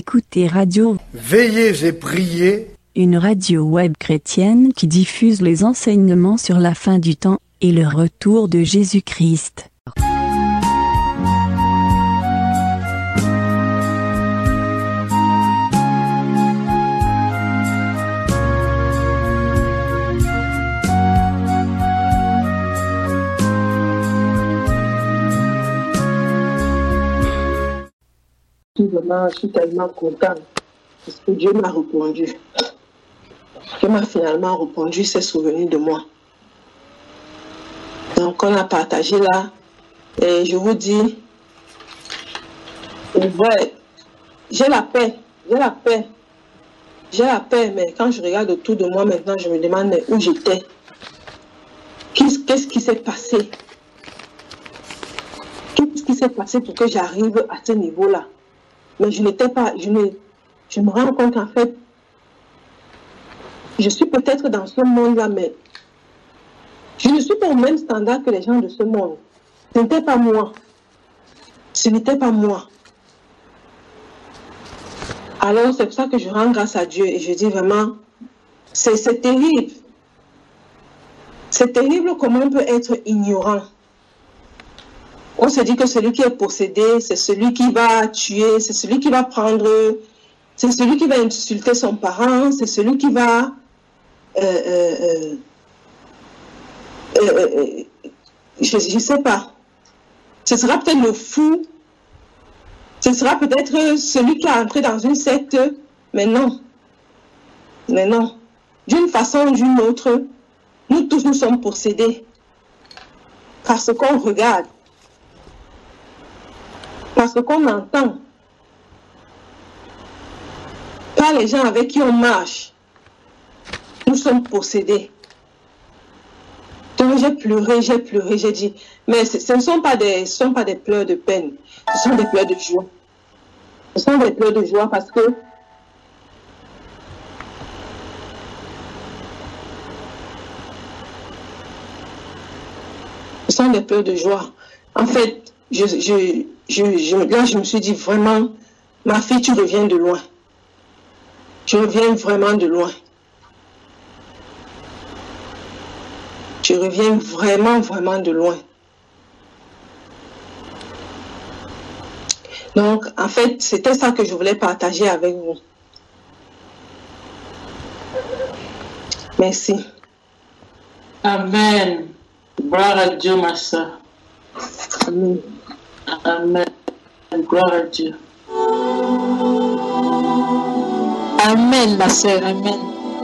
écoutez Radio Veillez et priez, une radio web chrétienne qui diffuse les enseignements sur la fin du temps et le retour de Jésus-Christ. Je suis tellement contente parce que Dieu m'a répondu. Dieu m'a finalement répondu, s'est souvenu de moi. Donc on a partagé là et je vous dis, ouais, j'ai la paix, mais quand je regarde autour de moi maintenant, je me demande où j'étais. Qu'est-ce qui s'est passé? Qu'est-ce qui s'est passé pour que j'arrive à ce niveau-là? Mais je me rends compte en fait, je suis peut-être dans ce monde-là, mais je ne suis pas au même standard que les gens de ce monde. Ce n'était pas moi. Alors c'est pour ça que je rends grâce à Dieu et je dis vraiment, c'est terrible. C'est terrible comment on peut être ignorant. On se dit que celui qui est possédé, c'est celui qui va tuer, c'est celui qui va prendre, c'est celui qui va insulter son parent, c'est celui qui va... je ne sais pas. Ce sera peut-être le fou, ce sera peut-être celui qui est entré dans une secte, mais non. D'une façon ou d'une autre, nous tous nous sommes possédés par ce qu'on regarde. Parce qu'on entend, par les gens avec qui on marche, nous sommes possédés. Donc j'ai pleuré, j'ai dit, mais ce ne sont pas des pleurs de peine, ce sont des pleurs de joie. Ce sont des pleurs de joie parce que ce sont des pleurs de joie. En fait, là, je me suis dit vraiment, ma fille, tu reviens de loin. Tu reviens vraiment de loin. Tu reviens vraiment, vraiment de loin. Donc, en fait, c'était ça que je voulais partager avec vous. Merci. Amen. Gloire à Dieu, ma soeur. Amen. Amen. Gloire à Dieu. Amen, ma soeur. Amen.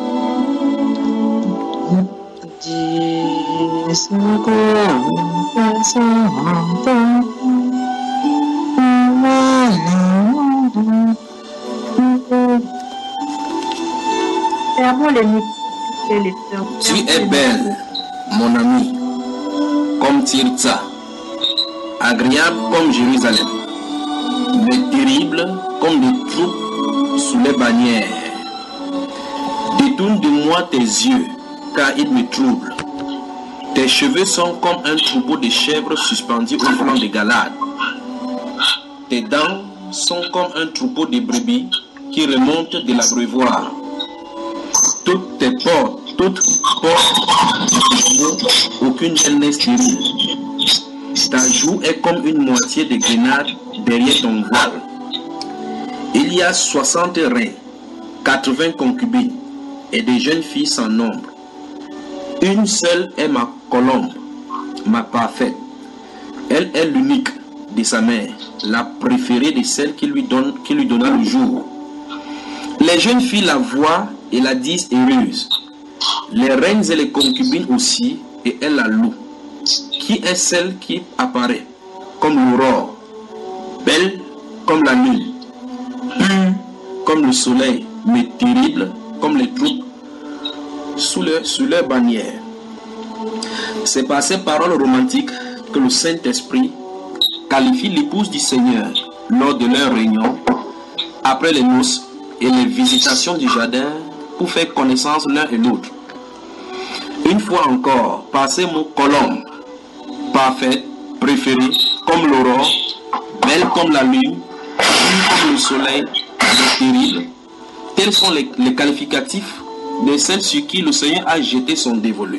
Tu es belle, mon ami, comme Tirza, agréable comme Jérusalem, mais terrible comme des troupes sous les bannières. Détourne de moi tes yeux, car ils me troublent. Tes cheveux sont comme un troupeau de chèvres suspendus au flanc de Galade. Tes dents sont comme un troupeau de brebis qui remontent de l'abreuvoir. Toutes portes, aucune aile n'est stérile. Ta joue est comme une moitié de grenade derrière ton voile. Il y a 60 reins, 80 concubines et des jeunes filles sans nombre. Une seule est ma colombe, ma parfaite. Elle est l'unique de sa mère, la préférée de celle qui lui donna le jour. Les jeunes filles la voient et la disent heureuse. Les reines et les concubines aussi, et elles la louent. Qui est celle qui apparaît comme l'aurore, belle comme la lune, pure comme le soleil, mais terrible comme les troupes sous leur bannière. C'est par ces paroles romantiques que le Saint-Esprit qualifie l'épouse du Seigneur lors de leur réunion, après les noces et les visitations du jardin pour faire connaissance l'un et l'autre. Une fois encore, par ces mots colombe, parfaite, préférée, comme l'aurore, belle comme la lune, pure comme le soleil, terrible. Tels sont les qualificatifs de celle sur qui le Seigneur a jeté son dévolu.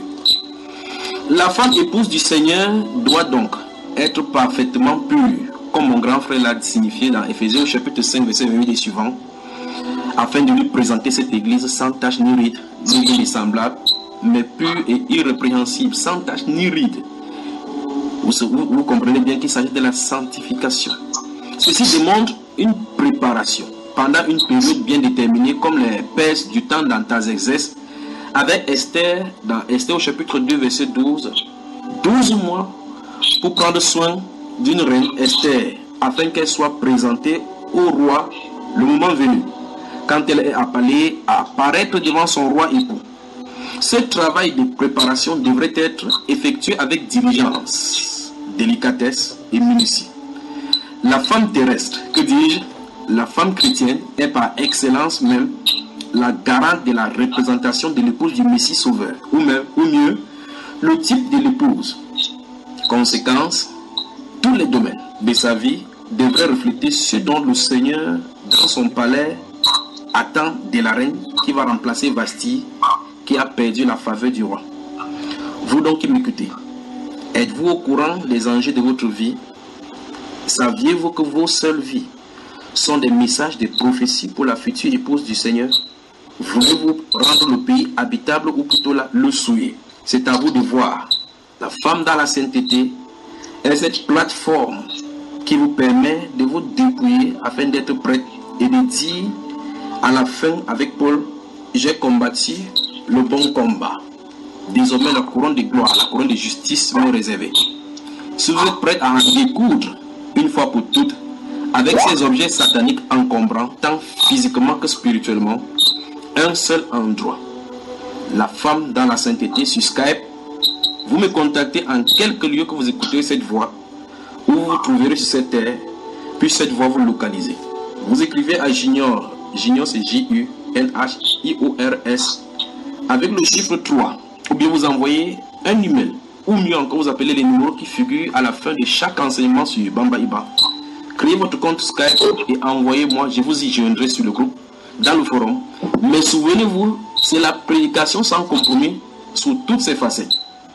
La femme épouse du Seigneur doit donc être parfaitement pure, comme mon grand frère l'a signifié dans Éphésiens chapitre 5, verset 28 et suivant, afin de lui présenter cette église sans tache ni ride, ni semblable, mais pure et irrépréhensible, sans tache ni ride. Vous comprenez bien qu'il s'agit de la sanctification. Ceci demande une préparation pendant une période bien déterminée, comme les Perses du temps d'Artaxerxès, avec Esther, dans Esther au chapitre 2, verset 12, 12 mois pour prendre soin d'une reine, Esther, afin qu'elle soit présentée au roi le moment venu, quand elle est appelée à apparaître devant son roi époux. Ce travail de préparation devrait être effectué avec diligence, délicatesse et minutie. La femme terrestre, que dis-je, la femme chrétienne est par excellence même la garante de la représentation de l'épouse du Messie Sauveur, ou mieux, le type de l'épouse. Conséquence, tous les domaines de sa vie devraient refléter ce dont le Seigneur, dans son palais, attend de la reine qui va remplacer Vasti, qui a perdu la faveur du roi. Vous donc qui m'écoutez, êtes-vous au courant des enjeux de votre vie? Saviez-vous que vos seules vies sont des messages de prophétie pour la future épouse du Seigneur? Voulez-vous rendre le pays habitable ou plutôt le souiller? C'est à vous de voir. La femme dans la sainteté est cette plateforme qui vous permet de vous dépouiller afin d'être prête et de dire à la fin avec Paul, j'ai combattu le bon combat. Désormais la couronne de gloire, la couronne de justice m'est réservée. Si vous êtes prêts à en découdre une fois pour toutes avec ces objets sataniques encombrants, tant physiquement que spirituellement, un seul endroit. La femme dans la sainteté sur Skype. Vous me contactez en quelques lieux que vous écoutez cette voix, ou vous vous trouverez sur cette terre, puis cette voix vous localisez. Vous écrivez à Junior, Junior c'est J-U-N-H-I-O-R-S, avec le chiffre 3, ou bien vous envoyez un email, ou mieux encore vous appelez les numéros qui figurent à la fin de chaque enseignement sur Bamba Iba. Créez votre compte Skype et envoyez-moi, je vous y joindrai sur le groupe, dans le forum. Mais souvenez-vous, c'est la prédication sans compromis sous toutes ses facettes.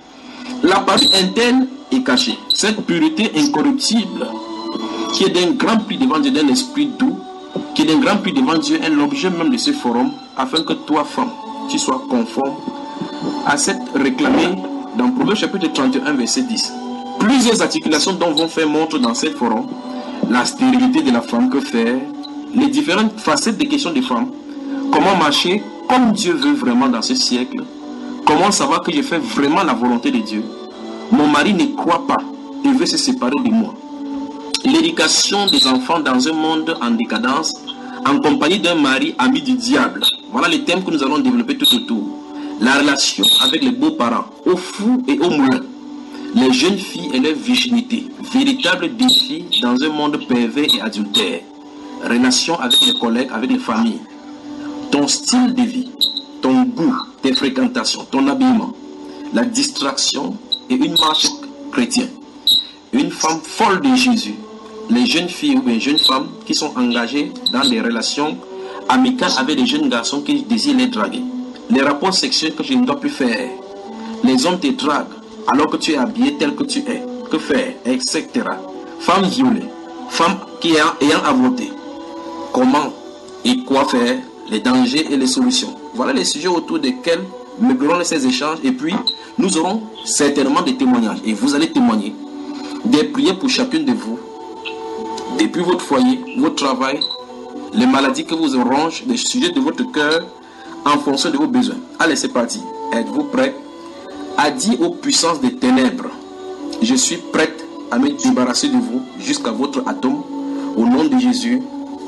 La parole interne est cachée. Cette pureté incorruptible qui est d'un grand prix devant Dieu, d'un esprit doux, qui est d'un grand prix devant Dieu, est l'objet même de ce forum, afin que toi, femme, tu sois conforme à cette réclamée dans Proverbe chapitre 31, verset 10. Plusieurs articulations dont vont faire montre dans ce forum, la stérilité de la femme, que faire, les différentes facettes des questions des femmes, comment marcher comme Dieu veut vraiment dans ce siècle, comment savoir que je fais vraiment la volonté de Dieu, mon mari ne croit pas et veut se séparer de moi, l'éducation des enfants dans un monde en décadence, en compagnie d'un mari ami du diable. Voilà les thèmes que nous allons développer tout autour. La relation avec les beaux-parents, aux fous et aux moulins, les jeunes filles et leur virginité, véritable défi dans un monde pervers et adultère, relation avec les collègues, avec les familles, ton style de vie, ton goût, tes fréquentations, ton habillement, la distraction et une marche chrétienne, une femme folle de Jésus, les jeunes filles ou bien jeunes femmes qui sont engagées dans des relations amicales avec des jeunes garçons qui désirent les draguer, les rapports sexuels que je ne dois plus faire, les hommes te draguent alors que tu es habillé tel que tu es, que faire, etc. Femmes violées, femmes qui ayant avorté, comment et quoi faire, les dangers et les solutions. Voilà les sujets autour desquels nous aurons ces échanges, et puis nous aurons certainement des témoignages, et vous allez témoigner, des prières pour chacune de vous, depuis votre foyer, votre travail, les maladies que vous rongent, les sujets de votre cœur, en fonction de vos besoins. Allez, c'est parti. Êtes-vous prêts à dire aux puissances des ténèbres, je suis prête à me débarrasser de vous jusqu'à votre atome, au nom de Jésus.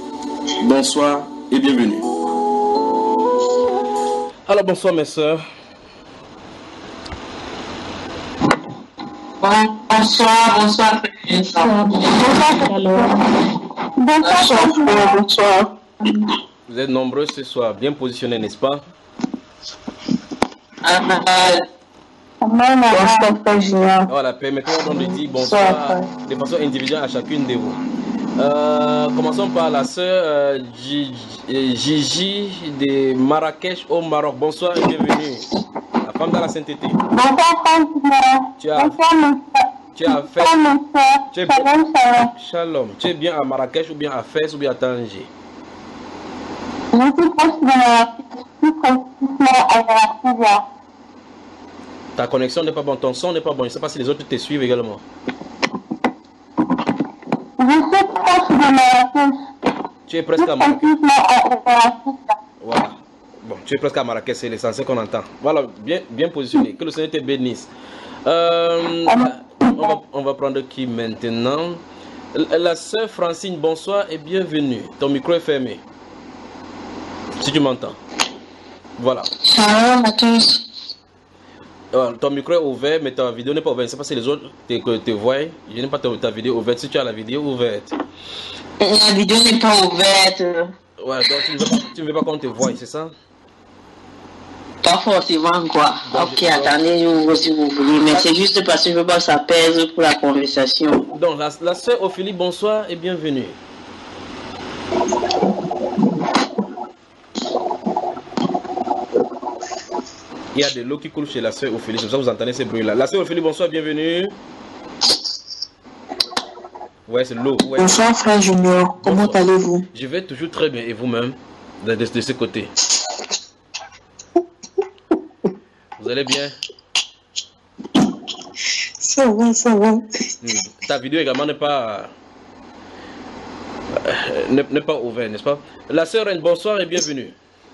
Bonsoir et bienvenue. Alors bonsoir mes soeurs. Bonsoir. Bonsoir. Vous êtes nombreux ce soir, bien positionnés, n'est-ce pas? Bonsoir, Père Junior. Voilà, permettez-moi donc de dire bonsoir de façon individuelle à chacune de vous. Commençons par la sœur Gigi de Marrakech au Maroc. Bonsoir et bienvenue. La femme dans la sainteté. Bonsoir, Tu as fait. Tu es bien, Shalom. Tu es bien à Marrakech ou bien à Fès ou bien à Tanger? Je suis proche de Marrakech, plus précisément à Marrakech. Ta connexion n'est pas bonne, ton son n'est pas bon. Je ne sais pas si les autres te suivent également. Je suis proche de Marrakech. Tu es presque à Marrakech. Voilà. Bon, tu es presque à Marrakech, c'est l'essentiel qu'on entend. Voilà, bien positionné. Que le Seigneur te bénisse. On va prendre qui maintenant? La sœur Francine, bonsoir et bienvenue. Ton micro est fermé. Si tu m'entends. Voilà. Shalom à tous. Ton micro est ouvert, mais ta vidéo n'est pas ouverte. Je ne sais pas si les autres te voient. Je n'ai pas ta vidéo ouverte. Si tu as la vidéo ouverte. La vidéo n'est pas ouverte. Ouais, donc tu ne veux pas qu'on te voie, c'est ça? Pas forcément quoi. Ok, attendez, je vous vois si vous voulez. Mais c'est juste parce que je veux pas que ça pèse pour la conversation. Donc, la sœur Ophélie, bonsoir et bienvenue. Il y a de l'eau qui coule chez la sœur Ophélie, c'est pour ça que vous entendez ces bruits-là. La sœur Ophélie, bonsoir, bienvenue. Ouais, c'est l'eau. Ouais. Bonsoir, frère Junior. Comment allez-vous? Je vais toujours très bien. Et vous-même, de ce côté? Vous allez bien? Ça va, ça va. Ta vidéo également n'est pas ouverte, n'est-ce pas? La sœur Reine, bonsoir et bienvenue.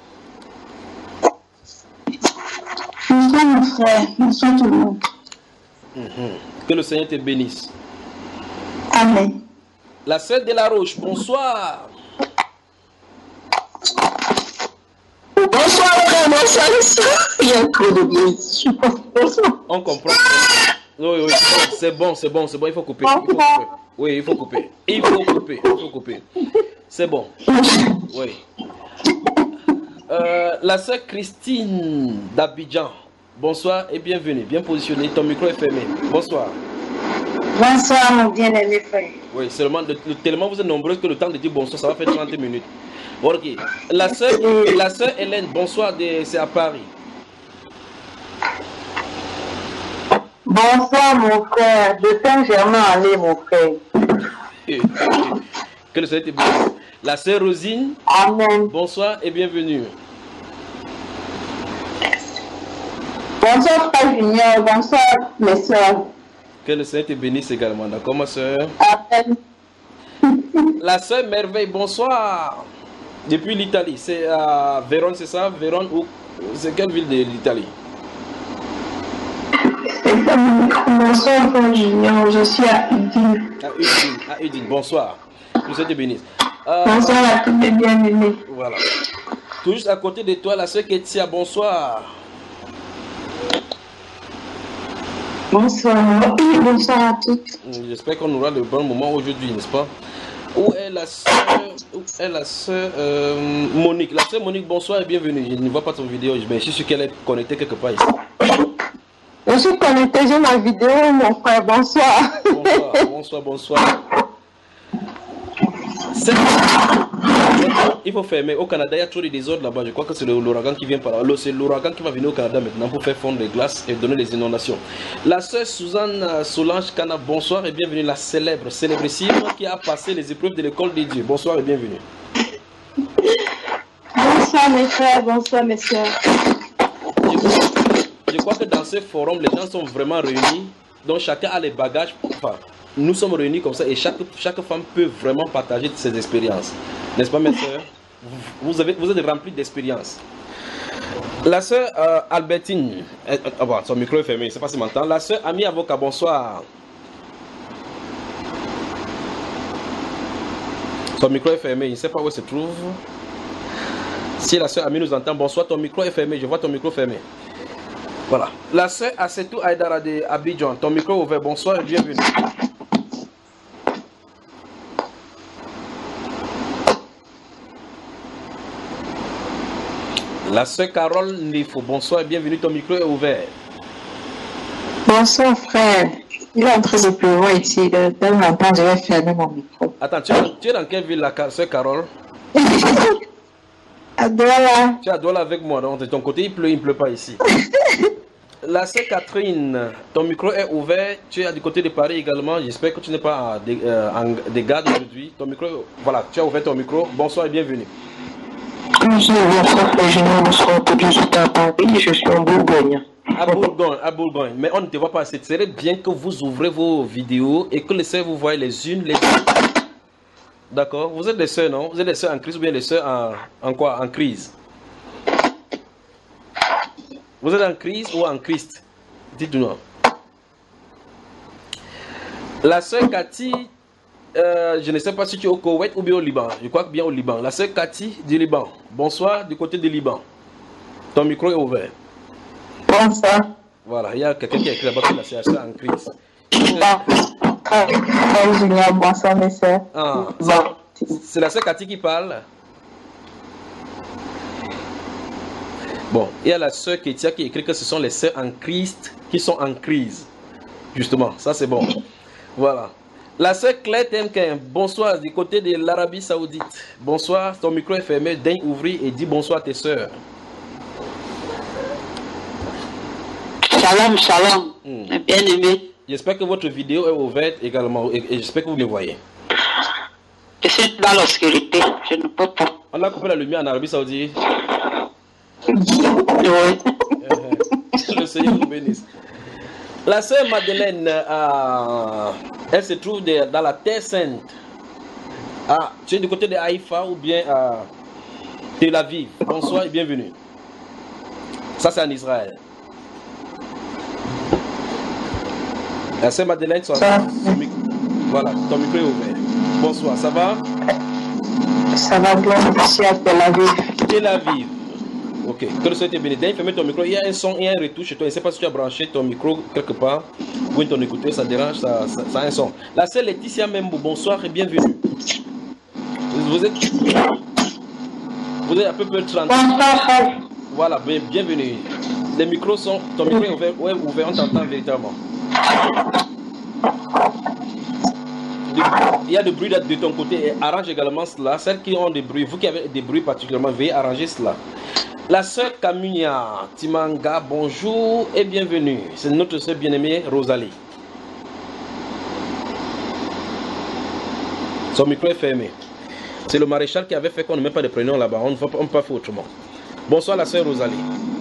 Bonsoir mon frère, bonsoir tout le monde. Que le Seigneur te bénisse. Amen. La sœur de la Roche, bonsoir. Bonsoir frère, bonsoir soeur. Il y a trop de bien. On comprend. Oui, c'est bon, il faut couper. Oui, il faut couper. C'est bon. Oui. La sœur Christine d'Abidjan, bonsoir et bienvenue. Bien positionné, ton micro est fermé. Bonsoir. Bonsoir mon bien-aimé frère. Oui, seulement tellement vous êtes nombreux que le temps de dire bonsoir, ça va faire 30 minutes. Ok. La sœur Hélène, bonsoir, c'est à Paris. Bonsoir mon frère, de Saint-Germain-en-Laye mon frère. Que le Seigneur te bénisse. La sœur Rosine, Amen. bonsoir et bienvenue. Bonsoir frère Junior, bonsoir mes soeurs. Que le Seigneur te bénisse également, d'accord ma soeur? Amen. La sœur Merveille, bonsoir. Depuis l'Italie, c'est à Vérone, c'est ça? Vérone ou c'est quelle ville de l'Italie? Bonsoir frère Junior, je suis à Udine. À Udine, bonsoir. Que le Seigneur te bénisse. Bonsoir à tous les bien-aimés. Voilà. Tout juste à côté de toi, la sœur Ketia, bonsoir. Bonsoir. Bonsoir à toutes. J'espère qu'on aura le bon moment aujourd'hui, n'est-ce pas? Où est la sœur Monique? La sœur Monique, bonsoir et bienvenue. Je ne vois pas ton vidéo, mais je suis sûr qu'elle est connectée quelque part ici. Je suis connectée, j'ai ma vidéo, mon frère. Bonsoir. Bonsoir. Il faut fermer. Au Canada, il y a trop de désordre là-bas. Je crois que c'est l'ouragan qui vient par là. C'est l'ouragan qui va venir au Canada maintenant pour faire fondre les glaces et donner les inondations. La sœur Suzanne Solange Cana, bonsoir et bienvenue. La célébrissime qui a passé les épreuves de l'école des dieux. Bonsoir et bienvenue. Bonsoir mes frères, bonsoir mes soeurs. Je crois que dans ce forum, les gens sont vraiment réunis. Donc chacun a les bagages. Enfin, nous sommes réunis comme ça et chaque femme peut vraiment partager ses expériences. N'est-ce pas mes soeurs? Vous êtes remplis d'expérience. La sœur Albertine, son micro est fermé, je ne sais pas si m'entend. La sœur Ami Avocat, bonsoir. Son micro est fermé, je ne sais pas où il se trouve. Si la sœur Ami nous entend, bonsoir, ton micro est fermé, je vois ton micro fermé. Voilà. La sœur Assetou Aïdara de Abidjan, ton micro est ouvert, bonsoir et bienvenue. La sœur Carole Nifo, bonsoir et bienvenue, ton micro est ouvert. Bonsoir frère. Il est en train de pleuvoir ici. Dans longtemps, je vais fermer mon micro. Attends, tu es dans quelle ville, la sœur Carole? À Douala. Tu es à Douala avec moi, donc de ton côté, il ne pleut pas ici. La sœur Catherine, ton micro est ouvert. Tu es du côté de Paris également. J'espère que tu n'es pas en dégâts aujourd'hui. Ton micro, voilà, tu as ouvert ton micro. Bonsoir et bienvenue. Bonsoir, bonsoir, je suis à Paris, je suis en Bourgogne. À Bourgogne. Mais on ne te voit pas. C'est très bien que vous ouvrez vos vidéos et que les sœurs vous voient les unes les autres. D'accord? Vous êtes des sœurs, non? Vous êtes des sœurs en crise ou bien des sœurs en quoi? En crise? Vous êtes en crise ou en Christ? Dites-nous. La sœur Cathy, je ne sais pas si tu es au Koweït ou bien au Liban. Je crois que bien au Liban. La sœur Cathy du Liban. Bonsoir du côté du Liban. Ton micro est ouvert. Bonsoir. Voilà, il y a quelqu'un qui a écrit là-bas que la sœur est en crise. Bonsoir mes sœurs. Ah, c'est la sœur Cathy qui parle. Bon, il y a la sœur Kétia qui écrit que ce sont les sœurs en Christ qui sont en crise. Justement, ça c'est bon. Voilà. La sœur Claire Temkin, bonsoir du côté de l'Arabie Saoudite. Bonsoir, ton micro est fermé, daigne ouvrir et dis bonsoir à tes sœurs. Shalom, shalom, bien aimé. J'espère que votre vidéo est ouverte également et j'espère que vous me voyez. Je suis dans l'obscurité, je ne peux pas. On a coupé la lumière en Arabie Saoudite. Oui. Le Seigneur vous bénisse. La sœur Madeleine, elle se trouve dans la Terre Sainte. Ah, tu es du côté de Haïfa ou bien à Tel Aviv. Bonsoir et bienvenue. Ça, c'est en Israël. La sœur Madeleine, voilà, ton micro est ouvert. Bonsoir, ça va? Ça va bien, merci à Tel Aviv. Tel Aviv. Ok, que le Seigneur te bénisse. Fermez ton micro. Il y a un son et un retour chez toi. Je ne sais pas si tu as branché ton micro quelque part. Ou ton écouteur, ça dérange, ça a un son. La sœur Laetitia Membo, bonsoir et bienvenue. Vous êtes à peu près 30. Bonsoir. Voilà, bienvenue. Les micros sont. Ton micro est ouvert, ouais, ouvert, on t'entend véritablement. Il y a des bruits de ton côté et arrange également cela. Celles qui ont des bruits, vous qui avez des bruits particulièrement, veuillez arranger cela. La sœur Kamunia Timanga, bonjour et bienvenue. C'est notre sœur bien-aimée Rosalie. Son micro est fermé. C'est le maréchal qui avait fait qu'on ne met pas de prénom là-bas. On ne peut pas faire autrement. Bonsoir la sœur Rosalie.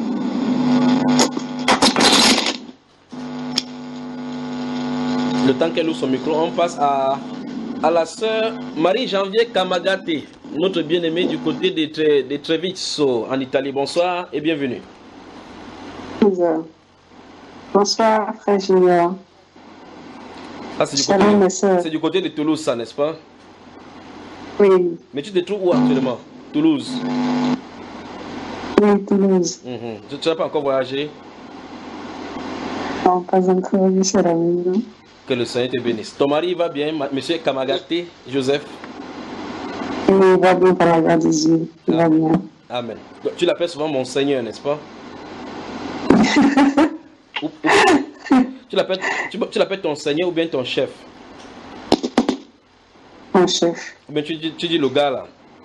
Le temps qu'elle ouvre son micro, on passe à la sœur Marie-Janvier Kamagate, notre bien-aimée du côté de Treviso en Italie. Bonsoir et bienvenue. Bonsoir, frère Junior. Ah, c'est du côté de Toulouse, ça, n'est-ce pas? Oui. Mais tu te trouves où actuellement? Toulouse. Oui, Toulouse. Tu n'as pas encore voyagé? Non, pas encore, je suis à la maison. Que le Seigneur te bénisse. Ton mari va bien, monsieur Kamagate, Joseph? Oui, il va bien par la grâce de Dieu. Il va bien. Amen. Donc, tu l'appelles souvent mon Seigneur, n'est-ce pas? Tu l'appelles ton Seigneur ou bien ton chef? Mon chef. Ou bien tu dis le gars là?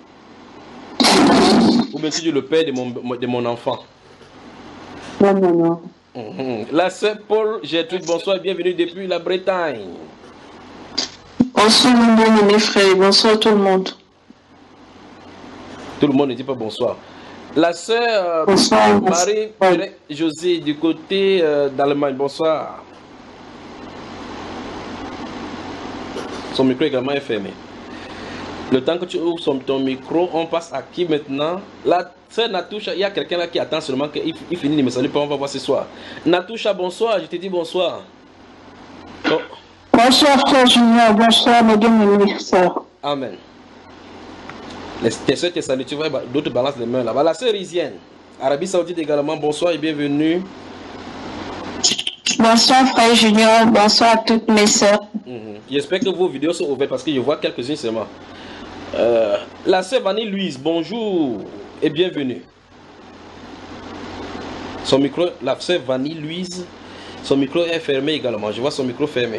Ou bien tu dis le père de mon enfant? Non. La sœur Paul Gertrude, bonsoir, bienvenue depuis la Bretagne. Bonsoir mon bien-aimé frère, bonsoir tout le monde. Tout le monde ne dit pas bonsoir. La sœur Marie-Josée du côté d'Allemagne, bonsoir. Son micro également est fermé. Le temps que tu ouvres ton micro, on passe à qui maintenant? La sœur Natoucha, il y a quelqu'un là qui attend seulement qu'il finisse de me saluer, on va voir ce soir. Natoucha, bonsoir, je te dis bonsoir. Oh. Bonsoir frère Junior, bonsoir mes bien-aimés sœurs. Amen. Tes sœurs te saluent, tu vois, d'autres balancent les mains là-bas. La sœur Risienne, Arabie Saoudite également, bonsoir et bienvenue. Bonsoir frère Junior, bonsoir à toutes mes sœurs. J'espère que vos vidéos sont ouvertes parce que je vois quelques-unes seulement. La sœur Vanille Louise, bonjour et bienvenue. Son micro, la sœur Vanille Louise, Son micro est fermé également. Je vois son micro fermé.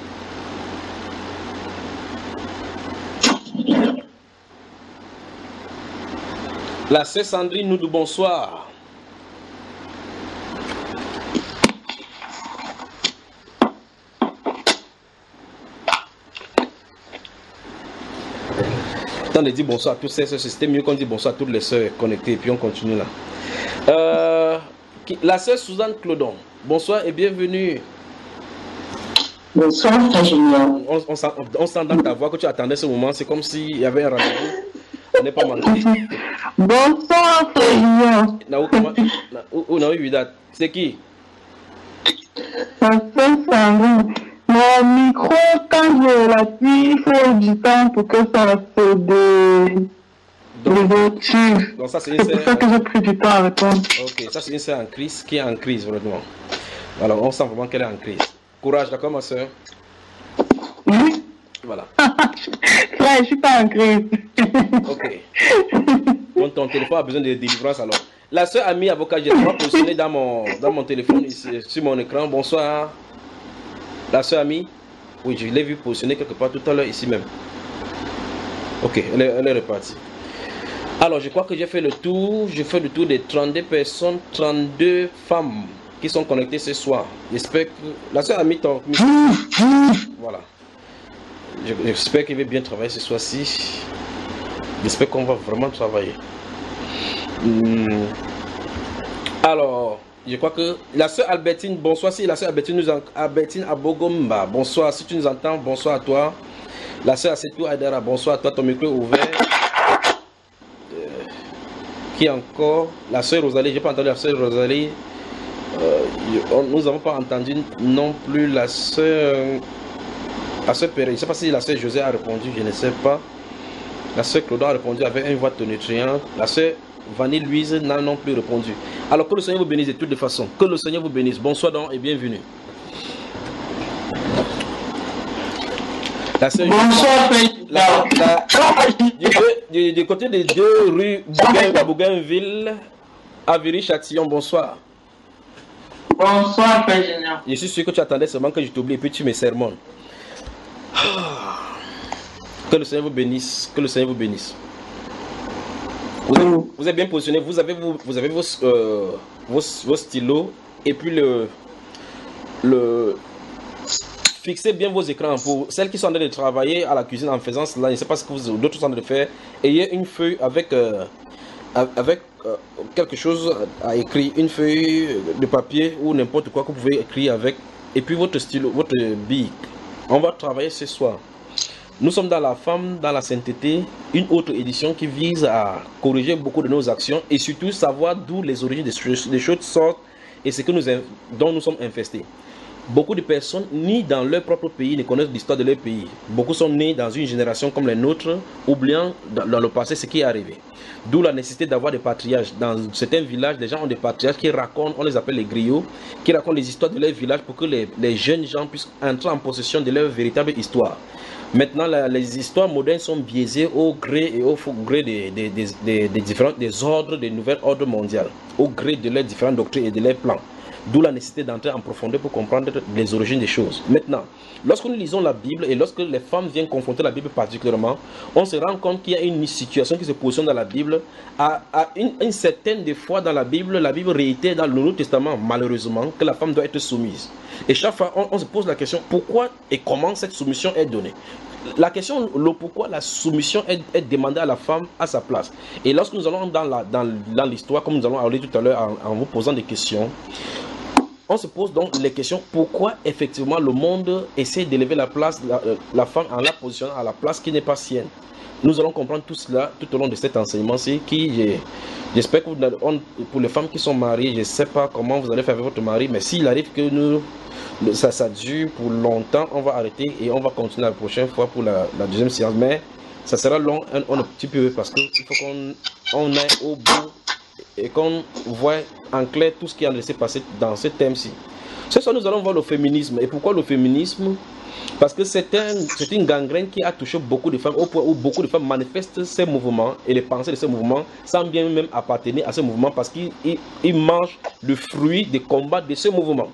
La sœur Sandrine nous dit bonsoir. Attendez, dit bonsoir à tous ces sœurs. C'était mieux qu'on dit bonsoir à toutes les sœurs connectées. Et puis on continue là. La sœur Suzanne Clodon. Bonsoir et bienvenue. Bonsoir, Frère Junior. On sent dans ta voix que tu attendais ce moment. C'est comme s'il y avait un rendez-vous. On n'est pas manqué. Bonsoir, Frère Junior. C'est qui? Ça fait Sandrine. Mon micro, quand je l'appuie, il faut du temps pour que ça se désactive. Donc ça c'est pour ça que j'ai pris du temps à répondre. Ok, ça c'est une sœur en crise qui est en crise vraiment. Alors on sent vraiment qu'elle est en crise. Courage, d'accord ma soeur? Oui. Voilà. Frère, je suis pas en crise. Ok. Bon, ton téléphone a besoin de délivrance alors. La soeur Ami avocat, j'ai trois positionné dans mon téléphone ici, sur mon écran. Bonsoir. La soeur Ami. Oui, je l'ai vu positionner quelque part tout à l'heure ici même. Ok, elle est repartie. Alors, je crois que j'ai fait le tour. J'ai fait le tour des 32 personnes, 32 femmes qui sont connectées ce soir. J'espère que la soeur Ami, voilà. J'espère qu'il va bien travailler ce soir-ci. J'espère qu'on va vraiment travailler. Alors, je crois que la sœur Albertine, bonsoir. Si la sœur Albertine nous entend, Albertine Abogomba, bonsoir. Si tu nous entends, bonsoir à toi. La sœur Asetou Aydara, bonsoir à toi. Ton micro est ouvert. Qui encore? La sœur Rosalie, j'ai pas entendu la sœur Rosalie. Nous n'avons pas entendu non plus la sœur Pérez. Je ne sais pas si la sœur José a répondu, je ne sais pas. La sœur Claude a répondu avec une voix tonitruante. La sœur Vanille Louise n'a non plus répondu. Alors que le Seigneur vous bénisse de toutes les façons. Que le Seigneur vous bénisse. Bonsoir donc et bienvenue. La sœur du côté des 2 rues Bougainville, Avery-Châtillon, bonsoir. Bonsoir, Frère Junior. Je suis sûr que tu attendais seulement que je t'oublie et puis tu me sermonnes. Que le Seigneur vous bénisse. Que le Seigneur vous bénisse. Vous êtes bien positionné. Vous avez vos stylos et puis fixez bien vos écrans. Pour celles qui sont en train de travailler à la cuisine en faisant cela, je ne sais pas ce que d'autres sont en train de faire. Ayez une feuille avec quelque chose à écrire, une feuille de papier ou n'importe quoi que vous pouvez écrire avec, et puis votre stylo, votre bic. On va travailler ce soir. Nous sommes dans la femme, dans la sainteté, une autre édition qui vise à corriger beaucoup de nos actions et surtout savoir d'où les origines des choses sortent et ce que dont nous sommes infestés. Beaucoup de personnes, ni dans leur propre pays, ne connaissent l'histoire de leur pays. Beaucoup sont nés dans une génération comme les nôtres, oubliant dans le passé ce qui est arrivé. D'où la nécessité d'avoir des patriarches. Dans certains villages, les gens ont des patriarches qui racontent, on les appelle les griots, qui racontent les histoires de leur village pour que les jeunes gens puissent entrer en possession de leur véritable histoire. Maintenant, les histoires modernes sont biaisées au gré et au gré des ordres, des nouvelles ordres mondiales, au gré de leurs différentes doctrines et de leurs plans. D'où la nécessité d'entrer en profondeur pour comprendre les origines des choses. Maintenant, lorsque nous lisons la Bible et lorsque les femmes viennent confronter la Bible particulièrement, on se rend compte qu'il y a une situation qui se positionne dans la Bible. À une certaine des fois dans la Bible réitère dans le Nouveau Testament, malheureusement, que la femme doit être soumise. Et chaque fois, on se pose la question, pourquoi et comment cette soumission est donnée? La question, le pourquoi la soumission est demandée à la femme à sa place. Et lorsque nous allons dans l'histoire, comme nous allons parler tout à l'heure en vous posant des questions, on se pose donc les questions, pourquoi effectivement le monde essaie d'élever la femme en la positionnant à la place qui n'est pas sienne. Nous allons comprendre tout cela tout au long de cet enseignement-ci qui, j'espère que pour les femmes qui sont mariées, je ne sais pas comment vous allez faire avec votre mari, mais s'il arrive que ça dure pour longtemps, on va arrêter et on va continuer la prochaine fois pour la deuxième séance, mais ça sera long un petit peu parce qu'il faut qu'on aille au bout et qu'on voit en clair tout ce qui est en train de se passer dans ce thème-ci. Ce soir, nous allons voir le féminisme. Et pourquoi le féminisme? Parce que c'est une gangrène qui a touché beaucoup de femmes, au point où beaucoup de femmes manifestent ces mouvements et les pensées de ces mouvements sans bien même appartenir à ce mouvement parce qu'ils mangent le fruit des combats de ce mouvement.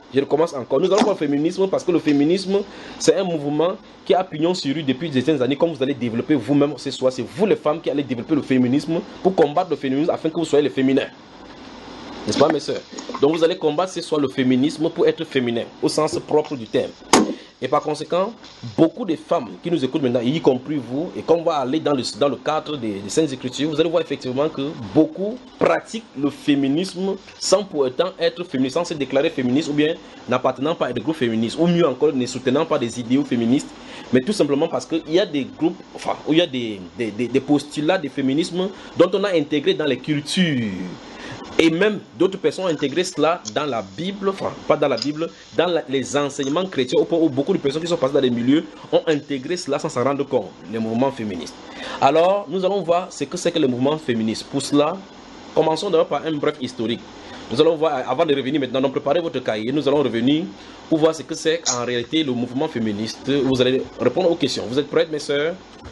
Je recommence encore. Nous allons voir le féminisme parce que le féminisme, c'est un mouvement qui a pignon sur rue depuis des dizaines d'années. Comme vous allez développer vous-même ce soir, c'est vous les femmes qui allez développer le féminisme pour combattre le féminisme afin que vous soyez les féminins. N'est-ce pas, mes soeurs? Donc vous allez combattre ce soir le féminisme pour être féminin, au sens propre du terme. Et par conséquent, beaucoup de femmes qui nous écoutent maintenant, y compris vous, et quand on va aller dans le cadre des Saintes Écritures, vous allez voir effectivement que beaucoup pratiquent le féminisme sans pour autant être féministe, sans se déclarer féministe ou bien n'appartenant pas à des groupes féministes, ou mieux encore ne soutenant pas des idéaux féministes, mais tout simplement parce qu'il y a des groupes, enfin, où il y a des postulats de féminisme dont on a intégré dans les cultures. Et même d'autres personnes ont intégré cela dans la Bible, enfin pas dans la Bible, dans les enseignements chrétiens, où beaucoup de personnes qui sont passées dans les milieux ont intégré cela sans s'en rendre compte, les mouvements féministes. Alors, nous allons voir ce que c'est que le mouvement féministe. Pour cela, commençons d'abord par un bref historique. Nous allons voir, avant de revenir maintenant, donc préparez votre cahier, nous allons revenir pour voir ce que c'est en réalité le mouvement féministe. Vous allez répondre aux questions. Vous êtes prêtes, mes sœurs?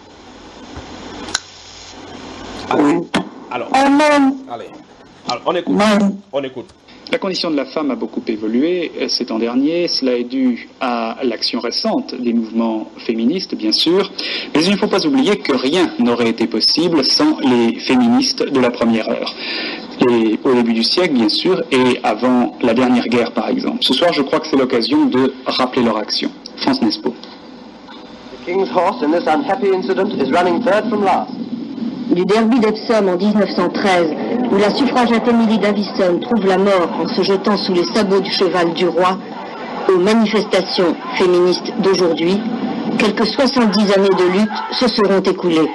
Alors, allez. Alors, on écoute. La condition de la femme a beaucoup évolué ces temps derniers. Cela est dû à l'action récente des mouvements féministes, bien sûr. Mais il ne faut pas oublier que rien n'aurait été possible sans les féministes de la première heure. Et au début du siècle, bien sûr, et avant la dernière guerre, par exemple. Ce soir, je crois que c'est l'occasion de rappeler leur action. France Nespo. The King's horse in this unhappy incident is running third from last. Du derby d'Epsom en 1913, où la suffragette Emily Davison trouve la mort en se jetant sous les sabots du cheval du roi, aux manifestations féministes d'aujourd'hui, quelques 70 années de lutte se seront écoulées.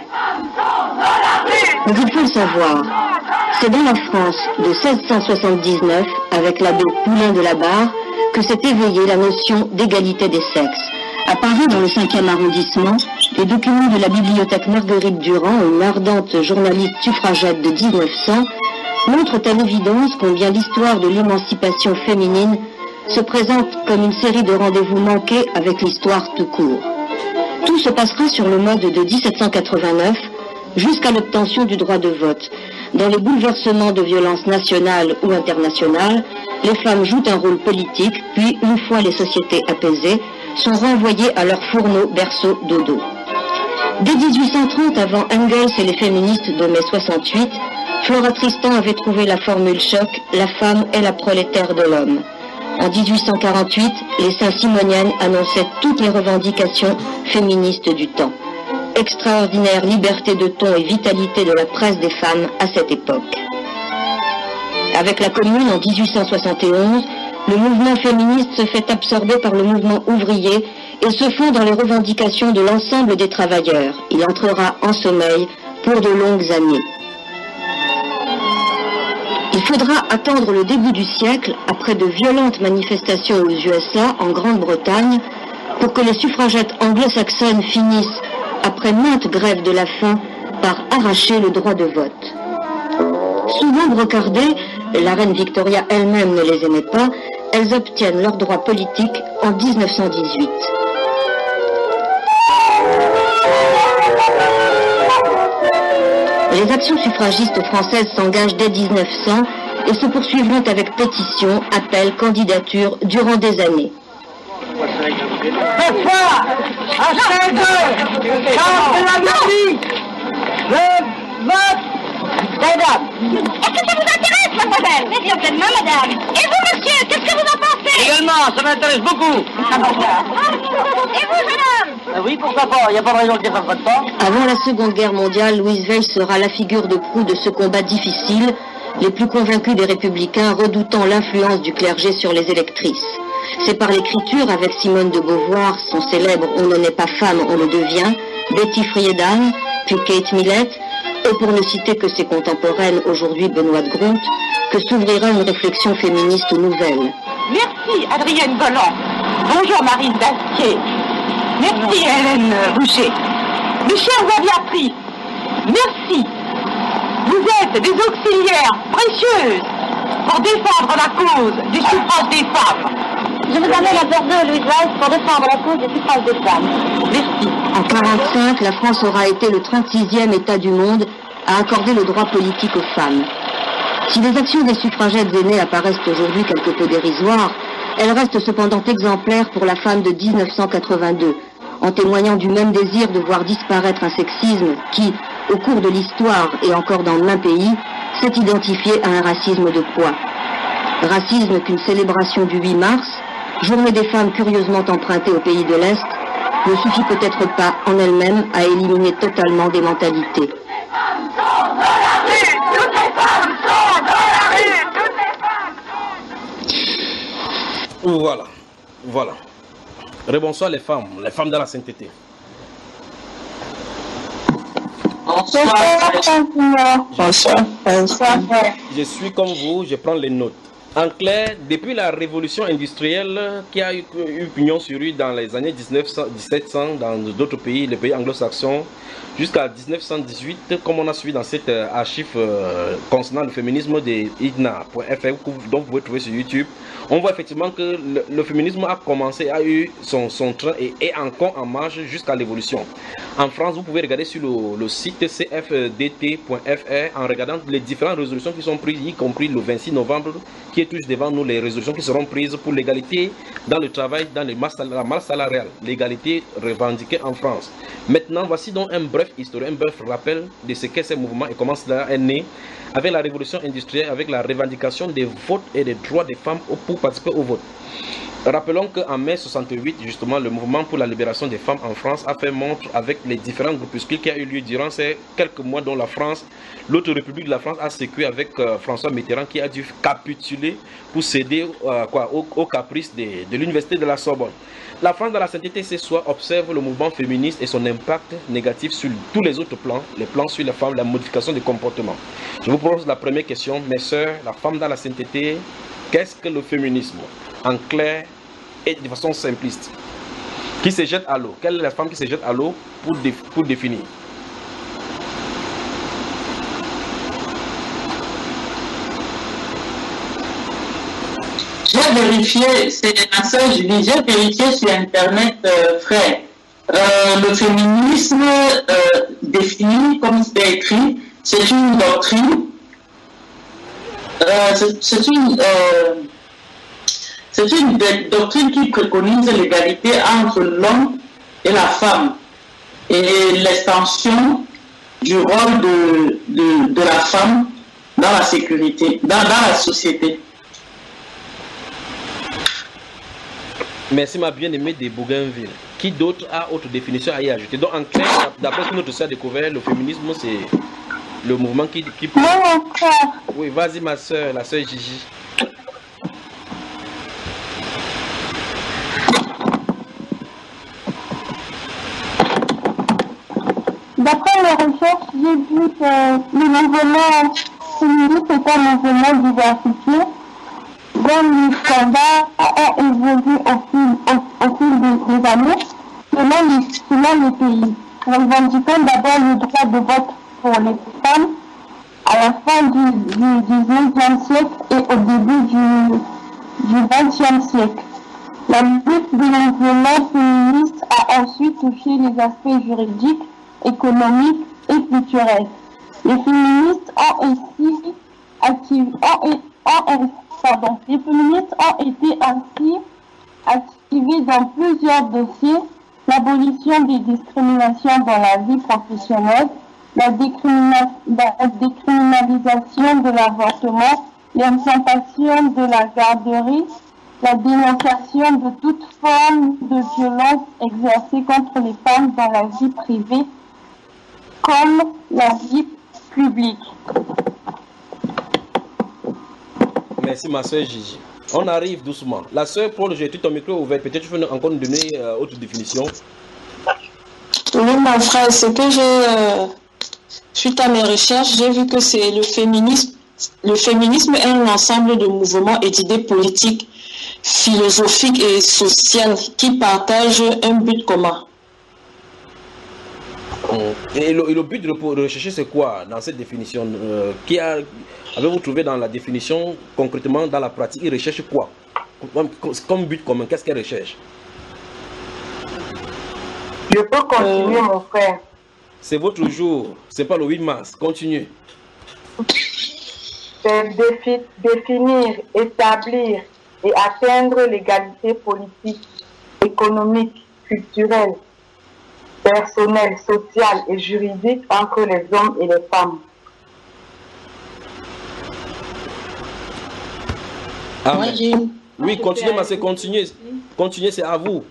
Mais il faut le savoir, c'est dans la France de 1679, avec l'abbé Poulain de la Barre, que s'est éveillée la notion d'égalité des sexes. À Paris, dans le 5e arrondissement, les documents de la bibliothèque Marguerite Durand, une ardente journaliste suffragette de 1900, montrent à l'évidence combien l'histoire de l'émancipation féminine se présente comme une série de rendez-vous manqués avec l'histoire tout court. Tout se passera sur le mode de 1789 jusqu'à l'obtention du droit de vote. Dans les bouleversements de violence nationale ou internationale, les femmes jouent un rôle politique, puis, une fois les sociétés apaisées, sont renvoyées à leur fourneau, berceau, dodo. Dès 1830, avant Engels et les féministes de mai 68, Flora Tristan avait trouvé la formule choc « La femme est la prolétaire de l'homme ». En 1848, les Saint-Simoniennes annonçaient toutes les revendications féministes du temps. Extraordinaire liberté de ton et vitalité de la presse des femmes à cette époque. Avec la Commune en 1871, le mouvement féministe se fait absorber par le mouvement ouvrier et se fond dans les revendications de l'ensemble des travailleurs. Il entrera en sommeil pour de longues années. Il faudra attendre le début du siècle, après de violentes manifestations aux USA, en Grande-Bretagne, pour que les suffragettes anglo-saxonnes finissent, après maintes grèves de la faim, par arracher le droit de vote. Souvent brocardées, la reine Victoria elle-même ne les aimait pas, elles obtiennent leur droit politique en 1918. Les actions suffragistes françaises s'engagent dès 1900 et se poursuivront avec pétitions, appels, candidatures durant des années. Ce soir, à 16h, dans la mairie, le vote des dames. Est-ce que ça vous intéresse, mademoiselle? Mais bien pleinement, madame. Et vous, monsieur, qu'est-ce que vous en pensez? Également, ça m'intéresse beaucoup. Et vous, jeune homme? Oui, pourquoi pas, il n'y a pas de raison que je ne fasse pas. Avant la Seconde Guerre mondiale, Louise Weiss sera la figure de proue de ce combat difficile, les plus convaincus des républicains redoutant l'influence du clergé sur les électrices. C'est par l'écriture, avec Simone de Beauvoir, son célèbre « On ne naît pas femme, on le devient », Betty Friedan, puis Kate Millett, et pour ne citer que ses contemporaines, aujourd'hui Benoît de Gront, que s'ouvrira une réflexion féministe nouvelle. Merci Adrienne Golland. Bonjour Marine Dastier. Merci Hélène Boucher. Mes chers aviatrices, merci. Vous êtes des auxiliaires précieuses pour défendre la cause du suffrage des femmes. Je vous amène à Bordeaux, Louise Weiss, pour défendre la cause du suffrage des femmes. Merci. En 1945, la France aura été le 36e État du monde à accorder le droit politique aux femmes. Si les actions des suffragettes aînées apparaissent aujourd'hui quelque peu dérisoires, Elle reste cependant exemplaire pour la femme de 1982, en témoignant du même désir de voir disparaître un sexisme qui, au cours de l'histoire et encore dans l'un pays, s'est identifié à un racisme de poids. Racisme qu'une célébration du 8 mars, journée des femmes curieusement empruntée au pays de l'Est, ne suffit peut-être pas en elle-même à éliminer totalement des mentalités. Voilà, voilà. Rebonsoir les femmes dans la sainteté. Je suis comme vous, je prends les notes. En clair, depuis la révolution industrielle qui a eu pignon sur rue dans les années 1700 dans d'autres pays, les pays anglo-saxons, jusqu'à 1918, comme on a suivi dans cette archive concernant le féminisme de idna.fr, dont vous pouvez trouver sur YouTube, on voit effectivement que le féminisme a commencé, a eu son train et est encore en marche jusqu'à l'évolution. En France, vous pouvez regarder sur le site cfdt.fr en regardant les différentes résolutions qui sont prises, y compris le 26 novembre, qui est toujours devant nous, les résolutions qui seront prises pour l'égalité dans le travail, dans la masse salariale, l'égalité revendiquée en France. Maintenant, voici donc un bref historique, un bref rappel de ce qu'est ce mouvement et comment cela est né avec la révolution industrielle, avec la revendication des votes et des droits des femmes pour participer au vote. Rappelons qu'en mai 68, justement, le mouvement pour la libération des femmes en France a fait montre avec les différents groupuscules qui a eu lieu durant ces quelques mois dont la France, l'autre république de la France a sécué avec François Mitterrand qui a dû capituler pour céder au caprice de l'université de la Sorbonne. La France dans la sainteté ce soir observe le mouvement féministe et son impact négatif sur tous les autres plans, les plans sur les femmes, la modification des comportements. Je vous pose la première question, mes sœurs, la femme dans la sainteté, qu'est-ce que le féminisme? En clair et de façon simpliste. Qui se jette à l'eau? Quelle est la femme qui se jette à l'eau pour définir? J'ai vérifié, c'est ma soeur Julie, j'ai vérifié sur Internet, frère. Le féminisme défini, comme c'est écrit, c'est une doctrine. C'est une doctrine qui préconise l'égalité entre l'homme et la femme et l'extension du rôle de la femme dans la sécurité, dans la société. Merci ma bien-aimée de Bougainville. Qui d'autre a autre définition à y ajouter? Donc en clair, d'après ce que notre soeur a découvert, le féminisme c'est le mouvement qui... Oui, vas-y ma soeur, la soeur Gigi. D'après les recherches, j'ai vu que le mouvement féministe est un mouvement diversifié dont les standards ont évolué au fil des années selon les pays. Revendiquant d'abord le droit de vote pour les femmes à la fin du 19e siècle et au début du 20e siècle. La lutte du mouvement féministe a ensuite touché les aspects juridiques, économiques et culturels. Les féministes ont été ainsi activés dans plusieurs dossiers: l'abolition des discriminations dans la vie professionnelle, la décriminalisation de l'avortement, l'implantation de la garderie, la dénonciation de toute forme de violence exercée contre les femmes dans la vie privée comme la vie publique. Merci ma soeur Gigi. On arrive doucement. La soeur Paul, j'ai tout ton micro ouvert. Peut-être tu peux encore nous donner autre définition. Oui, mon frère, ce que j'ai, suite à mes recherches, j'ai vu que c'est le féminisme. Le féminisme est un ensemble de mouvements et d'idées politiques, philosophiques et sociales qui partagent un but commun. Et le but de rechercher, c'est quoi dans cette définition? Avez-vous trouvé dans la définition, concrètement, dans la pratique, ils recherchent quoi? Comme but commun, qu'est-ce qu'ils recherchent? Je peux continuer, mon frère. C'est votre jour, c'est pas le 8 mars. Continue. C'est définir, établir et atteindre l'égalité politique, économique, culturelle, personnelle, sociale et juridique entre les hommes et les femmes. Amen. Oui, continuez, Massé, continuez. Continuez, c'est à vous.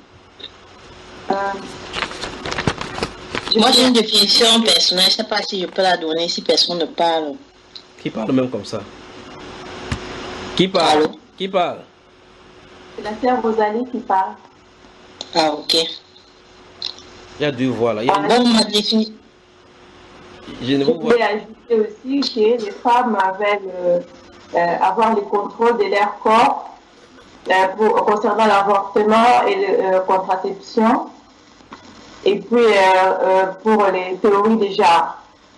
Moi, j'ai une définition personnelle. Je ne sais pas si je peux la donner si personne ne parle. Qui parle même comme ça? Qui parle? Allô? Qui parle? C'est la sœur Rosalie qui parle. Ah, ok. Il y a deux voix là. Bon, ma définition. Je ne Je vous vois. voulais ajouter aussi que les femmes avaient avoir le contrôle de leur corps concernant l'avortement et la contraception. Et puis pour les théories déjà.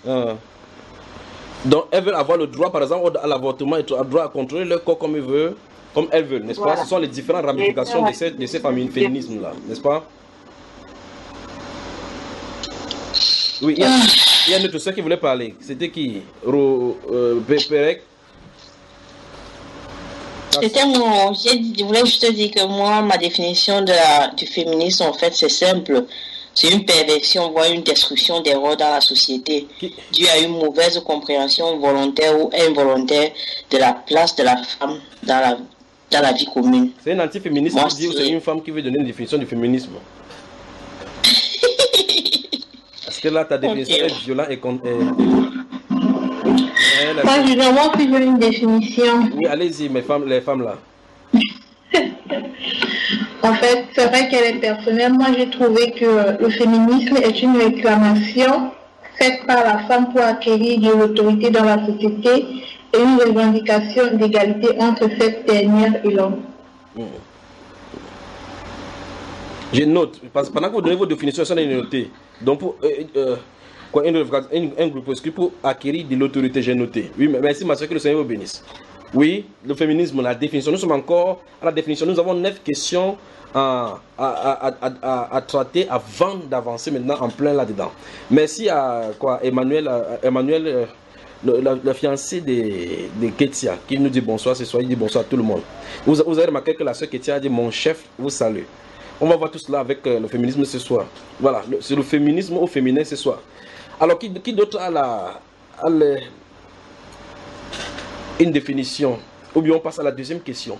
Donc elles veulent avoir le droit, par exemple, à l'avortement et le droit à contrôler leur corps comme elles veulent, n'est-ce pas? Ce sont les différentes ramifications de ces féminismes-là, n'est-ce pas? Oui, il y a une autre soeur qui voulait parler. C'était qui? Perek? C'était mon... Je voulais juste dire que moi, ma définition du féminisme, en fait, c'est simple. C'est une perversion, voire une destruction des rôles dans la société, due à une mauvaise compréhension volontaire ou involontaire de la place de la femme dans la vie commune. C'est un antiféministe qui dit ou c'est une femme qui veut donner une définition du féminisme? Parce que là, ta définition est violente et Moi, généralement, si j'ai une définition. Oui, allez-y, les femmes là. En fait, c'est vrai qu'elle est personnelle. Moi, j'ai trouvé que le féminisme est une réclamation faite par la femme pour acquérir de l'autorité dans la société et une revendication d'égalité entre cette dernière et l'homme. Je note, parce que pendant que vous donnez vos définitions, ça est noté. Donc, pour, un groupe inscrit pour acquérir de l'autorité, j'ai noté. Oui, merci, ma soeur, que le Seigneur vous bénisse. Oui, le féminisme, la définition. Nous sommes encore à la définition. Nous avons 9 questions à traiter avant d'avancer maintenant en plein là-dedans. Merci à Emmanuel, la fiancée de Ketia, qui nous dit bonsoir ce soir. Il dit bonsoir à tout le monde. Vous avez remarqué que la soeur Ketia a dit mon chef vous salue. On va voir tout cela avec le féminisme ce soir. Voilà, c'est le féminisme au féminin ce soir. Alors, qui d'autre a une définition? Ou bien on passe à la deuxième question.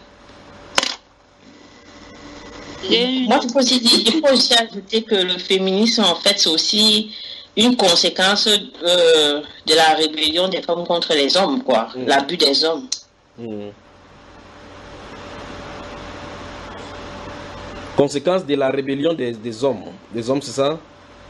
Moi, il faut aussi ajouter que le féminisme, en fait, c'est aussi une conséquence de la rébellion des femmes contre les hommes, quoi. L'abus des hommes. Conséquence de la rébellion des hommes. Des hommes, c'est ça?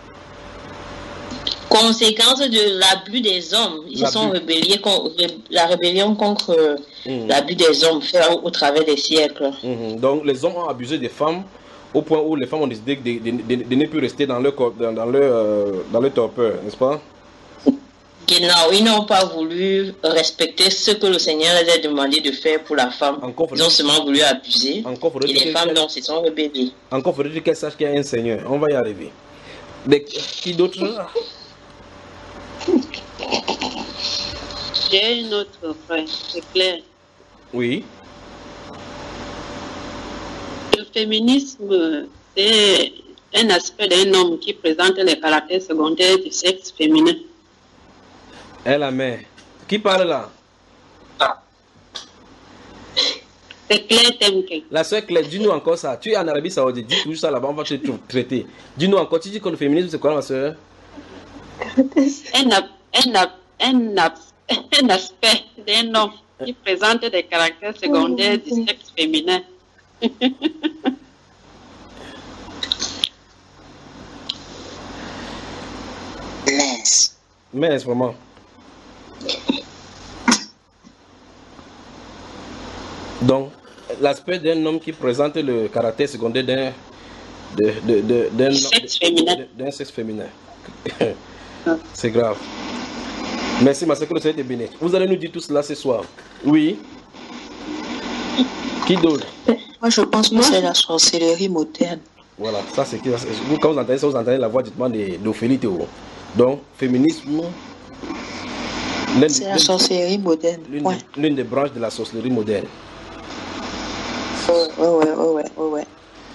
Conséquence de l'abus des hommes. Ils se sont rebellés contre la rébellion contre l'abus des hommes fait au travers des siècles. Donc les hommes ont abusé des femmes au point où les femmes ont décidé de ne plus rester dans leur torpeur, n'est-ce pas? Ils n'ont pas voulu respecter ce que le Seigneur les a demandé de faire pour la femme. Ils ont seulement voulu abuser. Et les femmes donc se sont rebellées. Encore faudrait-il qu'elle sache qu'il y a un Seigneur. On va y arriver. Qui d'autre? J'ai une autre, frère, c'est clair. Oui. Le féminisme, c'est un aspect d'un homme qui présente les caractères secondaires du sexe féminin. Et la mère. Qui parle là? C'est Claire Temke. La soeur Claire, dis-nous encore ça. Tu es en Arabie Saoudite, dis tout ça là-bas, on va te traiter. Dis-nous encore, tu dis que le féminisme c'est quoi ma soeur? Un aspect d'un homme qui présente des caractères secondaires du sexe féminin. Mince, vraiment. Donc, l'aspect d'un homme qui présente le caractère secondaire d'un sexe féminin. C'est grave. Merci, ma soeur, que le Seigneur te bénisse. Vous allez nous dire tout cela ce soir. Oui. Qui d'autre? Moi, je pense que c'est la sorcellerie moderne. Voilà, ça c'est vous, quand vous entendez ça, vous entendez la voix d'Ophélie Théo. Donc, féminisme. C'est la sorcellerie moderne. L'une des branches de la sorcellerie moderne. Ouais.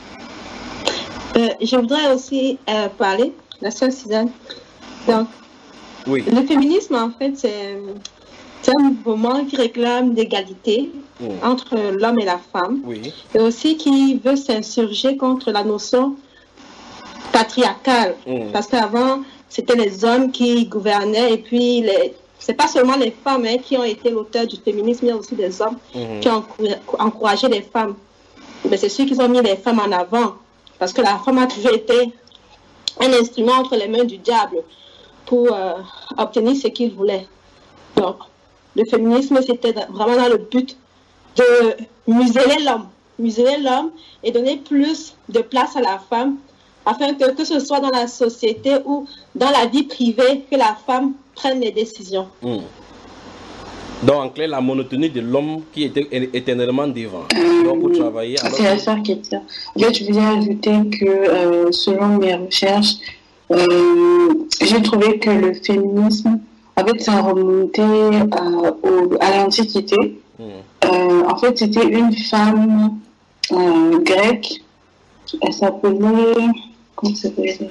Je voudrais aussi parler, la sœur Suzanne. Donc, oui. Le féminisme, en fait, c'est un mouvement qui réclame l'égalité entre l'homme et la femme. Oui. Et aussi qui veut s'insurger contre la notion patriarcale. Parce qu'avant, c'était les hommes qui gouvernaient et puis c'est pas seulement les femmes qui ont été l'auteur du féminisme, il y a aussi des hommes qui ont encouragé les femmes. Mais c'est sûr qu'ils ont mis les femmes en avant parce que la femme a toujours été un instrument entre les mains du diable pour obtenir ce qu'il voulait. Donc, le féminisme, c'était vraiment dans le but de museler l'homme et donner plus de place à la femme, afin que ce soit dans la société ou dans la vie privée, que la femme prenne les décisions. Donc, en clair, la monotonie de l'homme qui était éternellement devant. Donc, pour travailler... C'est la sœur qui est là. En fait, je voulais ajouter que, selon mes recherches, j'ai trouvé que le féminisme, en fait, ça remontait à l'Antiquité. En fait, c'était une femme grecque. Elle s'appelait... Comment ça s'appelait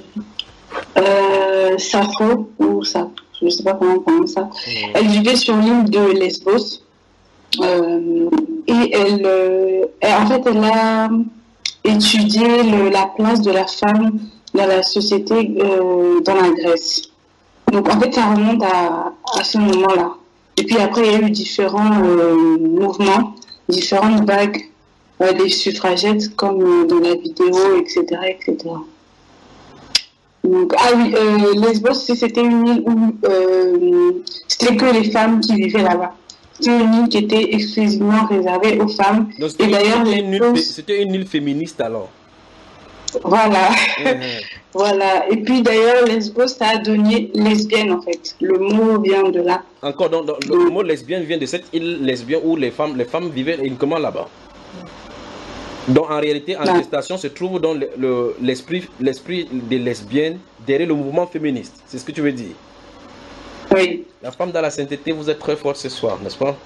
Sappho, ou Sappho, je ne sais pas comment on prononce ça. Elle vivait sur l'île de Lesbos. Et en fait, elle a étudié la place de la femme dans la société dans la Grèce. Donc, en fait, ça remonte à ce moment-là. Et puis après, il y a eu différents mouvements, différentes vagues des suffragettes, comme dans la vidéo, etc., etc. Donc, Lesbos, c'était une île où c'était que les femmes qui vivaient là-bas. C'était une île qui était exclusivement réservée aux femmes. Donc, et d'ailleurs, c'était une île féministe alors. Voilà. Voilà. Et puis d'ailleurs, Lesbos, ça a donné lesbienne en fait. Le mot vient de là. Encore, donc, le mot lesbienne vient de cette île lesbienne où les femmes vivaient uniquement là-bas. Donc en réalité, en gestation se trouve dans l'esprit des lesbiennes derrière le mouvement féministe. C'est ce que tu veux dire? Oui. La femme dans la sainteté, vous êtes très forte ce soir, n'est-ce pas?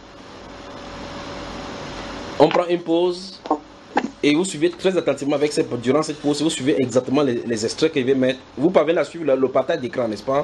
On prend une pause et vous suivez très attentivement durant cette pause, vous suivez exactement les extraits que je vais mettre. Vous parvenez à suivre le partage d'écran, n'est-ce pas?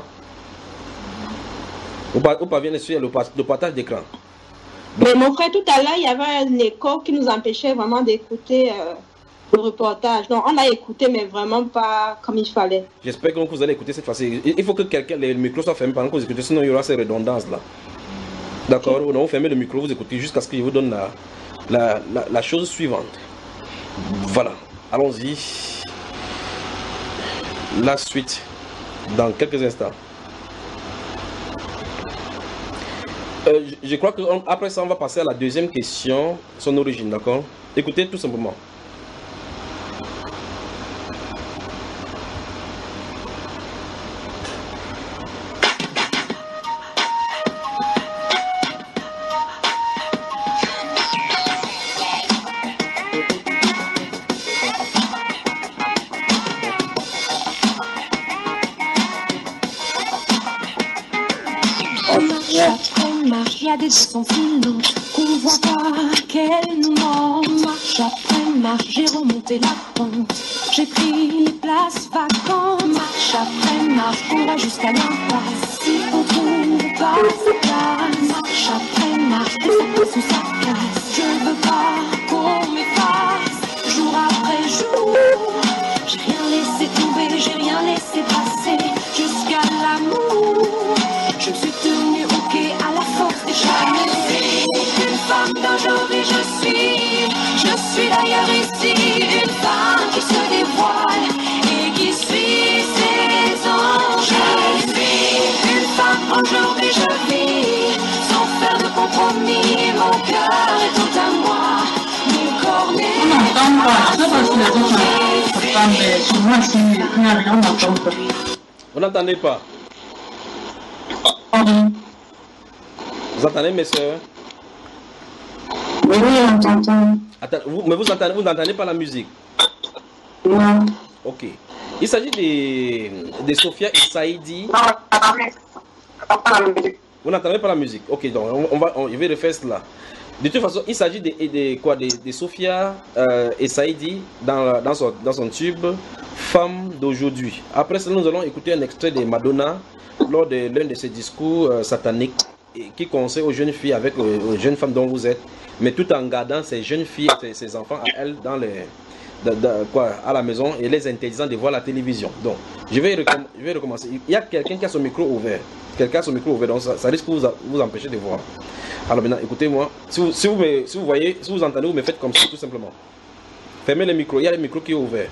Vous parvenez à suivre le partage d'écran. Mais mon frère, tout à l'heure, il y avait un écho qui nous empêchait vraiment d'écouter le reportage. Donc, on a écouté, mais vraiment pas comme il fallait. J'espère que vous allez écouter cette fois-ci. Il faut que le micro soit fermé pendant que vous écoutez, sinon il y aura ces redondances-là. D'accord? Okay. Donc, vous fermez le micro, vous écoutez jusqu'à ce qu'il vous donne la chose suivante. Voilà. Allons-y. La suite, dans quelques instants. Je crois qu'après ça, on va passer à la deuxième question, son origine, d'accord? Écoutez tout simplement. Il y a des sons filant qu'on voit pas qu'elle nous ment. Marche après marche, j'ai remonté la pente. J'ai pris les places vacantes. Marche après marche, on va jusqu'à l'impasse. Si on trouve pas sa place, marche après marche, et ça passe ou ça casse. Je veux pas qu'on m'efface, jour après jour. J'ai rien laissé tomber, j'ai rien laissé passer, jusqu'à l'amour. Je suis tenue au quai à la force des jamais. Une femme d'aujourd'hui je suis d'ailleurs ici. Une femme qui se dévoile et qui suit ses anges. Je suis une femme aujourd'hui je vis, sans faire de compromis. Mon cœur est tout à moi, mon corps n'est pas. On n'entend pas, je sais pas si les autres n'entendent, mais souvent si il n'y a rien, on n'entend pas. Vous n'entendez pas? Vous entendez mes soeurs? Oui, on t'entend. Mais vous n'entendez pas la musique? Non. Ok. Il s'agit de Sophia Issaidi. Vous n'entendez pas la musique? Ok, donc je vais refaire cela. De toute façon, il s'agit de Sophia et Saïdi dans son tube Femme d'aujourd'hui. Après cela, nous allons écouter un extrait de Madonna lors de l'un de ses discours sataniques qui conseille aux jeunes filles avec aux jeunes femmes dont vous êtes, mais tout en gardant ces jeunes filles et ces enfants à elles à la maison et les interdisant de voir la télévision. Donc, je vais recommencer. Il y a quelqu'un qui a son micro ouvert. Quelqu'un a son micro ouvert, donc ça risque de vous empêcher de voir. Alors maintenant, écoutez-moi. Si vous entendez, vous me faites comme ça, tout simplement. Fermez le micro. Il y a le micro qui est ouvert.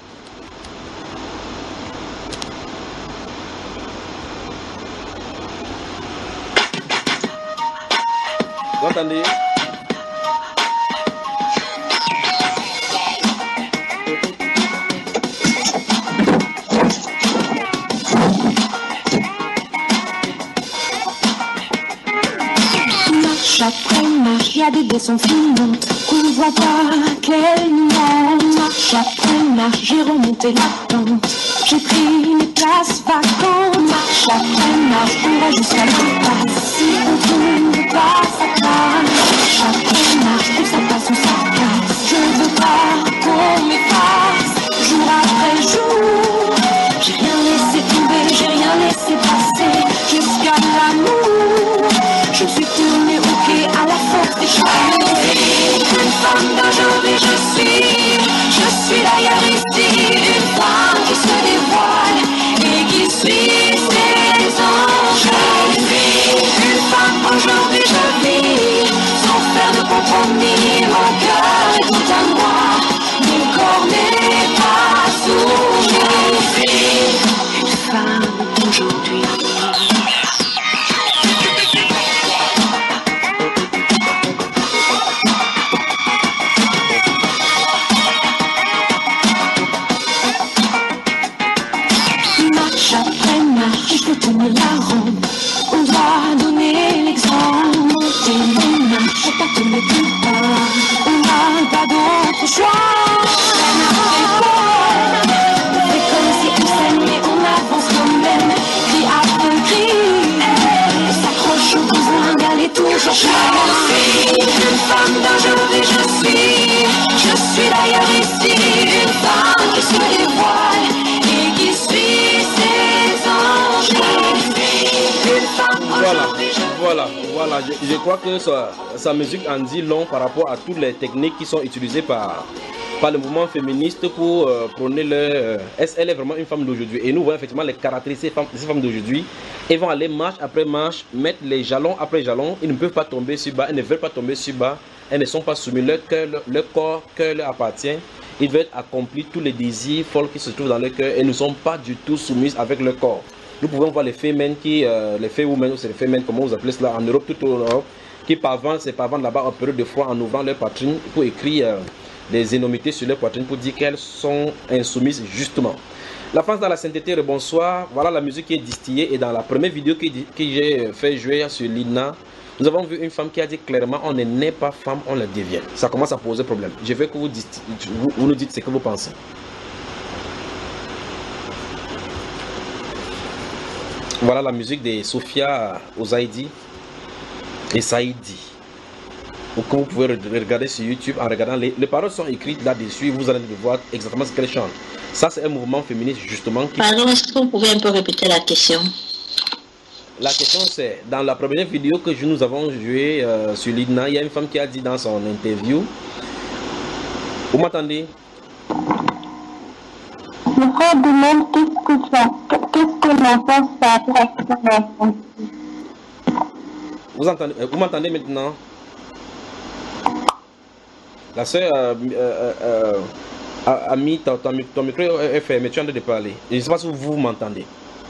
Vous entendez? Après marche, y a des dessins filantes qu'on ne voit pas qu'elles nous mentent. Marche après marche, j'ai remonté la pente, j'ai pris les places vacantes. Marche après marche, on va jusqu'à l'impasse, si on trouve pas sa place. Marche après marche, où ça passe ou ça casse, je veux pas qu'on m'efface. Jour après jour, j'ai rien laissé tomber, j'ai rien laissé passer, jusqu'à l'amour. Je suis tournée au quai à la force des charmes. Une femme d'aujourd'hui je suis d'ailleurs ici. Une femme qui se dévoile et qui suit ses anges. Une femme aujourd'hui je vis, sans faire de compromis. Mon cœur est tout à moi, mon corps n'est pas soumis. Une femme d'aujourd'hui. Tourner la ronde, on va donner l'exemple. Monter les mains, faut pas tomber plus bas. On n'a pas d'autre choix. On fait comme si on s'aime, mais on avance quand même. Cri après cri, on s'accroche au cousin, elle est toujours pleine. Une femme d'aujourd'hui je suis d'ailleurs ici. Une femme qui se dévoile et qui suit ses anges. Voilà. Je crois que sa musique en dit long par rapport à toutes les techniques qui sont utilisées par le mouvement féministe pour prôner leur... Elle est vraiment une femme d'aujourd'hui. Et nous voyons effectivement les caractéristiques ces femmes d'aujourd'hui. Elles vont aller marche après marche, mettre les jalons après jalons. Ils ne peuvent pas tomber sur bas, elles ne veulent pas tomber sur bas. Elles ne sont pas soumises. Leur corps leur appartient. Ils veulent accomplir tous les désirs folles qui se trouvent dans leur cœur et ne sont pas du tout soumises avec leur corps. Nous pouvons voir les femmes les femmes ou c'est les femmes, comment vous appelez cela, en Europe, toute l'Europe, qui parvendent là-bas en période de froid en ouvrant leur poitrine pour écrire des énormités sur leur poitrine pour dire qu'elles sont insoumises justement. La France dans la sainteté, bonsoir. Voilà la musique qui est distillée et dans la première vidéo que j'ai fait jouer sur l'INA, nous avons vu une femme qui a dit clairement on ne naît pas femme, on le devient. Ça commence à poser problème. Je veux que vous nous dites ce que vous pensez. Voilà la musique de Sophia Ozaidi et Saïdi. Que vous pouvez regarder sur YouTube en regardant. Les paroles sont écrites là-dessus. Vous allez voir exactement ce qu'elle chante. Ça, c'est un mouvement féministe justement. Pardon, est-ce que vous pouvez un peu répéter la question? La question c'est, dans la première vidéo que nous avons joué sur l'IDNA, il y a une femme qui a dit dans son interview. Vous m'entendez? Le frère demande qu'est-ce que l'enfant fait. Vous m'entendez maintenant? La soeur a mis ton micro est fermé, tu es en train de parler. Je ne sais pas si vous m'entendez.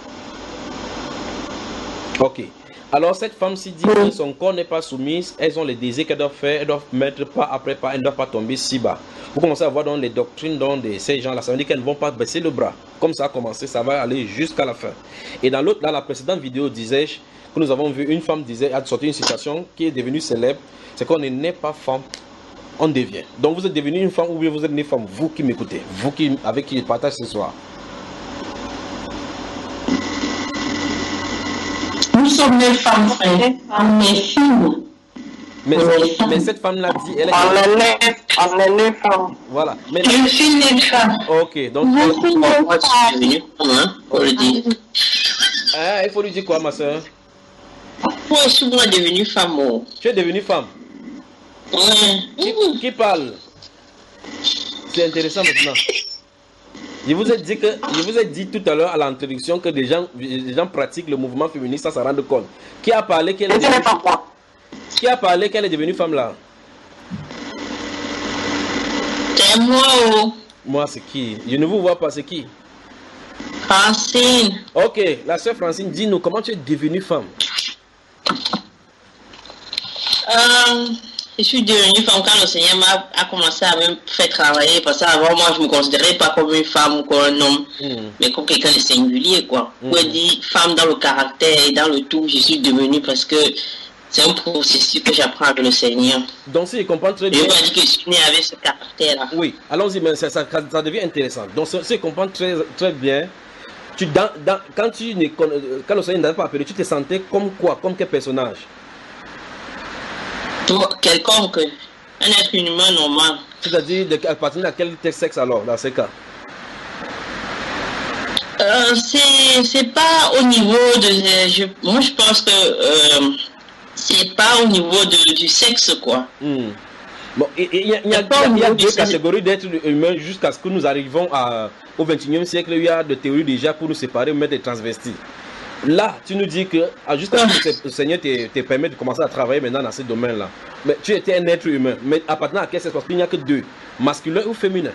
Ok. Alors cette femme-ci dit que son corps n'est pas soumise, elles ont les désirs qu'elles doivent faire, elles doivent mettre pas après pas, elles ne doivent pas tomber si bas. Vous commencez à voir dans les doctrines de ces gens-là, ça veut dire qu'elles ne vont pas baisser le bras. Comme ça a commencé, ça va aller jusqu'à la fin. Et dans la précédente vidéo, disais-je, que nous avons vu une femme a sorti une citation qui est devenue célèbre, c'est qu'on n'est pas femme, on devient. Donc vous êtes devenu une femme ou bien vous êtes une femme, vous qui m'écoutez, vous avec qui je partage ce soir. Nous sommes des femmes, frères, femmes et filles. Mais cette femme-là dit, elle est... On est né femme. Voilà. Mais... Je suis née femme. Ok, donc... Je suis née femme. Faut le dire. Ah, il faut lui dire quoi, ma soeur? Moi, je suis devenue femme. Tu es devenue femme? Ouais. Qui parle? C'est intéressant maintenant. Je vous ai dit tout à l'heure à l'introduction que les gens pratiquent le mouvement féministe sans s'en rendre compte. Qui a parlé qu'elle est devenue femme? Qui a parlé qu'elle est devenue femme là? C'est moi. Moi, c'est qui? Je ne vous vois pas, c'est qui? Francine. Ok, la soeur Francine, dis-nous comment tu es devenue femme? Je suis devenue femme quand le Seigneur a commencé à me faire travailler. Parce qu'avant, moi, je ne me considérais pas comme une femme ou comme un homme, mais comme quelqu'un de singulier, quoi. Pour dire femme dans le caractère et dans le tout, je suis devenue parce que c'est un processus que j'apprends avec le Seigneur. Donc, si je comprends très bien. Je ne veux pas dire que je suis née avec ce caractère-là. Oui, allons-y, mais ça devient intéressant. Donc, si je comprends très bien, quand le Seigneur n'avait pas appelé, tu te sentais comme quoi? Comme quel personnage? Quelconque, un être humain normal. C'est-à-dire, appartenir à quel sexe alors, dans ce cas? C'est pas au niveau de... moi, je pense que c'est pas au niveau du sexe, quoi. Bon, il y a deux catégories d'êtres humains jusqu'à ce que nous arrivons au 21e siècle. Il y a des théories déjà pour nous séparer, mettre des transvestis. Là, tu nous dis que jusqu'à ce que le Seigneur te permet de commencer à travailler maintenant dans ce domaine-là. Mais tu étais un être humain. Mais appartenant à quel sexe? Parce qu'il n'y a que deux. Masculin ou féminin?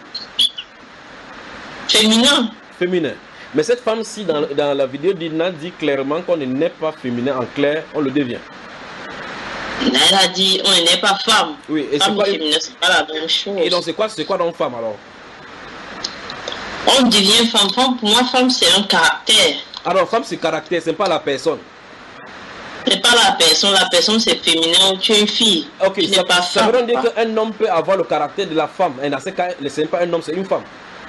Féminin. Féminin. Mais cette femme-ci, dans la vidéo d'Ina, dit clairement qu'on ne naît pas féminin. En clair, on le devient. Elle a dit on n'est pas femme. Oui, et femme et féminin, c'est pas la même chose. Et donc, c'est quoi donc femme alors? On devient femme. Pour moi, femme, c'est un caractère. Alors, femme, c'est caractère, c'est pas la personne. C'est pas la personne c'est féminin, tu es une fille. Ok, ça veut dire qu'un homme peut avoir le caractère de la femme. Et dans ce cas, ce n'est pas un homme, c'est une femme.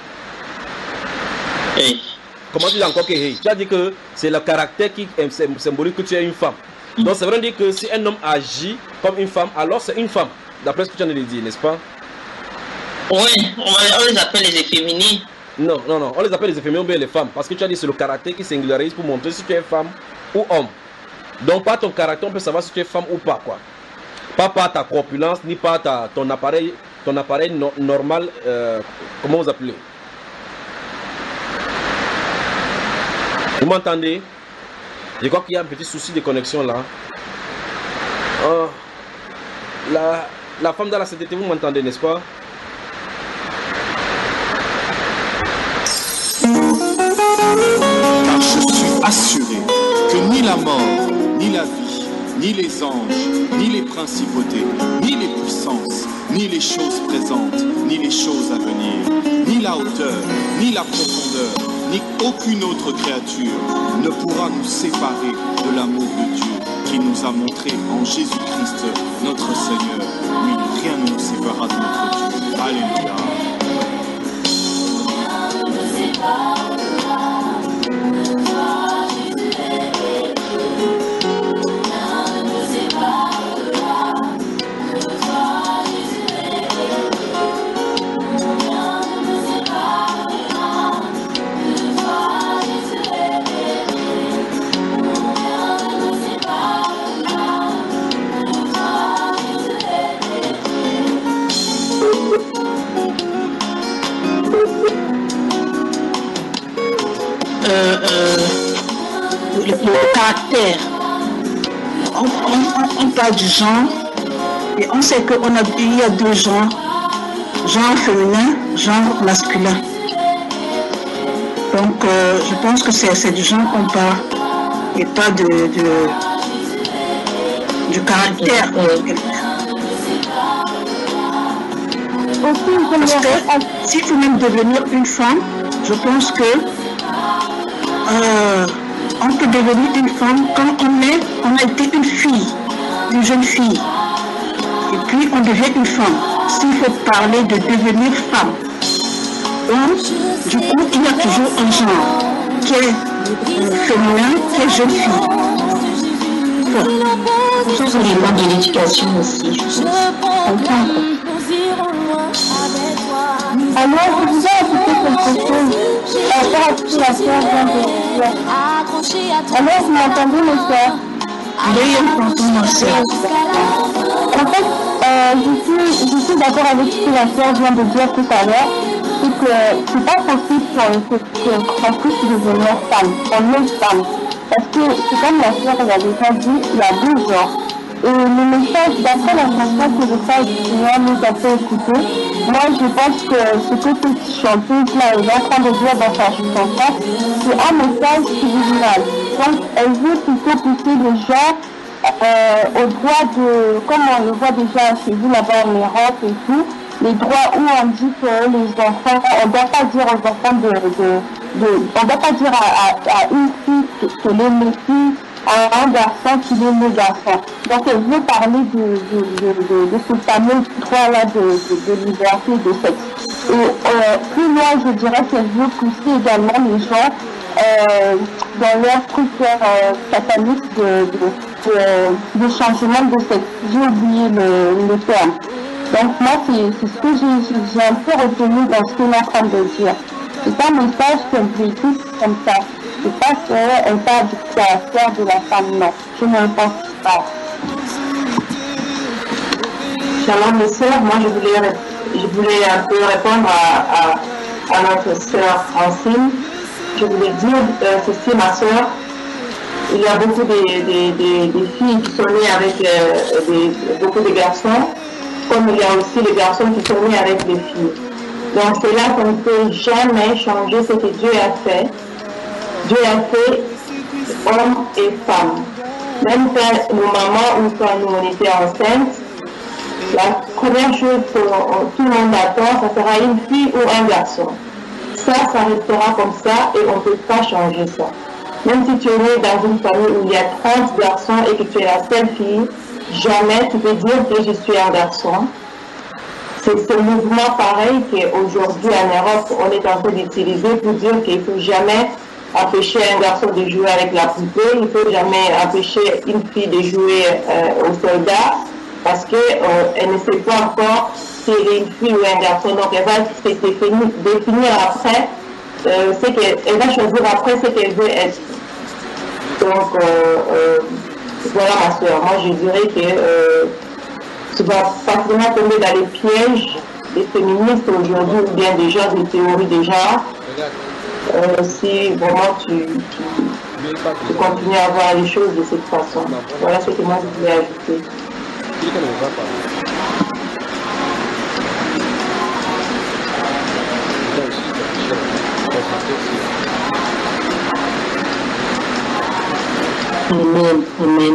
Oui. Comment tu dis encore que tu as dit que c'est le caractère qui symbolise que tu es une femme. Donc, ça veut dire que si un homme agit comme une femme, alors c'est une femme. D'après ce que tu viens de dire, n'est-ce pas? Oui, on les appelle les efféminés. Non, on les appelle les efféminés ou bien les femmes. Parce que tu as dit c'est le caractère qui singularise pour montrer si tu es femme ou homme. Donc par ton caractère, on peut savoir si tu es femme ou pas, quoi. Pas par ta corpulence, ni par ton appareil normal, comment vous appelez? Vous m'entendez? Je crois qu'il y a un petit souci de connexion là. La femme dans la CTT, vous m'entendez, n'est-ce pas? Car je suis assuré que ni la mort, ni la vie, ni les anges, ni les principautés, ni les puissances, ni les choses présentes, ni les choses à venir, ni la hauteur, ni la profondeur, ni aucune autre créature ne pourra nous séparer de l'amour de Dieu qui nous a montré en Jésus-Christ notre Seigneur. Oui, rien ne nous séparera de notre Dieu. Alléluia. Le caractère. On parle du genre et on sait qu'il y a deux genres, genre féminin, genre masculin. Donc je pense que c'est du genre qu'on parle et pas du caractère. Parce que s'il faut même devenir une femme, je pense que on peut devenir une femme quand on a été une fille, une jeune fille. Et puis on devient une femme. S'il faut parler de devenir femme, donc du coup il y a toujours un genre qui est féminin, qui est jeune fille. Bon. tous les modes de l'éducation aussi. Alors, je voudrais ajouter quelque chose par rapport à ce que la sœur vient de dire. Alors, vous m'entendez, mes sœurs? Oui, on t'entend, ma sœur. En fait, je suis d'accord avec ce que la sœur vient de dire tout à l'heure. C'est que c'est pas possible qu'on puisse devenir femme, qu'on est femme. Parce que c'est comme la sœur l'a déjà dit, il y a deux genres. Et le message, d'après la chanson que le Père du Seigneur nous a fait écouter, moi je pense que ce que cette chanteuse-là est en train de dire dans sa chanson, c'est un message subliminal. Donc elle veut plutôt pousser les gens au droit de, comme on le voit déjà chez vous là-bas en Europe et tout, les droits où on dit que les enfants, on ne doit pas dire aux enfants on ne doit pas dire à une fille qu'elle est une fille, à un garçon qu'il est le garçon. Donc elle veut parler de ce fameux droit-là de liberté de sexe. Et plus loin, je dirais qu'elle veut pousser également les gens dans leur truc satanique de changement de sexe. J'ai oublié le terme. Donc moi, c'est ce que j'ai un peu retenu dans ce qu'elle est en train de dire. C'est un message qu'elle véhicule comme ça. C'est pas qu'elle parle du caractère de la femme, non. Je ne pense pas. Shalom, mes sœurs, moi je voulais un peu répondre à notre sœur Francine. Je voulais dire ceci, ma sœur. Il y a beaucoup de filles qui sont nées avec beaucoup de garçons, comme il y a aussi les garçons qui sont nés avec des filles. Donc c'est là qu'on ne peut jamais changer ce que Dieu a fait. Dieu a fait homme et femme. Même quand nos mamans ou quand nous on était enceintes, la première chose que tout le monde attend, ça sera une fille ou un garçon. Ça restera comme ça et on ne peut pas changer ça. Même si tu es né dans une famille où il y a 30 garçons et que tu es la seule fille, jamais tu peux dire que je suis un garçon. C'est ce mouvement pareil qu'aujourd'hui en Europe, on est en train d'utiliser pour dire qu'il ne faut jamais empêcher un garçon de jouer avec la poupée, il ne faut jamais empêcher une fille de jouer au soldat parce qu'elle ne sait pas encore si elle est une fille ou un garçon. Donc elle va se définir après, elle va choisir après ce qu'elle veut être. Donc voilà ma soeur, moi je dirais que tu vas facilement tomber dans les pièges des féministes aujourd'hui ou bien des gens de théorie des genres. Si vraiment tu continues à voir les choses de cette façon. Voilà ce que moi je voulais ajouter. Amen, amen.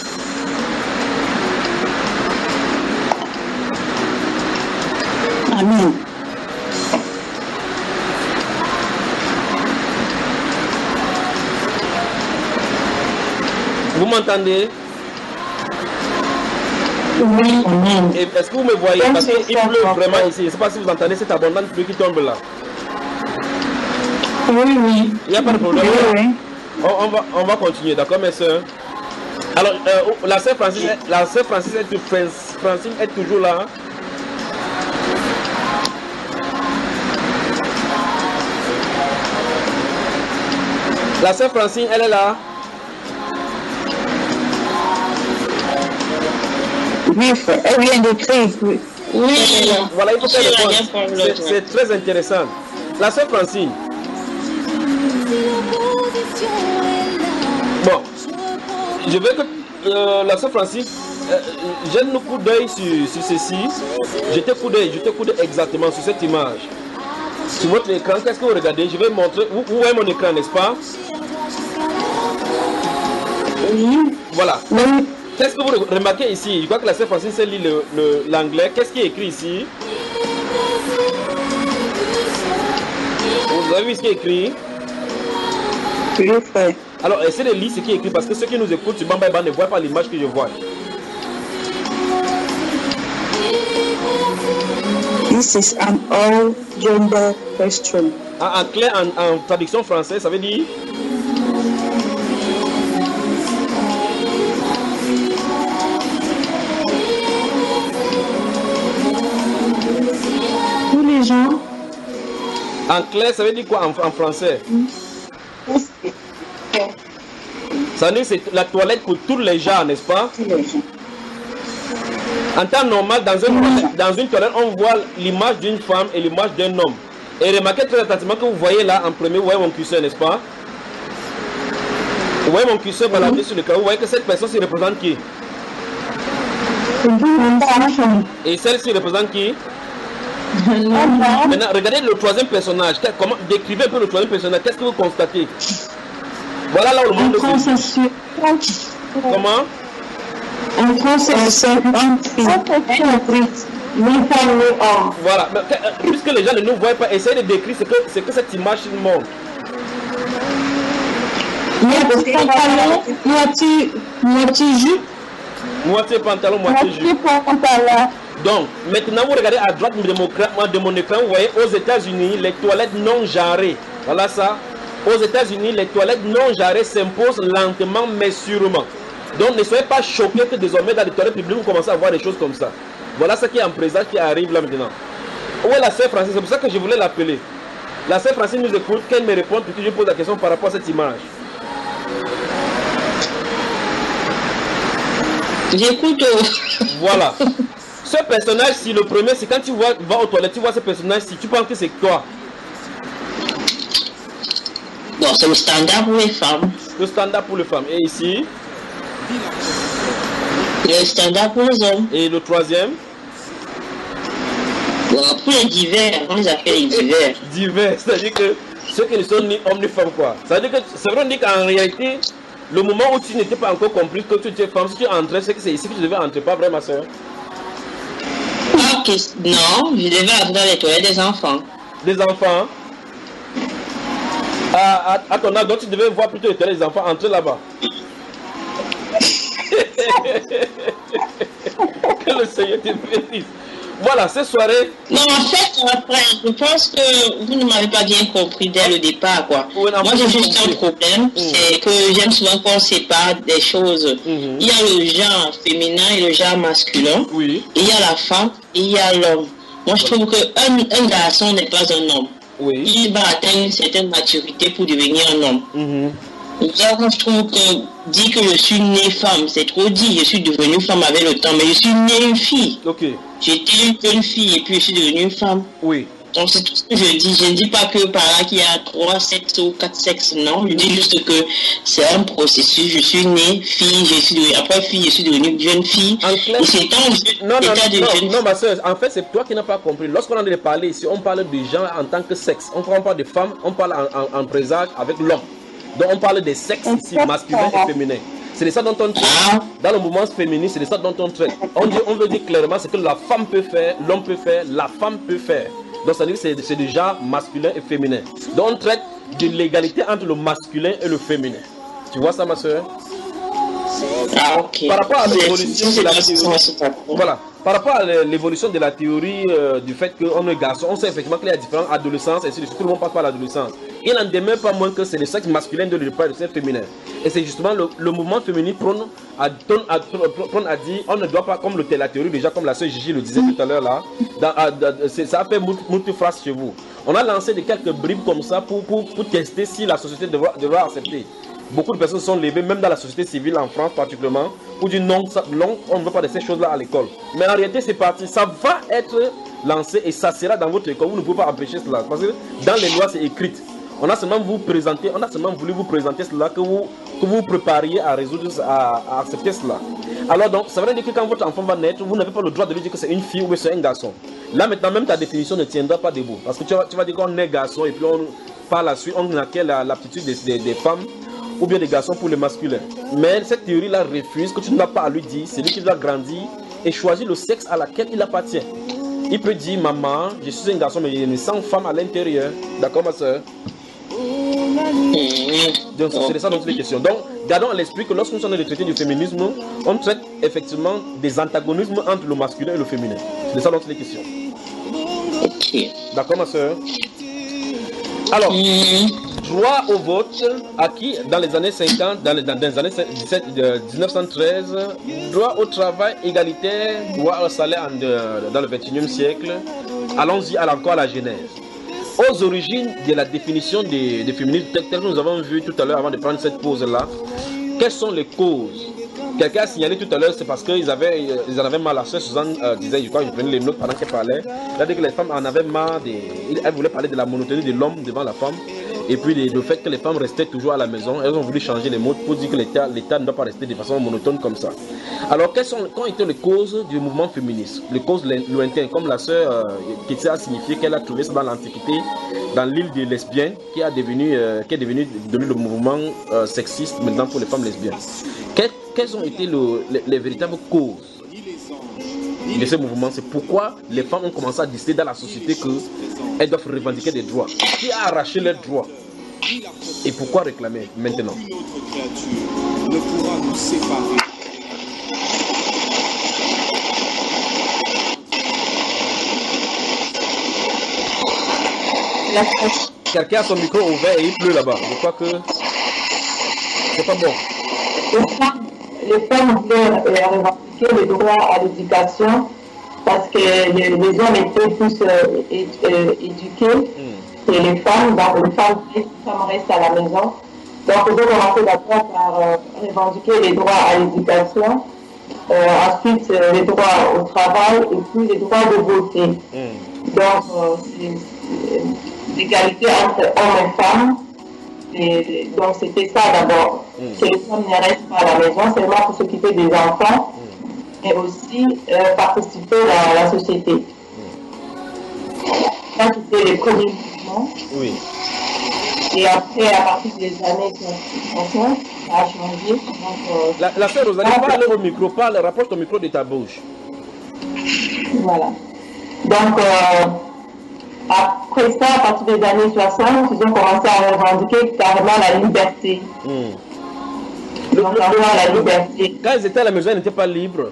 Amen. Vous m'entendez? Oui, amen. Est-ce que vous me voyez? Parce qu'il pleut vraiment ici. Je ne sais pas si vous entendez cette abondante pluie qui tombe là. Oui, oui. Il n'y a pas de problème. Oui, oui. On va continuer, d'accord, mes soeurs? Alors, la sœur Francine est toujours là. La sœur Francine, elle est là. Oui, elle vient d'écrire. Oui. Voilà, il faut faire le point. C'est très intéressant. La sœur Francine. Bon, je veux que la sœur Francine jette nos coups d'œil sur ceci. Jetez coup d'œil exactement sur cette image. Sur votre écran, qu'est-ce que vous regardez? Je vais montrer. Vous voyez mon écran, n'est-ce pas? Oui. Voilà. Oui. Qu'est-ce que vous remarquez ici? Je crois que la sœur Francine sait lire l'anglais. Qu'est-ce qui est écrit ici? Vous avez vu ce qui est écrit? Oui, frère. Alors, essayez de lire ce qui est écrit parce que ceux qui nous écoutent sur Bamba ne voient pas l'image que je vois. This is an all gender question. En clair, en traduction française, ça veut dire? En clair, ça veut dire quoi en français? Ça veut dire que c'est la toilette pour tous les gens, n'est-ce pas? En temps normal, dans une toilette, on voit l'image d'une femme et l'image d'un homme. Et remarquez très attentivement que vous voyez là en premier, vous voyez mon curseur, n'est-ce pas? Vous voyez mon curseur baladé sur le carreau, vous voyez que cette personne se représente qui? Et celle-ci représente qui? Maintenant, regardez le troisième personnage. Comment, décrivez un peu le troisième personnage. Qu'est-ce que vous constatez? Voilà là où le monde. Comment? Voilà. Puisque les gens ne nous voient pas, essayez de décrire ce que cette image montre. Moitié jupe. Moitié pantalon, moitié jupe. Donc, maintenant vous regardez à droite de mon écran, vous voyez aux États-Unis les toilettes non jarrées. Voilà ça. Aux États-Unis, les toilettes non jarrées s'imposent lentement mais sûrement. Donc, ne soyez pas choqués que désormais dans les toilettes publiques, vous commencez à voir des choses comme ça. Voilà ce qui est en présage qui arrive là maintenant. Où est la sœur Francine? C'est pour ça que je voulais l'appeler. La sœur Francine nous écoute, qu'elle me réponde, puis je pose la question par rapport à cette image. J'écoute. Voilà. Ce personnage, si le premier, c'est quand tu vas aux toilettes, tu vois ce personnage, si tu penses que c'est toi. Bon, c'est le standard pour les femmes. Le standard pour les femmes. Et ici? Le standard pour les hommes. Et le troisième? Bon, pour les divers, on les appelle les divers. Divers, c'est-à-dire que ceux qui ne sont ni hommes ni femmes, quoi. C'est-à-dire que c'est vrai qu'en réalité, le moment où tu n'étais pas encore compris que tu étais femme, si tu entrais, c'est que c'est ici que tu devais entrer, pas vrai, ma soeur? Ok, non, je devais entrer dans les toilettes des enfants. Des enfants? À ton âge, donc tu devais voir plutôt les toilettes des enfants entrer là-bas. Que le Seigneur te bénisse. Voilà, cette soirée. Non, en fait, après, je pense que vous ne m'avez pas bien compris dès le départ, quoi. Oui, non, moi, j'ai juste un problème, c'est que j'aime souvent qu'on sépare des choses. Il y a le genre féminin et le genre masculin. Oui. Il y a la femme et il y a l'homme. Moi, je trouve qu'un garçon n'est pas un homme. Oui. Il va atteindre une certaine maturité pour devenir un homme. Moi, je trouve que dire que je suis née femme, c'est trop dit. Je suis devenue femme avec le temps, mais je suis née une fille. Ok. J'étais une jeune fille et puis je suis devenue une femme. Oui. Donc c'est tout ce que je dis. Je ne dis pas que par là qu'il y a 3 sexes ou 4 sexes, non. Je dis juste que c'est un processus. Je suis née fille, je suis devenue, après fille, je suis devenue jeune fille. Et c'est non, ma soeur, en fait, c'est toi qui n'as pas compris. Lorsqu'on en a parlé ici, on parle de genre en tant que sexe. On ne parle de femme, on parle en présage avec l'homme. Donc on parle des sexes ici, masculins et féminins. C'est de ça dont on traite. Dans le mouvement féministe, c'est de ça dont on traite. On veut dire clairement ce que la femme peut faire, l'homme peut faire, la femme peut faire. Donc ça veut dire que c'est déjà masculin et féminin. Donc on traite de l'égalité entre le masculin et le féminin. Tu vois ça, ma soeur? Okay. Par rapport à l'évolution de la théorie, voilà. Par rapport à l'évolution de la théorie du fait qu'on est garçon, on sait effectivement qu'il y a différentes adolescences et tout le monde passe par l'adolescence. Il n'en demeure pas moins que c'est le sexe masculin de le sexe féminin. Et c'est justement le mouvement féminin prône à dire on ne doit pas, comme la théorie déjà, comme la sœur Gigi le disait tout à l'heure là, ça a fait moult phrases chez vous. On a lancé quelques bribes comme ça pour tester si la société devra accepter. Beaucoup de personnes sont levées, même dans la société civile en France particulièrement, pour dire non, on ne veut pas de ces choses-là à l'école. Mais en réalité, c'est parti. Ça va être lancé et ça sera dans votre école. Vous ne pouvez pas empêcher cela. Parce que dans les lois, c'est écrit. On a seulement voulu vous présenter cela, que vous prépariez à résoudre, à accepter cela. Alors donc, ça veut dire que quand votre enfant va naître, vous n'avez pas le droit de lui dire que c'est une fille ou que c'est un garçon. Là maintenant, même ta définition ne tiendra pas debout. Parce que tu vas dire qu'on est garçon et puis par la suite, on acquiert l'aptitude des femmes ou bien des garçons pour le masculin. Mais cette théorie-là refuse que tu ne dois pas à lui dire, c'est lui qui doit grandir et choisir le sexe à laquelle il appartient. Il peut dire, maman, je suis un garçon, mais je me sens femme à l'intérieur. D'accord, ma soeur? Donc c'est de ça dont il est question. Donc, gardons à l'esprit que lorsqu'on est de traiter du féminisme, on traite effectivement des antagonismes entre le masculin et le féminin. C'est de ça dont il est question. D'accord, ma soeur? Alors, droit au vote acquis dans les années 50, dans les années 1913, droit au travail égalitaire, droit au salaire dans le 21e siècle. Allons-y encore à la Genèse. aux origines de la définition des féministes, tel que nous avons vu tout à l'heure avant de prendre cette pause-là, quelles sont les causes? Quelqu'un a signalé tout à l'heure, c'est parce qu'ils en avaient marre. La sœur Suzanne disait, je crois que je prenais les notes pendant qu'elle parlait. Elle a dit que les femmes en avaient marre, elles voulaient parler de la monotonie de l'homme devant la femme. Et puis le fait que les femmes restaient toujours à la maison, elles ont voulu changer les mots pour dire que l'État ne doit pas rester de façon monotone comme ça. Alors, quelles ont été les causes du mouvement féministe? Les causes lointaines, comme la sœur Kétia a signifié qu'elle a trouvé ça dans l'Antiquité, dans l'île des lesbiennes, qui est devenu le mouvement sexiste maintenant pour les femmes lesbiennes. Quelles ont été les véritables causes de ce mouvement? C'est pourquoi les femmes ont commencé à décider dans la société qu'elles doivent revendiquer des droits. Qui a arraché leurs droits? Et pourquoi réclamer maintenant? Notre créature ne pourra nous séparer. Quelqu'un a son micro ouvert et il pleut là-bas. Je crois que c'est pas bon. Les femmes voulaient revendiquer le droit à l'éducation parce que les hommes étaient plus éduqués que les femmes. Donc les femmes restent à la maison. Donc ils ont commencé d'abord par revendiquer les droits à l'éducation, ensuite les droits au travail et puis les droits de voter. Donc l'égalité entre hommes et femmes. Donc c'était ça d'abord, que les femmes ne restent pas à la maison seulement pour s'occuper des enfants, mais aussi participer à la société. Ça c'était le premier mouvement. Oui. Et après, à partir des années 50, ça a changé. Donc, la sœur Rosalie, parle au micro, rapproche ton micro de ta bouche. Voilà. Donc, après ça, à partir des années 60, ils ont commencé à revendiquer carrément la liberté. Donc, la liberté. Quand ils étaient à la maison, ils n'étaient pas libres.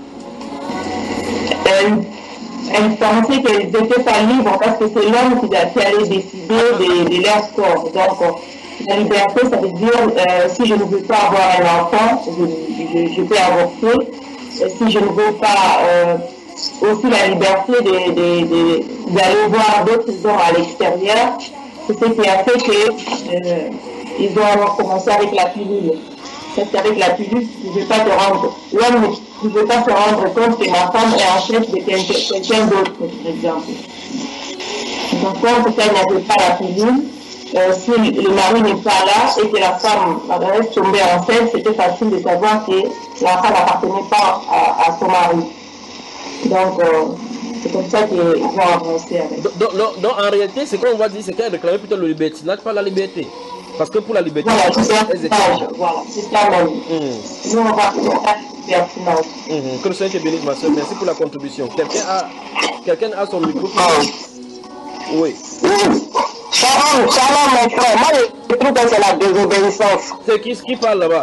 Elles pensaient qu'elles n'étaient pas libres parce que c'est l'homme qui allait décider de leur corps. Donc, la liberté, ça veut dire si je ne veux pas avoir un enfant, je peux avorter. Si je ne veux pas aussi la liberté d'aller voir d'autres hommes à l'extérieur, c'est ce qui a fait qu'ils ont commencé avec la pilule. C'est avec la pilule, tu ne veux pas te rendre. L'homme ne veut pas se rendre compte que ma femme est en chef de quelqu'un d'autre, par exemple. Donc, quand elle n'avait pas la pilule, si le mari n'est pas là et que la femme reste tombée enceinte, c'était facile de savoir que l'enfant n'appartenait pas à son mari. Donc, c'est comme ça qu'ils vont avancer avec. Donc, en réalité, ce qu'on va dire, c'est qu'elle réclamait plutôt le libertinage, pas la liberté. Parce que pour la liberté, voilà, c'est ça, voilà, c'est ça même. Nous, on va faire le libertinage. Que le Seigneur te bénisse, ma soeur. Merci pour la contribution. Quelqu'un a son micro. Oui. Shalom, mon frère. Moi, je trouve que c'est la désobéissance. C'est qui parle là-bas?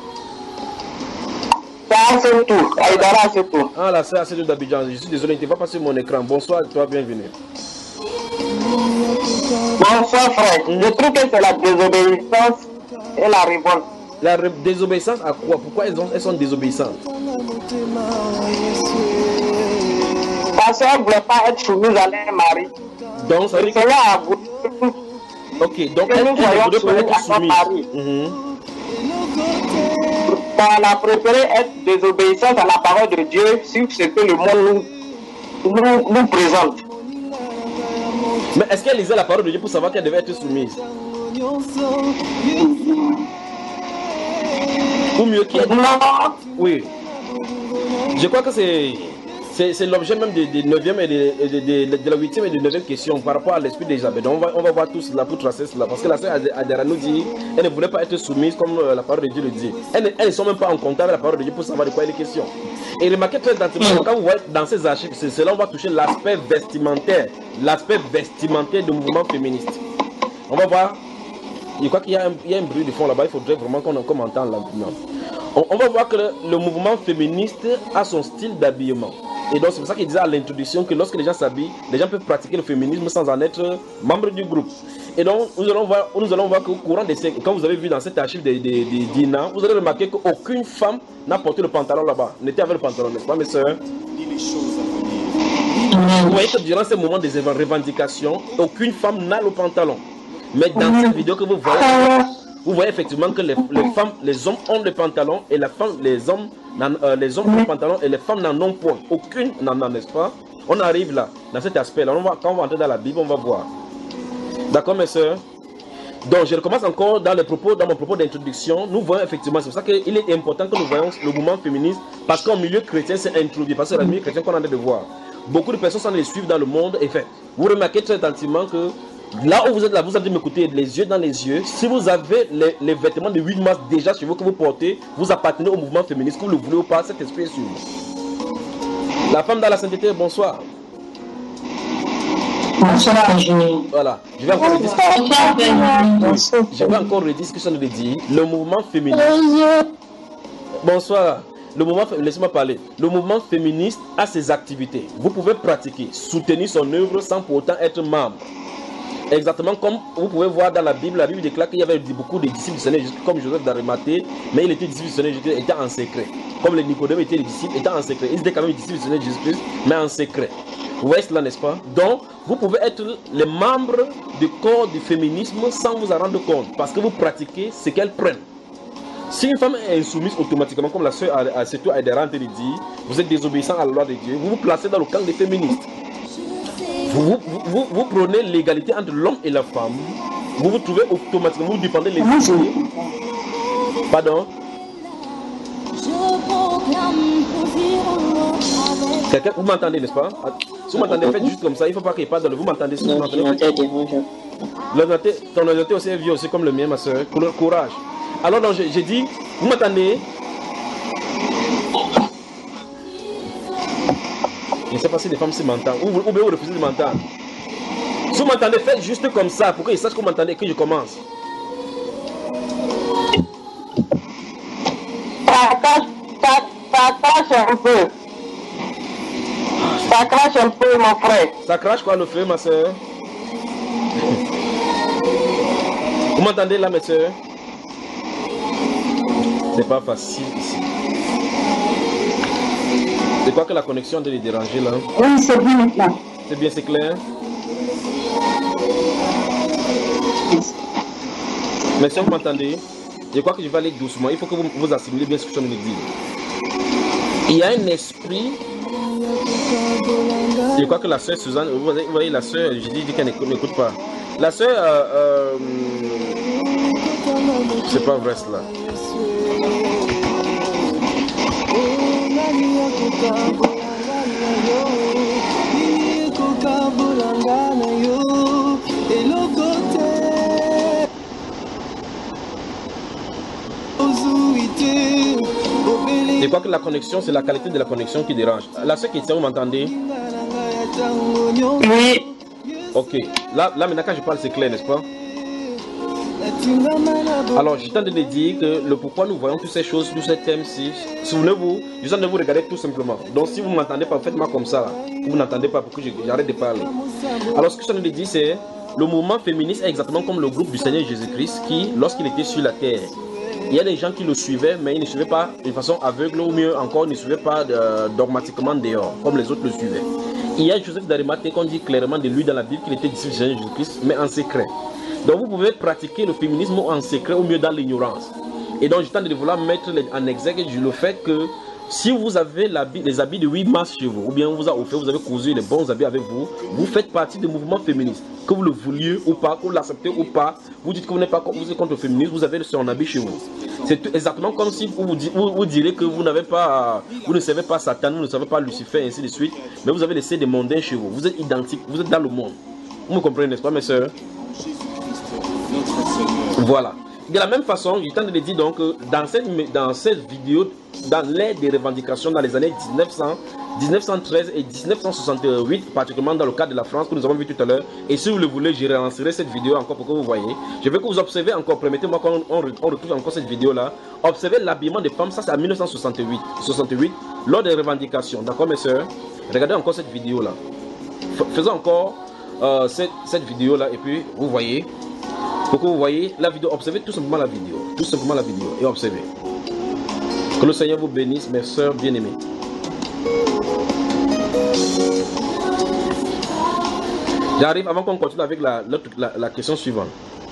C'est tout. Aïdara, c'est tout. Ah, la sœur, c'est tout d'Abidjan. Je suis désolé, tu ne vas pas sur mon écran. Bonsoir, toi, bienvenue. Bonsoir, frère. Je trouve que c'est la désobéissance et la révolte. La désobéissance à quoi? Pourquoi elles sont désobéissantes? Parce qu'elles ne voulaient pas être soumises à leur mari. Donc, ça veut dire que... Ok, donc elles ne voulaient pas être soumises. On a préféré être désobéissante à la parole de Dieu sur ce que le monde nous présente. Mais est-ce qu'elle lisait la parole de Dieu pour savoir qu'elle devait être soumise? Ou mieux qu'elle... Non. Oui. Je crois que c'est l'objet même de 9e et de la 8e et de 9e question par rapport à l'esprit d'Isabelle. On va voir tout cela pour tracer cela. Parce que la sœur Adara nous dit elle ne voulait pas être soumise comme la parole de Dieu le dit. Elles ne sont même pas en contact avec la parole de Dieu pour savoir de quoi il est question. Et remarquez très attentivement, quand vous voyez dans ces archives, c'est là on va toucher l'aspect vestimentaire du mouvement féministe. On va voir. Je crois qu'il y a un bruit de fond là-bas, il faudrait vraiment qu'on entende là maintenant. On va voir que le mouvement féministe a son style d'habillement. Et donc c'est pour ça qu'il disait à l'introduction que lorsque les gens s'habillent, les gens peuvent pratiquer le féminisme sans en être membre du groupe. Et donc nous allons voir qu'au courant des siècles, quand vous avez vu dans cette archive des Dina, vous allez remarquer qu'aucune femme n'a porté le pantalon là-bas, n'était avec le pantalon, n'est-ce pas mes soeurs? vous voyez que durant ces moments des revendications, aucune femme n'a le pantalon. Mais dans cette vidéo que vous voyez effectivement que les hommes ont le pantalon et les hommes ont le pantalon et les femmes n'en ont point. Aucune n'en a, n'est-ce pas? On arrive là, dans cet aspect-là. Quand on va entrer dans la Bible, on va voir. D'accord, mes soeurs? Donc, je recommence encore dans mon propos d'introduction. Nous voyons effectivement, c'est pour ça qu'il est important que nous voyons le mouvement féministe, parce qu'en milieu chrétien, c'est introduit. Parce que c'est le milieu chrétien qu'on est en train de voir. Beaucoup de personnes sont les suivre dans le monde. Et fait, vous remarquez très attentivement que là où vous êtes là, vous allez m'écouter les yeux dans les yeux. Si vous avez les vêtements de 8 mars déjà sur vous que vous portez, vous appartenez au mouvement féministe, que vous le voulez ou pas, cet esprit est sur vous. La femme dans la sainteté, bonsoir. Bonsoir, voilà, je vais encore redire ce que je viens de dire. Le mouvement féministe. Bonsoir. Le mouvement, laissez-moi parler. Le mouvement féministe a ses activités. Vous pouvez pratiquer, soutenir son œuvre sans pour autant être membre. Exactement comme vous pouvez voir dans la Bible déclare qu'il y avait beaucoup de disciples du Seigneur, comme Joseph d'Arimathée, mais il était disciple du Seigneur Jésus-Christ, était en secret. Comme les Nicodème étaient les disciples, étaient en secret. Ils étaient quand même disciples du Seigneur Jésus-Christ, mais en secret. Vous voyez cela, n'est-ce pas? Donc, vous pouvez être les membres du corps du féminisme sans vous en rendre compte, parce que vous pratiquez ce qu'elles prennent. Si une femme est insoumise automatiquement, comme la sœur Asetou Aïdera de dire, vous êtes désobéissant à la loi de Dieu, vous vous placez dans le camp des féministes. Vous prenez l'égalité entre l'homme et la femme, vous vous trouvez automatiquement, vous défendez les filles. Pardon? Quelqu'un, vous m'entendez, n'est-ce pas? Si vous m'entendez, faites juste comme ça, il ne faut pas qu'il parle. Vous m'entendez? Si vous m'entendez, ton ordinateur aussi est vieux, aussi comme le mien, ma soeur. Courage. Alors, j'ai dit, vous m'entendez? Je ne sais pas si les femmes m'entendent ou bien vous refusez de m'entendre. Si vous m'entendez, faites juste comme ça pour qu'ils sachent que vous m'entendez et que je commence. Ça crache un peu. Ça crache un peu, mon frère. Ça crache quoi le feu, ma soeur? Vous m'entendez là, mes soeurs? C'est pas facile ici. C'est quoi que la connexion de les déranger là? Oui, c'est bien maintenant. C'est bien, c'est clair? Mais si vous m'entendez, je crois que je vais aller doucement. Il faut que vous assimilez bien ce que je viens de dire. Il y a un esprit. Je crois que la soeur Suzanne, vous voyez la soeur, je dis qu'elle n'écoute pas. La soeur, c'est pas vrai cela. Je crois que la connexion, c'est la qualité de la connexion qui dérange. La soeur Christian, vous m'entendez? Oui. Ok. Là maintenant quand je parle, c'est clair, n'est-ce pas? Alors, je tente de dire que le pourquoi nous voyons toutes ces choses, tous ces thèmes-ci, souvenez-vous, je viens de vous regarder tout simplement. Donc, si vous ne m'entendez pas, faites-moi comme ça. Vous n'entendez pas pour que j'arrête de parler. Alors, ce que je viens de dire, c'est le mouvement féministe est exactement comme le groupe du Seigneur Jésus-Christ qui, lorsqu'il était sur la terre, il y a des gens qui le suivaient, mais ils ne suivaient pas de façon aveugle, ou mieux encore, ils ne suivaient pas dogmatiquement dehors, comme les autres le suivaient. Il y a Joseph d'Arimathée qu'on dit clairement de lui dans la Bible qu'il était disciple du Seigneur Jésus-Christ, mais en secret. Donc vous pouvez pratiquer le féminisme en secret ou mieux dans l'ignorance. Et donc je tente de vouloir mettre en exergue le fait que si vous avez les habits de 8 mars chez vous, ou bien on vous a offert, vous avez cousu les bons habits avec vous, vous faites partie du mouvement féministe. Que vous le vouliez ou pas, que vous l'acceptez ou pas, vous dites que vous n'êtes pas contre le féminisme, vous avez son habit chez vous. C'est exactement comme si vous direz que vous ne savez pas Satan, vous ne savez pas Lucifer, et ainsi de suite, mais vous avez laissé des mondains chez vous. Vous êtes identiques, vous êtes dans le monde. Vous me comprenez, n'est-ce pas, mes soeurs? Voilà. De la même façon, je tente de dire donc dans cette vidéo, dans l'ère des revendications dans les années 1913 et 1968, particulièrement dans le cas de la France que nous avons vu tout à l'heure, et si vous le voulez, je relancerai cette vidéo encore pour que vous voyez. Je veux que vous observez encore, permettez-moi qu'on retrouve encore cette vidéo-là. Observez l'habillement des femmes, ça c'est en 1968, lors des revendications. D'accord, mes soeurs? Regardez encore cette vidéo-là. Faisons encore cette vidéo-là, et puis vous voyez. Pour que vous voyez la vidéo, observez tout simplement la vidéo. Tout simplement la vidéo et observez. Que le Seigneur vous bénisse, mes soeurs bien-aimées. J'arrive avant qu'on continue avec la question suivante.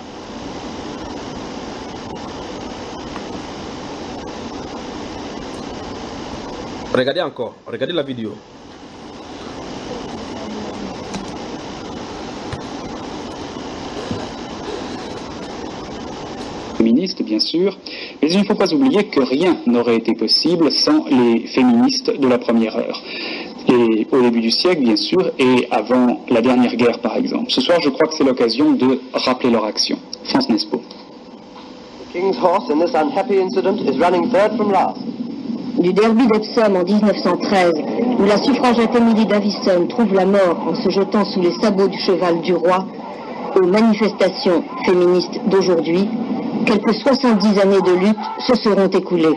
Regardez encore, regardez la vidéo. Féministes, bien sûr, mais il ne faut pas oublier que rien n'aurait été possible sans les féministes de la première heure. Et au début du siècle, bien sûr, et avant la dernière guerre, par exemple. Ce soir, je crois que c'est l'occasion de rappeler leur action. France Nespo. The King's horse in this unhappy incident is running third from last. Du derby d'Epsom en 1913, où la suffragette Emily Davison trouve la mort en se jetant sous les sabots du cheval du roi, aux manifestations féministes d'aujourd'hui, quelques 70 années de lutte se seront écoulées.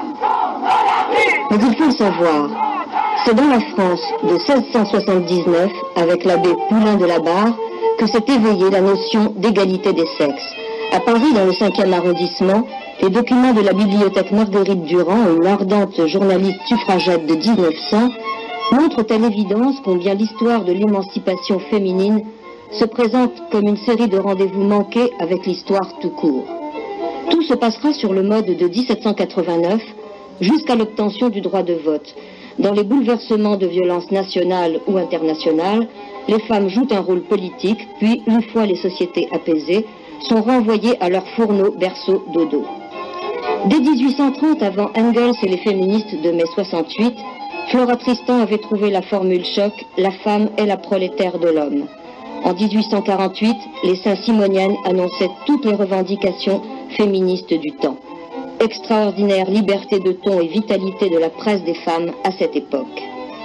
Mais il faut le savoir, c'est dans la France de 1679, avec l'abbé Poulain de la Barre, que s'est éveillée la notion d'égalité des sexes. À Paris, dans le 5e arrondissement, les documents de la bibliothèque Marguerite Durand, une ardente journaliste suffragette de 1900, montrent à l'évidence combien l'histoire de l'émancipation féminine se présente comme une série de rendez-vous manqués avec l'histoire tout court. Tout se passera sur le mode de 1789 jusqu'à l'obtention du droit de vote. Dans les bouleversements de violence nationale ou internationale, les femmes jouent un rôle politique, puis, une fois les sociétés apaisées, sont renvoyées à leur fourneau, berceau, dodo. Dès 1830, avant Engels et les féministes de mai 68, Flora Tristan avait trouvé la formule choc « La femme est la prolétaire de l'homme ». En 1848, les Saint-Simoniennes annonçaient toutes les revendications féministes du temps. Extraordinaire liberté de ton et vitalité de la presse des femmes à cette époque.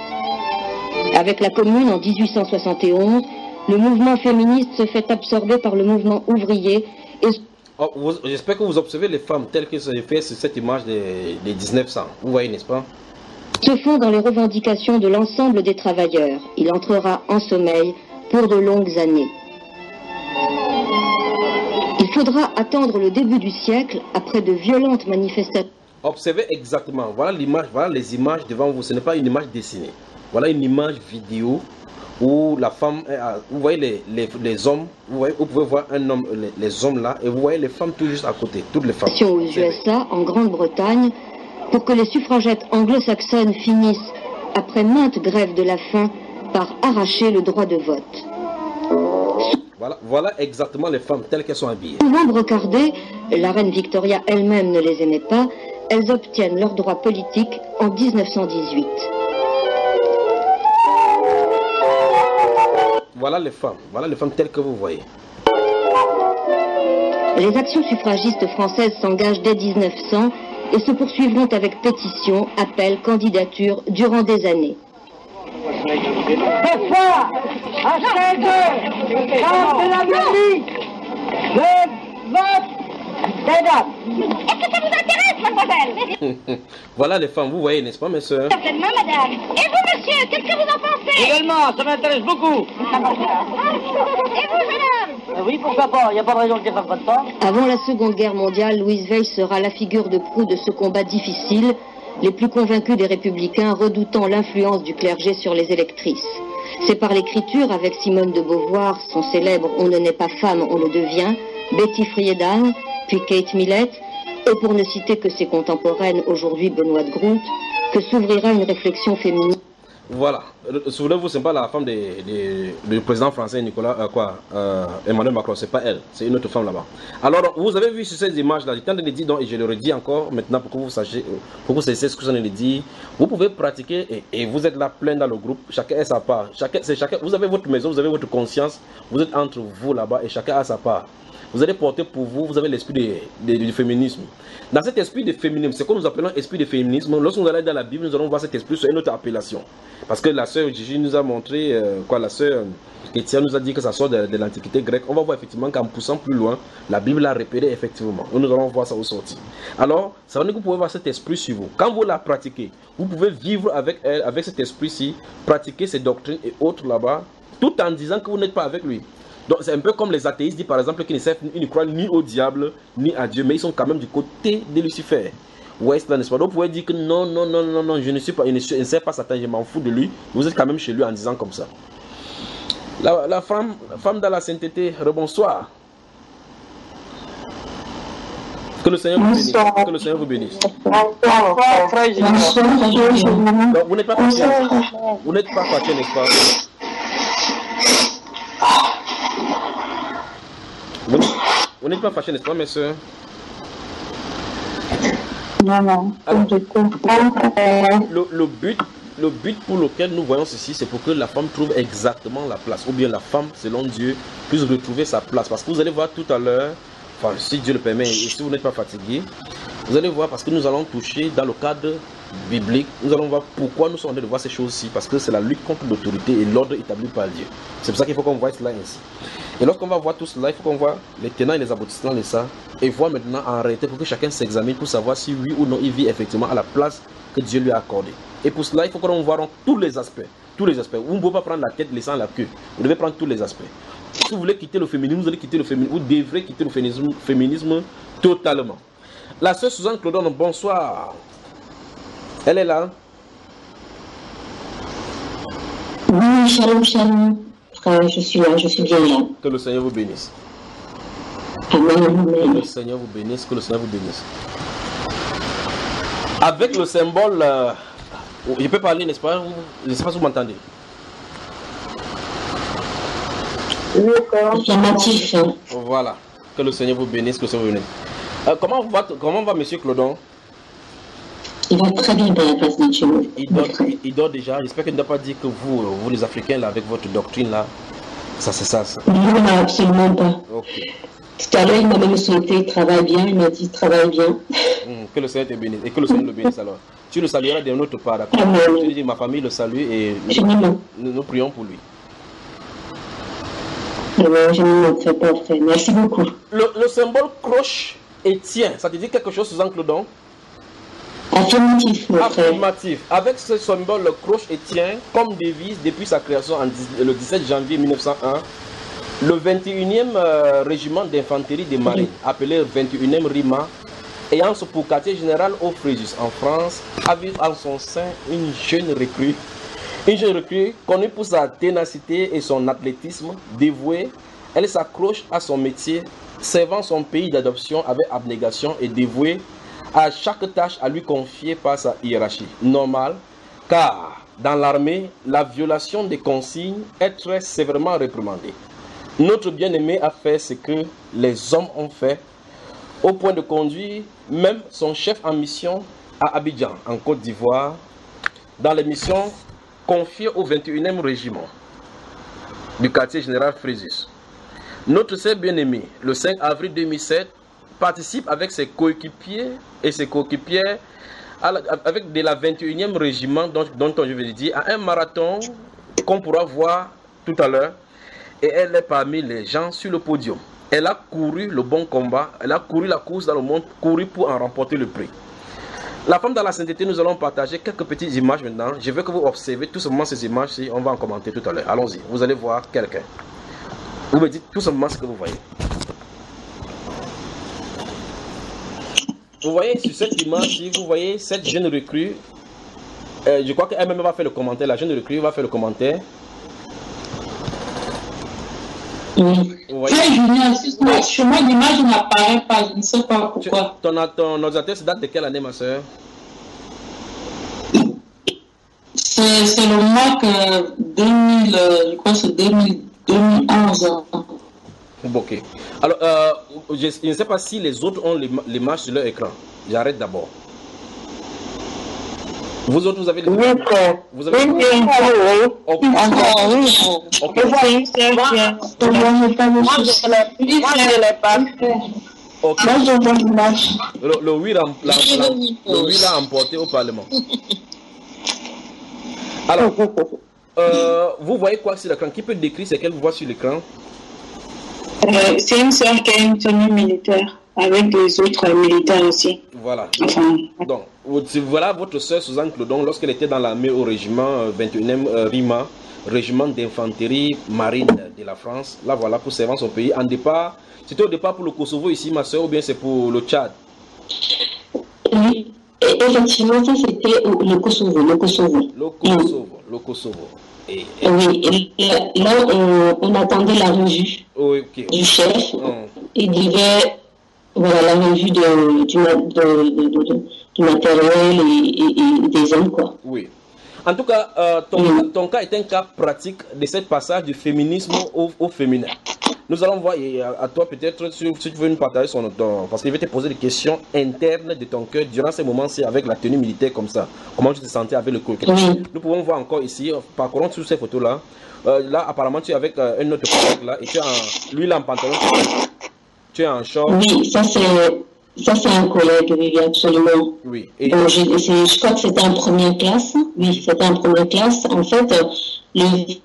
Avec la Commune en 1871, le mouvement féministe se fait absorber par le mouvement ouvrier et... J'espère que vous observez les femmes telles que c'est fait sur cette image des 1900. Vous voyez, n'est-ce pas? Se font dans les revendications de l'ensemble des travailleurs. Il entrera en sommeil pour de longues années. Il faudra attendre le début du siècle après de violentes manifestations. Observez exactement, voilà l'image, voilà les images devant vous, ce n'est pas une image dessinée. Voilà une image vidéo où la femme, vous voyez les hommes, vous pouvez voir un homme, les hommes là, et vous voyez les femmes tout juste à côté, toutes les femmes. Aux USA, en Grande-Bretagne, pour que les suffragettes anglo-saxonnes finissent, après maintes grèves de la faim, par arracher le droit de vote. Voilà exactement les femmes telles qu'elles sont habillées. Souvent brocardées, la reine Victoria elle-même ne les aimait pas, elles obtiennent leur droit politique en 1918. Voilà les femmes telles que vous voyez. Les actions suffragistes françaises s'engagent dès 1900 et se poursuivront avec pétitions, appels, candidatures durant des années. Ce soir, à 16h, quand c'est la mairie, le vote des dames. Est-ce que ça vous intéresse, mademoiselle? Voilà les femmes, vous voyez, n'est-ce pas, mes soeurs? Certainement, madame. Et vous, monsieur, qu'est-ce que vous en pensez? Également, ça m'intéresse beaucoup. Et vous, jeune homme? Oui, pourquoi pas, il n'y a pas de raison que je ne fasse pas de temps. Avant la Seconde Guerre mondiale, Louise Weil sera la figure de proue de ce combat difficile, les plus convaincus des républicains redoutant l'influence du clergé sur les électrices. C'est par l'écriture, avec Simone de Beauvoir, son célèbre « On ne naît pas femme, on le devient », Betty Friedan, puis Kate Millett, et pour ne citer que ses contemporaines, aujourd'hui Benoît de Groot, que s'ouvrira une réflexion féministe. Voilà, souvenez-vous, ce n'est pas la femme du président français Emmanuel Macron, c'est pas elle, c'est une autre femme là-bas. Alors, vous avez vu sur ces images-là, je de dire, donc, et je le redis encore maintenant pour que vous sachiez, pour que vous sachiez ce que j'en ai dit. Vous pouvez pratiquer et vous êtes là plein dans le groupe, chacun a sa part. Chacun, vous avez votre maison, vous avez votre conscience, vous êtes entre vous là-bas et chacun a sa part. Vous allez porter pour vous, vous avez l'esprit du féminisme. Dans cet esprit de féminisme, c'est que nous appelons esprit de féminisme. Lorsque nous allons dans la Bible, nous allons voir cet esprit sur une autre appellation. Parce que la sœur Gigi nous a montré, la sœur Étienne nous a dit que ça sort de l'Antiquité grecque. On va voir effectivement qu'en poussant plus loin, la Bible l'a repéré effectivement. Nous allons voir ça au sorti. Alors, ça veut dire que vous pouvez voir cet esprit sur vous. Quand vous la pratiquez, vous pouvez vivre avec elle, avec cet esprit-ci, pratiquer ses doctrines et autres là-bas, tout en disant que vous n'êtes pas avec lui. Donc c'est un peu comme les athéistes disent par exemple qu'ils ne croient ni au diable ni à Dieu, mais ils sont quand même du côté de Lucifer. Ouais, c'est n'est-ce pas? Donc vous pouvez dire que non, je ne suis pas, je ne sais pas Satan, je m'en fous de lui. Vous êtes quand même chez lui en disant comme ça. La femme dans la sainteté, rebonsoir. Que le Seigneur vous bénisse. Que le Seigneur vous bénisse. Donc, vous n'êtes pas fâché. Vous n'êtes pas fâché, n'est-ce pas? Vous n'êtes pas fâché, n'est-ce pas, mes soeurs? Non. Alors, le but pour lequel nous voyons ceci, c'est pour que la femme trouve exactement la place. Ou bien la femme, selon Dieu, puisse retrouver sa place. Parce que vous allez voir tout à l'heure, enfin, si Dieu le permet, et si vous n'êtes pas fatigué, vous allez voir, parce que nous allons toucher dans le cadre biblique, nous allons voir pourquoi nous sommes en train de voir ces choses-ci. Parce que c'est la lutte contre l'autorité et l'ordre établi par Dieu. C'est pour ça qu'il faut qu'on voit cela ainsi. Et lorsqu'on va voir tout cela, il faut qu'on voit les tenants et les aboutissants de ça. Et voir maintenant en réalité pour que chacun s'examine pour savoir si oui ou non il vit effectivement à la place que Dieu lui a accordée. Et pour cela, il faut qu'on voit tous les aspects. Tous les aspects. Vous ne pouvez pas prendre la tête laissant la queue. Vous devez prendre tous les aspects. Si vous voulez quitter le féminisme, vous allez quitter le féminisme. Vous devrez quitter le féminisme totalement. La sœur Suzanne Claudon, bonsoir. Elle est là. Oui, shalom, shalom. Frère, je suis là, je suis bien là. Que le Seigneur vous bénisse. Amen. Que le Seigneur vous bénisse, que le Seigneur vous bénisse. Avec le symbole, je peux parler, n'est-ce pas? Je ne sais pas si vous m'entendez. Affirmatif. Voilà. Que le Seigneur vous bénisse, que le Seigneur vous bénisse. Comment va Monsieur Claudon? Il va très bien dans la place de Dieu. Il dort déjà. J'espère qu'il ne doit pas dire que vous les Africains, là, avec votre doctrine, là, ça c'est ça. Non, absolument pas. Ok. Tout à l'heure, il m'a même souhaité, il travaille bien, il m'a dit, travaille bien. Que le Seigneur te bénisse. Et que le Seigneur le bénisse alors. Tu le salueras de notre part, d'accord? Tu lui dis, ma famille le salue et nous prions pour lui. Je ne me fais pas faire. Merci beaucoup. Le symbole croche et tient, ça te dit quelque chose, Suzanne Claudon? Affirmatif, mon frère. Affirmatif. Avec ce symbole, le croche et tient, comme devise depuis sa création le 17 janvier 1901, le 21e régiment d'infanterie des marines, appelé 21e RIMA, ayant pour quartier général au Fréjus en France, avait en son sein une jeune recrue. Une jeune recrue connue pour sa ténacité et son athlétisme dévoué. Elle s'accroche à son métier, servant son pays d'adoption avec abnégation et dévouée à chaque tâche à lui confiée par sa hiérarchie. Normal, car dans l'armée, la violation des consignes est très sévèrement réprimandée. Notre bien-aimé a fait ce que les hommes ont fait, au point de conduire même son chef en mission à Abidjan, en Côte d'Ivoire, dans les missions confiées au 21e régiment du quartier général Fréjus. Notre sœur bien-aimé, le 5 avril 2007, participe avec ses coéquipiers et ses coéquipières avec de la 21e régiment dont je vais dire à un marathon qu'on pourra voir tout à l'heure. Et elle est parmi les gens sur le podium. Elle a couru le bon combat, elle a couru la course dans le monde, couru pour en remporter le prix. La femme dans la sainteté, nous allons partager quelques petites images maintenant. Je veux que vous observez tout simplement ces images-ci, on va en commenter tout à l'heure. Allons-y, vous allez voir quelqu'un. Vous me dites tout simplement ce que vous voyez. Vous voyez sur cette image-ci, vous voyez cette jeune recrue. Je crois qu'elle-même va faire le commentaire, la jeune recrue va faire le commentaire. Oui. Julien, excuse-moi, sur moi l'image n'apparaît pas, je ne sais pas pourquoi. Ton ordinateur, ça date de quelle année, ma soeur? C'est le mois que 2000, je crois que c'est 2011. Ok. Alors, je ne sais pas si les autres ont l'image sur leur écran. J'arrête d'abord. Vous autres, vous avez les images? Vous avez les Le oui l'a emporté au Parlement. Alors, vous voyez quoi sur l'écran? Qui peut décrire ce qu'elle voit sur l'écran? C'est une soeur qui a une tenue militaire avec des autres militaires aussi. Voilà. Donc, voilà votre soeur Suzanne Claudon lorsqu'elle était dans l'armée au régiment 21e RIMA, régiment d'infanterie marine de la France. Là, voilà, pour servir son pays. En départ, c'était au départ pour le Kosovo ici, ma soeur, ou bien c'est pour le Tchad? Oui, effectivement, ça c'était le Kosovo. Le Kosovo. Oui, et là, on attendait la revue du chef. Il devait, voilà, la revue du matériel et des hommes, quoi. Oui. En tout cas, ton cas est un cas pratique de ce passage du féminisme au féminin. Nous allons voir, et à toi peut-être, si tu veux nous partager parce qu'il va te poser des questions internes de ton cœur durant ces moments-ci avec la tenue militaire comme ça. Comment tu te sentais avec le coquet. Nous pouvons voir encore ici, parcourons sur ces photos-là. Là, apparemment, tu es avec un autre collègue là, et tu as lui, il est en pantalon, tu es en short. Oui, ça c'est un collègue, oui, absolument. Oui. Et je crois que c'était en première classe. Oui, c'était en première classe. En fait, le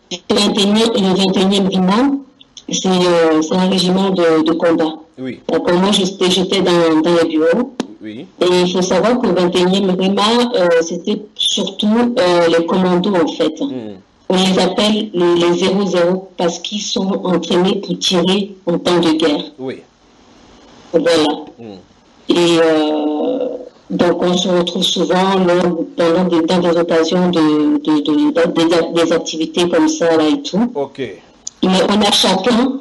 21e Vima, c'est un régiment de combat. Oui. Donc moi, j'étais dans les bureaux. Oui. Et il faut savoir que le 21e Rima, c'était surtout les commandos, en fait. On les appelle les 00 parce qu'ils sont entraînés pour tirer en temps de guerre. Oui. Voilà. Et donc on se retrouve souvent dans des occasions des activités comme ça là et tout. Ok. Mais on a chacun,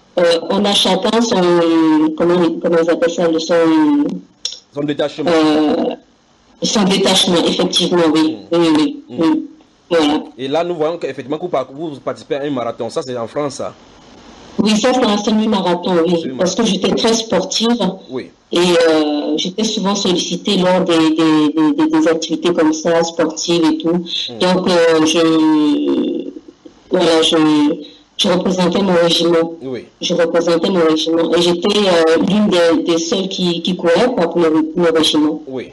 son, comment ils appellent ça, son détachement. Son détachement, effectivement, oui. Oui. Voilà. Et là, nous voyons qu'effectivement, vous participez à un marathon. Ça, c'est en France, ça. Oui, ça, c'est un semi-marathon, oui. Parce que j'étais très sportive. Oui. Et j'étais souvent sollicitée lors des activités comme ça, sportives et tout. Donc, je représentais mon régiment. Oui. Je représentais mon régiment. Et j'étais l'une des seules qui courait pour le régiment. Oui.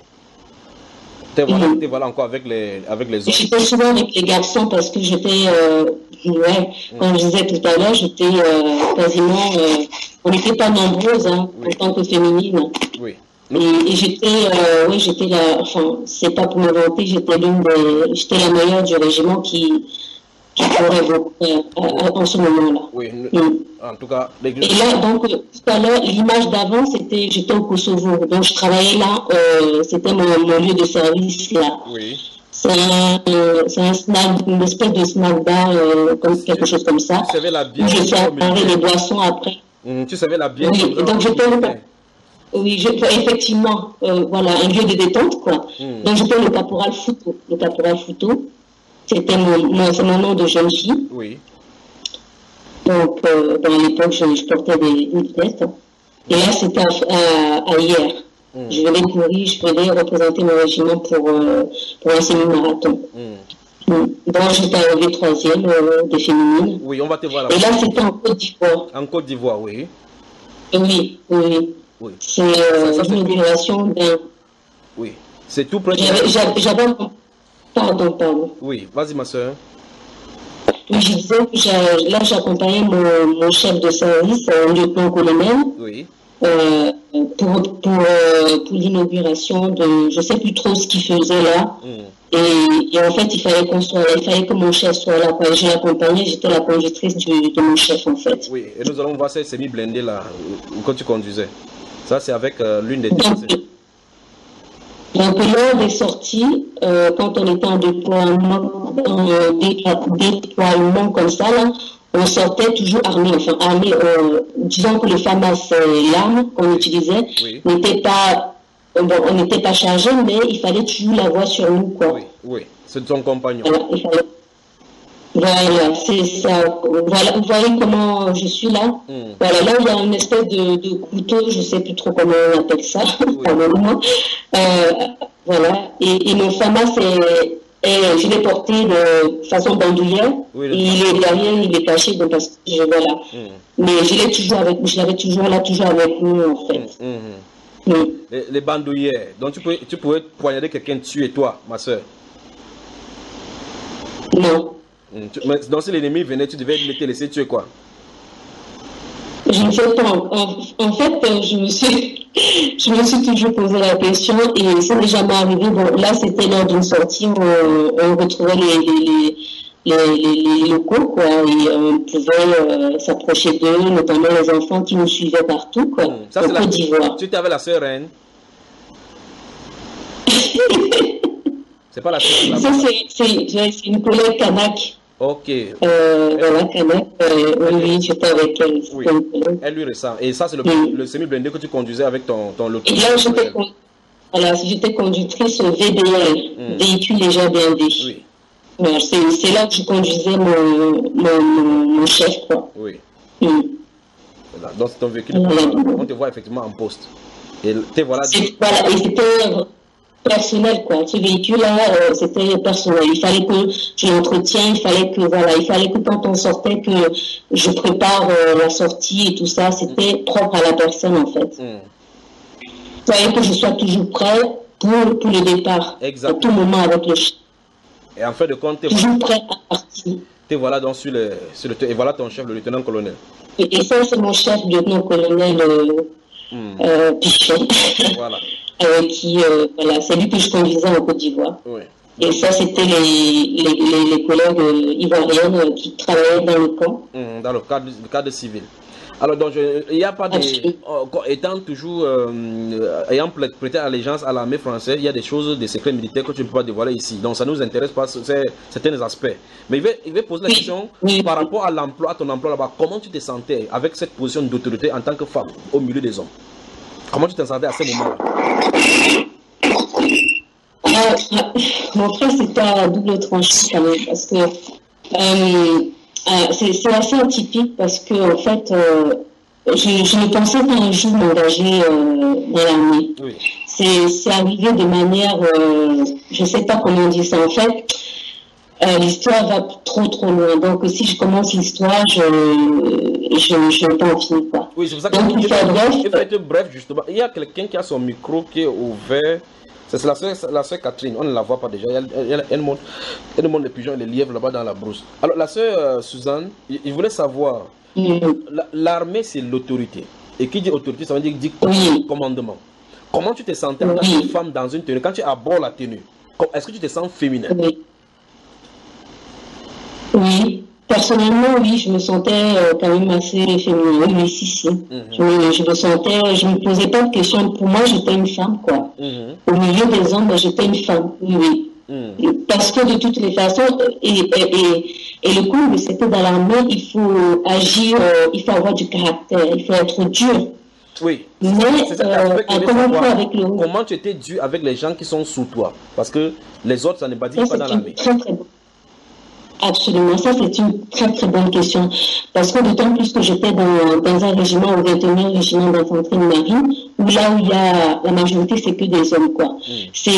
Voilà encore avec les autres. J'étais souvent avec les garçons parce que j'étais, comme je disais tout à l'heure, j'étais quasiment, on n'était pas nombreuses en tant que féminine. Oui. Et j'étais là, enfin, c'est pas pour me vanter, j'étais la meilleure du régiment qui courait beaucoup en ce moment-là. Oui. En tout cas, et là, donc, tout à l'heure, l'image d'avant, j'étais au Kosovo. Donc, je travaillais là, c'était mon lieu de service là. Oui. C'est un snack, une espèce de snack bar, quelque chose comme ça. Tu savais la bière. Je fais apparaître les boissons après. Tu savais la bière. Oui, et donc oui, effectivement, voilà, un lieu de détente, quoi. Donc, j'étais le caporal Fouto. Le caporal Fouto, c'était mon nom de jeune fille. Oui. Donc, à l'époque, je portais des vestes. Et là, c'était à hier. Je venais courir, je venais représenter mon régiment pour un semi-marathon. Donc, j'étais arrivée 3e des féminines. Oui, on va te voir là. Et là, c'était en Côte d'Ivoire. En Côte d'Ivoire, oui. Oui. C'est l'inauguration d'un... Oui. C'est tout près de... J'avais... Pardon. Oui, vas-y, ma soeur. Oui, je disais que là, j'accompagnais mon chef de service, un lieutenant-colonel, oui. Pour l'inauguration de... Je ne sais plus trop ce qu'il faisait là. Et en fait, il fallait que mon chef soit là. Je l'accompagnais, j'étais la conductrice de mon chef, en fait. Oui, et nous allons voir ces semi-blindés là, quand tu conduisais. Ça, c'est avec l'une des... Donc, lors des sorties, quand on était en déploiement comme ça, là, on sortait toujours armé. Enfin, armé, disons que le FAMAS, l'arme qu'on utilisait, n'était pas, on n'était pas chargé, mais il fallait toujours l'avoir sur nous, quoi. Oui, c'est ton compagnon. Voilà, c'est ça. Voilà, vous voyez comment je suis là. Voilà, là, il y a une espèce de couteau, je ne sais plus trop comment on appelle ça, pardonnez-moi. Voilà, et mon FAMAS, je l'ai porté de façon bandoulière. Et il est derrière, il est caché, donc parce que voilà. Mais je l'avais toujours là, toujours avec nous, en fait. Les bandoulières. Donc tu pouvais poignarder quelqu'un dessus et toi, ma soeur. Non. Donc si l'ennemi venait, tu devais te laisser tuer quoi? Je ne sais pas. En fait, je me suis toujours posé la question et ça n'est jamais arrivé. Bon, là, c'était lors d'une sortie où on retrouvait les locaux, quoi, et on pouvait s'approcher d'eux, notamment les enfants qui nous suivaient partout, quoi. Ça, c'est Côte d'Ivoire. Tu étais avec la sœur Reine? C'est pas la sœur. Ça, c'est une collègue kanak. Ok. Voilà, Kanak, oui, j'étais avec elle. Oui. Elle lui ressent. Et ça, c'est le semi-blindé que tu conduisais avec ton loto. Et là, j'étais conductrice au VBL, véhicule léger blindé. Oui. Voilà, c'est là que je conduisais mon chef, quoi. Oui. Voilà. Donc, c'est ton véhicule. On te voit effectivement en poste. Et voilà. Voilà, et c'était personnel, quoi. Ce véhicule-là, c'était personnel. Il fallait que je l'entretienne, il fallait que quand on sortait, que je prépare la sortie et tout ça. C'était propre à la personne, en fait. Il fallait que je sois toujours prêt pour le départ. Exactement. À tout moment avec le chef. Et en fin de compte, toujours prêt à partir. Te voilà donc sur le et voilà ton chef, le lieutenant-colonel. Et ça, c'est mon chef, le lieutenant-colonel Pichon. Voilà. Qui, voilà, c'est lui que je conduisais en Côte d'Ivoire. Oui. Et ça, c'était les collègues ivoiriennes qui travaillaient dans le camp. Dans le cadre civil. Alors, donc, il n'y a pas de... étant toujours... ayant prêté allégeance à l'armée française, il y a des choses, des secrets militaires que tu ne peux pas dévoiler ici. Donc, ça ne nous intéresse pas, certains aspects. Mais il va poser la question par rapport à l'emploi, à ton emploi là-bas. Comment tu te sentais avec cette position d'autorité en tant que femme au milieu des hommes? Comment tu te sentais à ce moment-là? Mon frère, c'était à double tranchant quand même, parce que c'est assez atypique, parce que en fait, je ne pensais pas un jour m'engager dans l'armée. Oui. C'est arrivé de manière, je ne sais pas comment dire ça en fait. L'histoire va trop loin. Donc si je commence l'histoire, je ne vais pas en finir, quoi. Oui, c'est pour ça que il faut être bref, justement. Il y a quelqu'un qui a son micro qui est ouvert. C'est la soeur Catherine, on ne la voit pas déjà. Elle monte les pigeons et les lièvres là-bas dans la brousse. Alors la soeur Suzanne, il voulait savoir, l'armée c'est l'autorité. Et qui dit autorité, ça veut dire commandement. Comment tu te sentais en tant que femme dans une tenue? Quand tu abordes la tenue, est-ce que tu te sens féminin? Oui, personnellement, oui, je me sentais quand même assez féminine. Oui, si. Je me sentais, je ne me posais pas de questions. Pour moi, j'étais une femme, quoi. Au milieu des hommes, j'étais une femme, oui. Parce que de toutes les façons, et le coup, c'était dans l'armée, il faut agir, il faut avoir du caractère, il faut être dur. Oui. Mais comment tu étais dur avec les gens qui sont sous toi? Parce que les autres, ça n'est pas dit pas dans l'armée. Très bon. Absolument, ça c'est une très bonne question, parce que d'autant plus que j'étais dans un régiment, au 21e régiment d'infanterie de marine, où là où il y a la majorité c'est que des hommes, quoi. C'est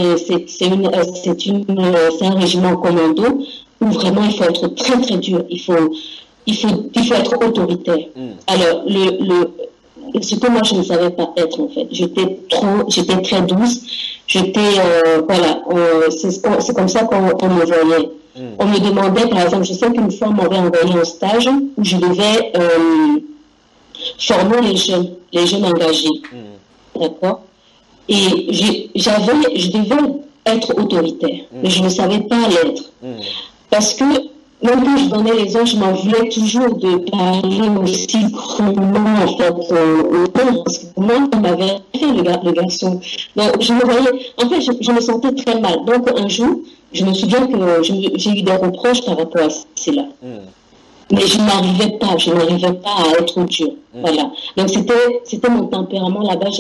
un régiment commando où vraiment il faut être très dur, il faut être autoritaire. Alors ce que moi je ne savais pas être, en fait, j'étais très douce, voilà, c'est comme ça qu'on me voyait. On me demandait, par exemple, je sais qu'une fois on m'avait envoyé un stage où je devais former les jeunes engagés. D'accord? Et je devais être autoritaire, mais je ne savais pas l'être. Parce que même quand je donnais les ordres, je m'en voulais toujours de parler aussi crûment, en fait, parce que moi, on m'avait fait le garçon. Donc, je me voyais, en fait, je me sentais très mal. Donc, un jour, je me souviens que j'ai eu des reproches par rapport à cela. Mais je n'arrivais pas à être dure. Voilà. Donc, c'était mon tempérament là-bas.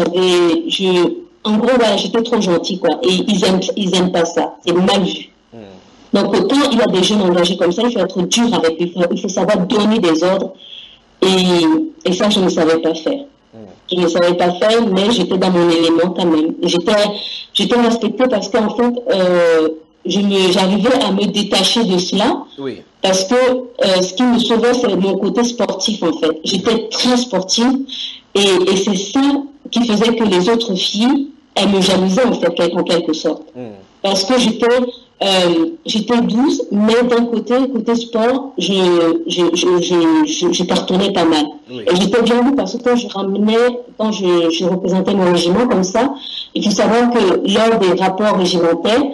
En gros, voilà, j'étais trop gentille, quoi. Et ils aiment pas ça. C'est mal vu. Donc, quand il y a des jeunes engagés comme ça, il faut être dur avec eux. Il faut savoir donner des ordres. Et ça, je ne savais pas faire. Je ne savais pas faire, mais j'étais dans mon élément quand même. J'étais respectée parce qu'en fait, j'arrivais à me détacher de cela. Oui. Parce que ce qui me sauvait, c'est mon côté sportif, en fait. J'étais très sportive. Et c'est ça qui faisait que les autres filles, elles me jalousaient, en fait, en quelque sorte. Parce que j'étais douce, mais d'un côté sport, je cartonnais pas mal. Oui. Et j'étais bien douce parce que quand je représentais mon régiment comme ça, il faut savoir que lors des rapports régimentaires,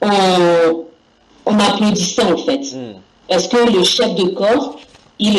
on m'applaudissait, en fait. Parce que le chef de corps, il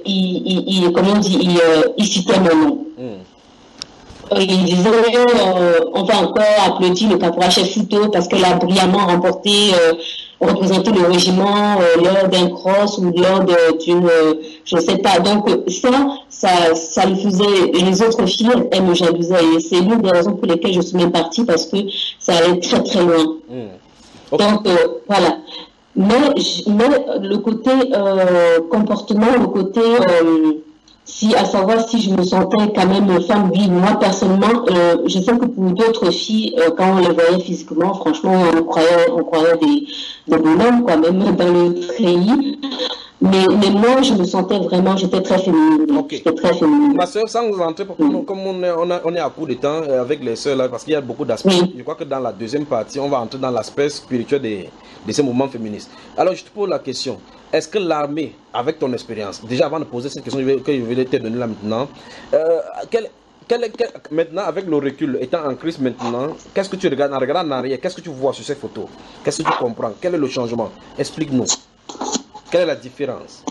citait mon nom. Il disait, on va encore applaudir le caporal chef Fouto parce qu'elle a brillamment remporté représenter le régiment lors d'un cross ou lors d'une, je sais pas. Donc ça le faisait, les autres filles, elles me jalousaient. Et c'est l'une des raisons pour lesquelles je suis même partie, parce que ça allait très très loin. Okay. Donc voilà. Mais le côté comportement, le côté à savoir si je me sentais quand même femme, oui, moi personnellement, je sais que pour d'autres filles, quand on les voyait physiquement, franchement, on croyait des bonhommes, quoi, même dans le treillis. Mais moi, je me sentais vraiment, j'étais très féminine. Okay. J'étais très féminine. Ma soeur, sans nous entrer, comme on est à court de temps avec les soeurs là, parce qu'il y a beaucoup d'aspects. Je crois que dans la deuxième partie, on va entrer dans l'aspect spirituel de ces mouvements féministes. Alors, je te pose la question. Est-ce que l'armée, avec ton expérience, déjà avant de poser cette question que je vais te donner là maintenant, maintenant, avec le recul, étant en crise maintenant, qu'est-ce que tu regardes en regardant en arrière? Qu'est-ce que tu vois sur ces photos? Qu'est-ce que tu comprends? Quel est le changement? Explique-nous. Quelle est la différence?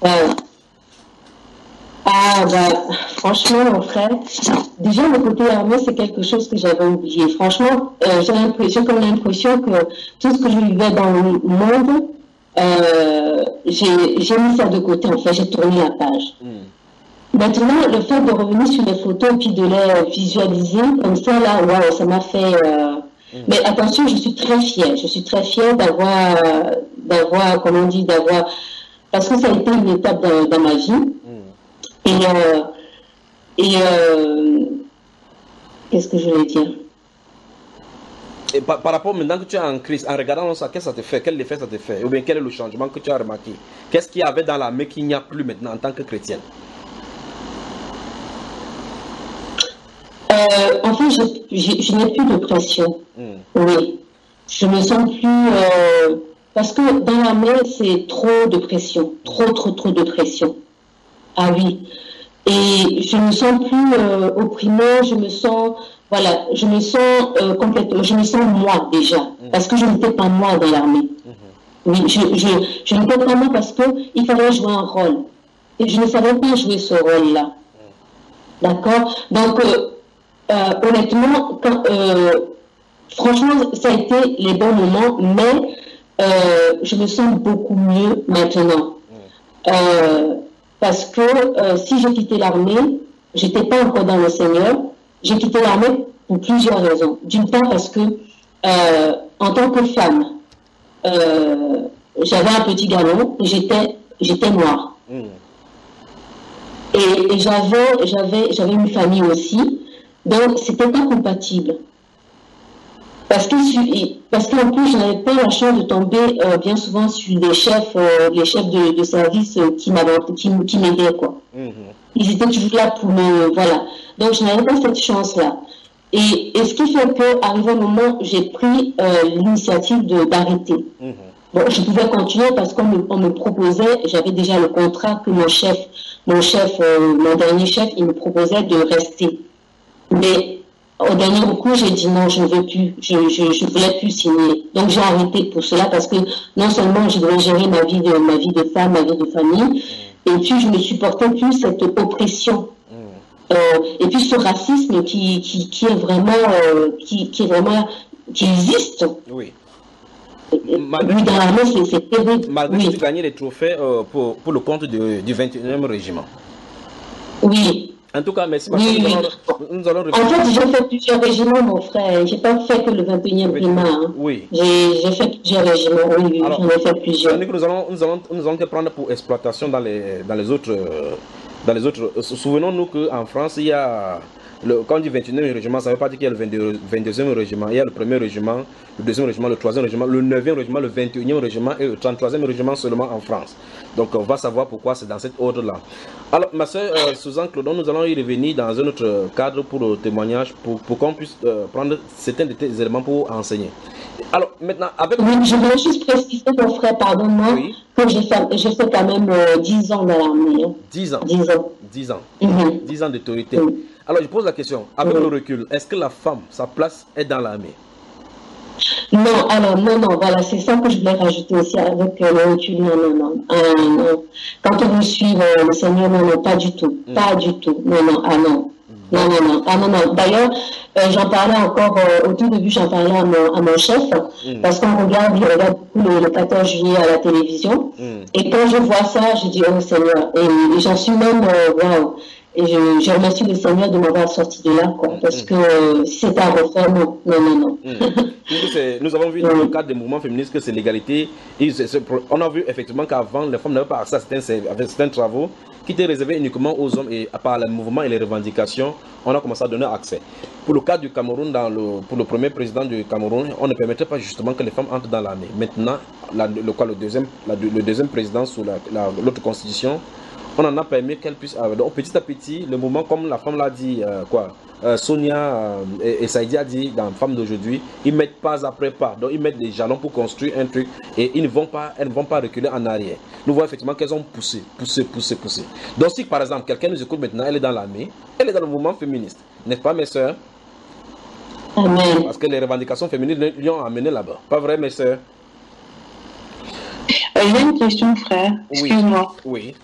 Franchement, mon frère, déjà le côté armé, c'est quelque chose que j'avais oublié. Franchement, j'ai comme l'impression que tout ce que je vivais dans le monde, j'ai mis ça de côté, en fait, j'ai tourné la page. Maintenant, le fait de revenir sur les photos et puis de les visualiser comme ça, là, wow, ça m'a fait... Mais attention, je suis très fière d'avoir, comment on dit, parce que ça a été une étape dans ma vie. Qu'est-ce que je voulais dire? Et par rapport maintenant que tu es en crise, en regardant ça, qu'est-ce que ça te fait? Quel effet ça te fait? Ou bien quel est le changement que tu as remarqué? Qu'est-ce qu'il y avait dans l'armée qu'il n'y a plus maintenant en tant que chrétienne? En fait, je n'ai plus de pression. Oui. Je me sens plus... parce que dans l'armée, c'est trop de pression. Trop de pression. Ah oui. Et je me sens plus opprimée, je me sens... Voilà, je me sens complètement... Je me sens moi, déjà. Parce que je n'étais pas moi dans l'armée. Oui, je n'étais pas moi parce qu'il fallait jouer un rôle. Et je ne savais pas jouer ce rôle-là. D'accord? Donc... honnêtement, franchement, ça a été les bons moments, mais je me sens beaucoup mieux maintenant. Parce que si j'ai quitté l'armée, j'étais pas encore dans le Seigneur, j'ai quitté l'armée pour plusieurs raisons. D'une part parce que, en tant que femme, j'avais un petit galon et j'étais noire. Et j'avais une famille aussi. Donc, c'était pas compatible. Parce qu'en plus, je n'avais pas la chance de tomber bien souvent sur les chefs de service qui m'aidaient, quoi. Ils étaient toujours là pour me... Voilà. Donc, je n'avais pas cette chance-là. Et ce qui fait qu'arrivé un moment, j'ai pris l'initiative d'arrêter. Bon, je pouvais continuer parce qu'on me proposait, j'avais déjà le contrat que mon dernier chef, il me proposait de rester. Mais au dernier coup, j'ai dit non, je ne veux plus, je ne voulais plus signer. Donc j'ai arrêté pour cela parce que non seulement je devais gérer ma vie de femme, ma vie de famille, et puis je ne supportais plus cette oppression. Et puis ce racisme qui est vraiment, qui existe. Oui. Malgré dans l'armée, c'est terrible. Malgré que tu gagnais des trophées pour le compte du 21e régiment. Oui. En tout cas, merci. Oui. Nous allons en fait, j'ai fait plusieurs régiments, mon frère. Je n'ai pas fait que le 21e régiment. Hein. Oui. J'ai fait plusieurs régiments. Oui, j'en ai fait plusieurs. Nous allons te prendre pour exploitation dans les autres. Souvenons-nous qu'en France, il y a... Quand on dit 21e régiment, ça ne veut pas dire qu'il y a le 22e régiment. Il y a le 1er régiment, le 2e régiment, le 3e régiment, le 9e régiment, le 21e régiment et le 33e régiment seulement en France. Donc on va savoir pourquoi c'est dans cet ordre-là. Alors ma soeur Suzanne Clodon, nous allons y revenir dans un autre cadre pour le témoignage, pour qu'on puisse prendre certains de tes éléments pour enseigner. Alors maintenant, avec... Oui, je voulais juste préciser, mon frère, pardonne-moi, que j'ai fait quand même 10 ans dans l'armée. Hein. 10 ans 10 ans. 10 ans d'autorité. Alors je pose la question, avec le recul, est-ce que la femme, sa place est dans l'armée? Non, alors non, voilà, c'est ça que je voulais rajouter aussi avec le recul, non. Quand on veut suivre le Seigneur, non, pas du tout, pas du tout, non. Non, non, non. Ah, non, non. D'ailleurs, j'en parlais encore au tout début, j'en parlais à mon chef, parce qu'on regarde, je regarde beaucoup le 14 juillet à la télévision. Et quand je vois ça, je dis, oh Seigneur. Et j'en suis même, waouh. Et je remercie le Seigneur de m'avoir sorti de là, quoi. Parce que si c'était à refaire, non, non, non, non. Nous avons vu dans le cadre des mouvements féministes que c'est l'égalité. On a vu effectivement qu'avant, les femmes n'avaient pas accès à certains travaux qui étaient réservés uniquement aux hommes, et à part le mouvement et les revendications, on a commencé à donner accès. Pour le cas du Cameroun, pour le premier président du Cameroun, on ne permettait pas justement que les femmes entrent dans l'armée. Maintenant, le deuxième président sous l'autre constitution, on en a permis qu'elle puisse avoir. Donc petit à petit, le mouvement, comme la femme l'a dit, Sonia et Saïdi a dit dans Femme d'aujourd'hui, ils mettent pas après pas. Donc ils mettent des jalons pour construire un truc et elles ne vont pas reculer en arrière. Nous voyons effectivement qu'elles ont poussé. Donc si par exemple quelqu'un nous écoute maintenant, elle est dans l'armée, elle est dans le mouvement féministe, n'est-ce pas mes soeurs? Amen. Parce que les revendications féminines lui ont amené là-bas. Pas vrai mes soeurs? Il y a une question, frère. Excuse-moi. Oui.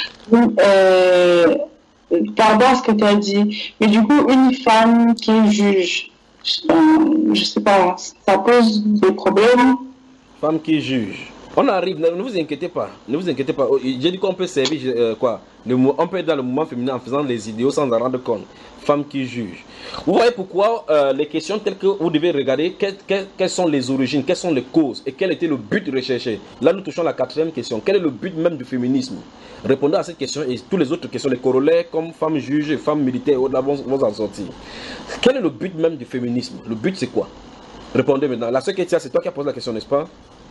Pardon à ce que tu as dit, mais du coup, une femme qui est juge, je sais pas, ça pose des problèmes. Femme qui juge. On arrive, ne vous inquiétez pas. Ne vous inquiétez pas. J'ai dit qu'on peut servir, on peut être dans le mouvement féminin en faisant les idéaux sans en rendre compte. Femme qui juge. Vous voyez pourquoi les questions telles que vous devez regarder, quelles sont les origines, quelles sont les causes et quel était le but recherché. Là, nous touchons la 4e question. Quel est le but même du féminisme? Répondez à cette question et toutes les autres questions, les corollaires comme femme juge et femme militaire, au-delà vont en sortir. Quel est le but même du féminisme? Le but, c'est quoi? Répondez maintenant. La seule question, c'est toi qui as posé la question, n'est-ce pas?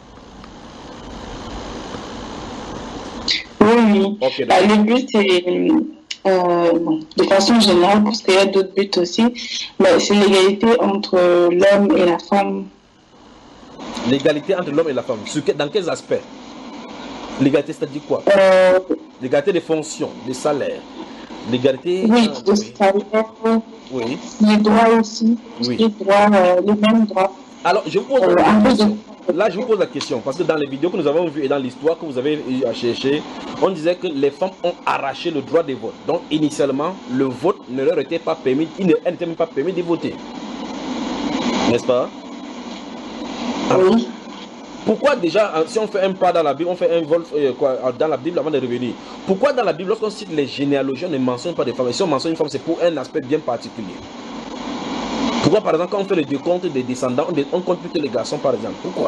Oui. Okay, le but, c'est, de façon générale, parce qu'il y a d'autres buts aussi, mais c'est l'égalité entre l'homme et la femme. L'égalité entre l'homme et la femme, dans quels aspects? L'égalité, c'est-à-dire quoi? L'égalité des fonctions, des salaires. L'égalité... Oui, des salaires. Oui. Les droits aussi. Oui. Les mêmes droits. Alors, je vous pose là, je vous pose la question, parce que dans les vidéos que nous avons vues et dans l'histoire que vous avez eu à chercher, on disait que les femmes ont arraché le droit de vote. Donc, initialement, le vote ne leur était pas permis, elles n'étaient même pas permis de voter. N'est-ce pas? Oui. Pourquoi déjà, si on fait un pas dans la Bible, on fait un vol dans la Bible avant de revenir? Pourquoi dans la Bible, lorsqu'on cite les généalogies, on ne mentionne pas de femmes? Et si on mentionne une femme, c'est pour un aspect bien particulier. Pourquoi par exemple, quand on fait le décompte des descendants, on compte plutôt les garçons par exemple? Pourquoi?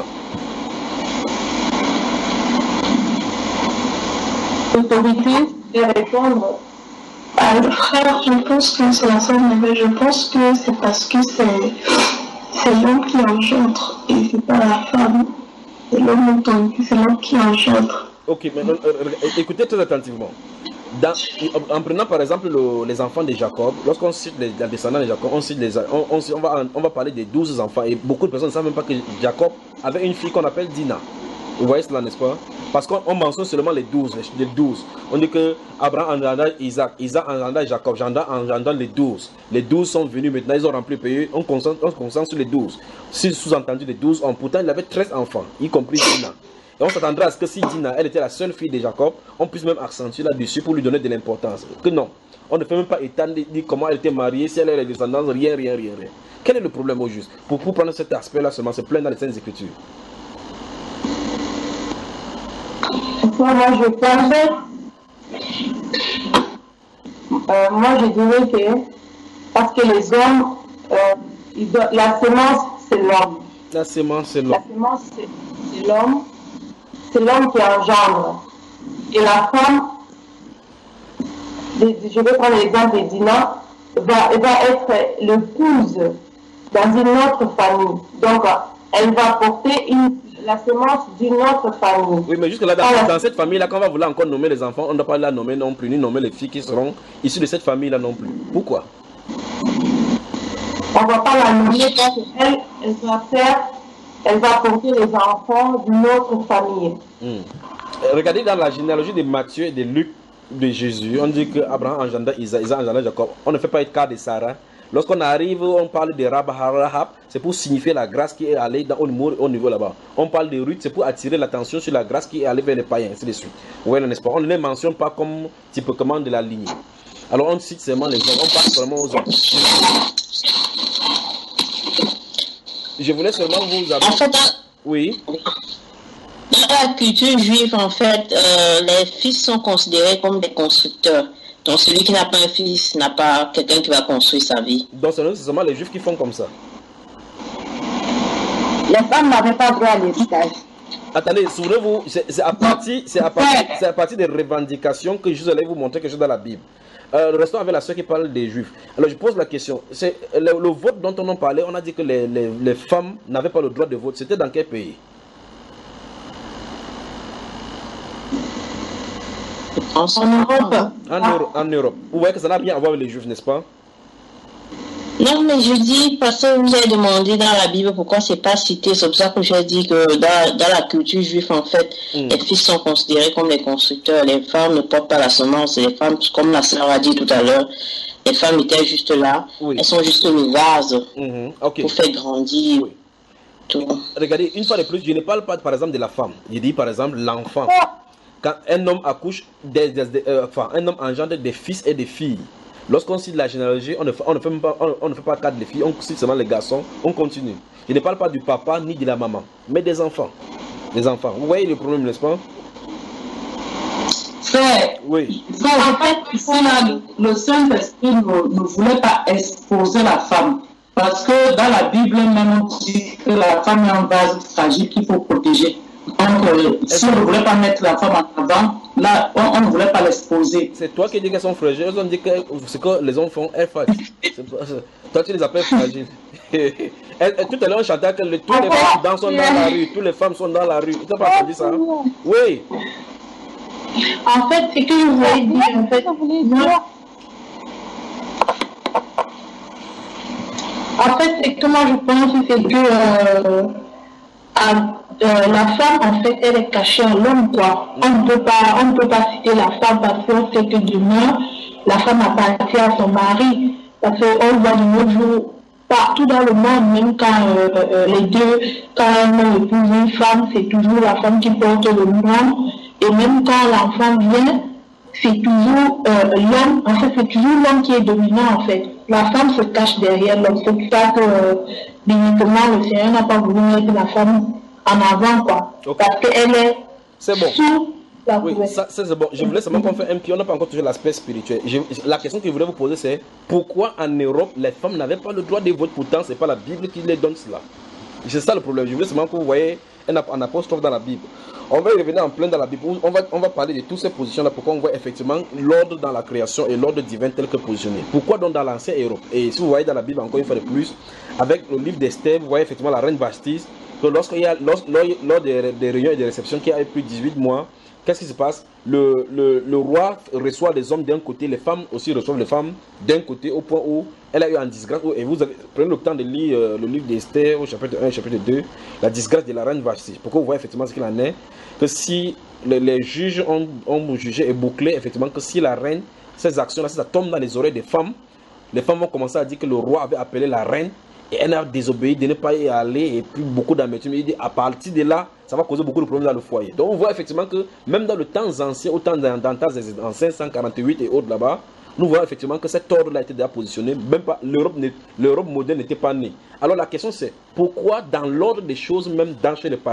L'autorité de répondre. Frère, je pense que c'est la femme, mais je pense que c'est parce que c'est l'homme qui engendre et c'est pas la femme. C'est l'homme autorité, c'est l'homme qui engendre. Ok, maintenant, écoutez très attentivement. En prenant par exemple les enfants de Jacob, lorsqu'on cite les descendants de Jacob, on va parler des 12 enfants. Et beaucoup de personnes ne savent même pas que Jacob avait une fille qu'on appelle Dina. Vous voyez cela, n'est-ce pas? Parce qu'on mentionne seulement les 12. On dit que Abraham engenda Isaac, Isaac engenda Jacob, engenda les 12. Les 12 sont venus maintenant, ils ont rempli le pays, on concentre sur les 12. Si sous-entendu les 12 hommes, pourtant il avait 13 enfants, y compris Dina. Et on s'attendrait à ce que si Dina, elle était la seule fille de Jacob, on puisse même accentuer là-dessus pour lui donner de l'importance. Que non, on ne fait même pas étendre dire comment elle était mariée, si elle est la descendance, rien. Quel est le problème au juste? Pour prendre cet aspect-là seulement, c'est plein dans les Saintes Écritures. Moi, je pensais, moi je dirais que, parce que les hommes, la semence c'est l'homme. La semence c'est l'homme. La semence c'est l'homme. C'est l'homme qui engendre. Et la femme, je vais prendre l'exemple de Dina, va être l'épouse dans une autre famille. Donc, elle va porter la semence d'une autre famille. Oui, mais jusque là, dans cette famille-là, quand on va vouloir encore nommer les enfants, on ne doit pas la nommer non plus, ni nommer les filles qui seront issues de cette famille-là non plus. Pourquoi? On ne va pas la nommer parce qu'elle, elle va porter les enfants d'une autre famille. Regardez dans la généalogie de Matthieu et de Luc de Jésus, on dit que Abraham engenda Isaac, Isaac engenda Jacob. On ne fait pas être cas de Sarah. Lorsqu'on arrive, on parle de Rahab, c'est pour signifier la grâce qui est allée au niveau là-bas. On parle de Ruth, c'est pour attirer l'attention sur la grâce qui est allée vers les païens, ainsi de suite. Oui, n'est-ce pas? On ne les mentionne pas comme typiquement de la lignée. Alors on cite seulement les hommes, on parle seulement aux hommes. Je voulais seulement vous avoir... En fait, oui. Dans la culture juive, en fait, les fils sont considérés comme des constructeurs. Donc celui qui n'a pas un fils n'a pas quelqu'un qui va construire sa vie. Donc c'est seulement les juifs qui font comme ça. Les femmes n'avaient pas droit à l'héritage. Attendez, souvenez-vous, c'est à partir des revendications que je allais vous montrer quelque chose dans la Bible. Restons avec la soeur qui parle des juifs. Alors je pose la question, c'est le vote dont on en parlait, on a dit que les femmes n'avaient pas le droit de vote. C'était dans quel pays? En Europe. En Europe. Vous voyez que ça n'a rien à voir avec les juifs, n'est-ce pas? Non, mais je dis, parce que vous avez demandé dans la Bible pourquoi c'est pas cité, c'est pour ça que j'ai dit que dans la culture juive, en fait, les fils sont considérés comme les constructeurs, les femmes ne portent pas la semence, les femmes, comme la sœur a dit tout à l'heure, les femmes étaient juste là, elles sont juste le vase pour faire grandir. Tout. Regardez, une fois de plus, je ne parle pas par exemple de la femme, je dis par exemple l'enfant. Quand un homme accouche, un homme engendre des fils et des filles. Lorsqu'on cite la généalogie, on ne fait pas quatre des filles, on cite seulement les garçons, on continue. Je ne parle pas du papa ni de la maman, mais des enfants. Des enfants. Vous voyez le problème, n'est-ce pas? Frère, oui. En fait, ici, là, le Saint-Esprit ne voulait pas exposer la femme. Parce que dans la Bible même, on dit que la femme est un vase fragile qu'il faut protéger. Donc, si on ne voulait pas mettre la femme en avant, là, on ne voulait pas l'exposer. C'est toi qui dis qu'elles sont fragiles. Elles ont dit que ce que les hommes font, elles font. Toi, tu les appelles fragiles. Tout à l'heure, on chantait que toutes les femmes sont dans la rue. Toutes les femmes sont dans la rue. Tu n'as pas entendu ça? Oui. En fait, c'est que je voulais dire, en fait, c'est que moi, je pense c'est que la femme, en fait, elle est cachée à l'homme, quoi. On ne peut pas citer la femme parce qu'on sait que demain, la femme appartient à son mari. Parce qu'on voit de nos jours, partout dans le monde, même quand les deux, quand un homme épouse une femme, c'est toujours la femme qui porte le nom. Et même quand l'enfant vient, c'est toujours l'homme, en fait, c'est toujours l'homme qui est dominant, en fait. La femme se cache derrière l'homme. C'est pour ça que, bibliquement, le Seigneur n'a pas voulu mettre la femme en avant, quoi. Okay. Parce qu'elle est sous la oui, ça, c'est bon. Je voulais seulement qu'on fasse un pied. On n'a pas encore touché l'aspect spirituel. La question que je voulais vous poser, c'est pourquoi en Europe, les femmes n'avaient pas le droit de vote? Pourtant, ce n'est pas la Bible qui les donne cela. C'est ça le problème. Je voulais seulement que vous voyez un apostrophe dans la Bible. On va y revenir en plein dans la Bible. On va parler de toutes ces positions-là. Pourquoi on voit effectivement l'ordre dans la création et l'ordre divin tel que positionné. Pourquoi donc dans l'ancienne Europe? Et si vous voyez dans la Bible, encore une fois de plus, avec le livre d'Esther, vous voyez effectivement la reine Vashti. Donc lors des réunions et des réceptions qui a plus de 18 mois, qu'est-ce qui se passe? Le roi reçoit les hommes d'un côté, les femmes aussi reçoivent les femmes d'un côté, au point où elle a eu en disgrâce. Et vous prenez le temps de lire le livre d'Esther au chapitre 1 et chapitre 2, la disgrâce de la reine Vashti. Pourquoi vous voyez effectivement ce qu'il en est? Que si les juges ont jugé et bouclé, effectivement, que si la reine, ces actions-là, si ça tombe dans les oreilles des femmes, les femmes vont commencer à dire que le roi avait appelé la reine et elle a désobéi de ne pas y aller et puis beaucoup d'amertume. Il dit à partir de là, ça va causer beaucoup de problèmes dans le foyer. Donc on voit effectivement que même dans le temps ancien, autant en 548 et autres là-bas, nous voyons effectivement que cet ordre-là a été déjà positionné. Même pas l'Europe moderne n'était pas née. Alors la question c'est pourquoi dans l'ordre des choses, même chez les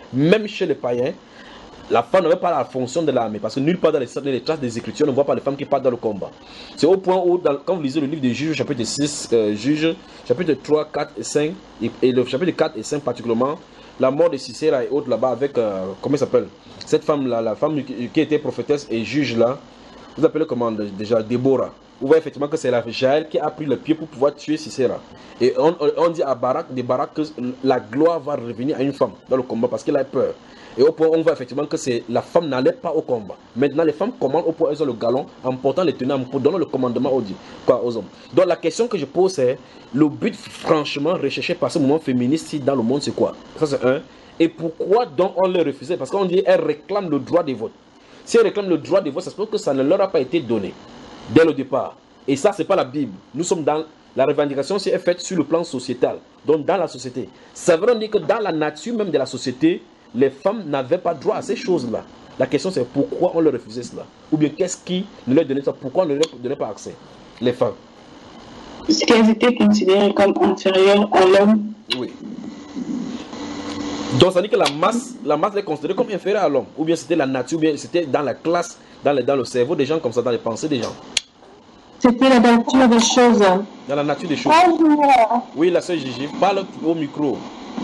païens, la femme n'avait pas la fonction de l'armée, parce que nulle part dans les traces des Écritures, on ne voit pas les femmes qui partent dans le combat. C'est au point où, quand vous lisez le livre des Juges, chapitre 6, Juges, chapitre 3, 4 et 5, et le chapitre 4 et 5 particulièrement, la mort de Sisera et autres là-bas avec, comment il s'appelle? Cette femme-là, la femme qui était prophétesse et juge là, vous appelez comment déjà? Déborah. Vous voyez effectivement que c'est la Jaël qui a pris le pied pour pouvoir tuer Sisera. Et on dit à Barak que la gloire va revenir à une femme dans le combat parce qu'elle a peur. Et au point où on voit effectivement que la femme n'allait pas au combat. Maintenant, les femmes commandent au point où elles ont le galon en portant les tenants, pour donner le commandement aux hommes. Donc la question que je pose, c'est le but franchement recherché par ce mouvement féministe dans le monde, c'est quoi? Ça c'est un. Et pourquoi donc on les refusait? Parce qu'on dit qu'elles réclament le droit de vote. Si elles réclament le droit de vote, ça se peut que ça ne leur a pas été donné dès le départ. Et ça, c'est pas la Bible. Nous sommes dans la revendication, c'est faite sur le plan sociétal, donc dans la société. Ça veut dire que dans la nature même de la société, les femmes n'avaient pas droit à ces choses-là. La question c'est pourquoi on leur refusait cela? Ou bien qu'est-ce qui ne leur donnait ça? Pourquoi on ne leur donnait pas accès? Les femmes. Parce qu'elles étaient considérées comme inférieures à l'homme. Oui. Donc ça dit que la masse est considérée comme inférieure à l'homme. Ou bien c'était la nature, ou bien c'était dans la classe, dans le cerveau des gens comme ça, dans les pensées des gens. C'était la nature des choses. Dans la nature des choses. Oui, la sœur Gigi, parle au micro.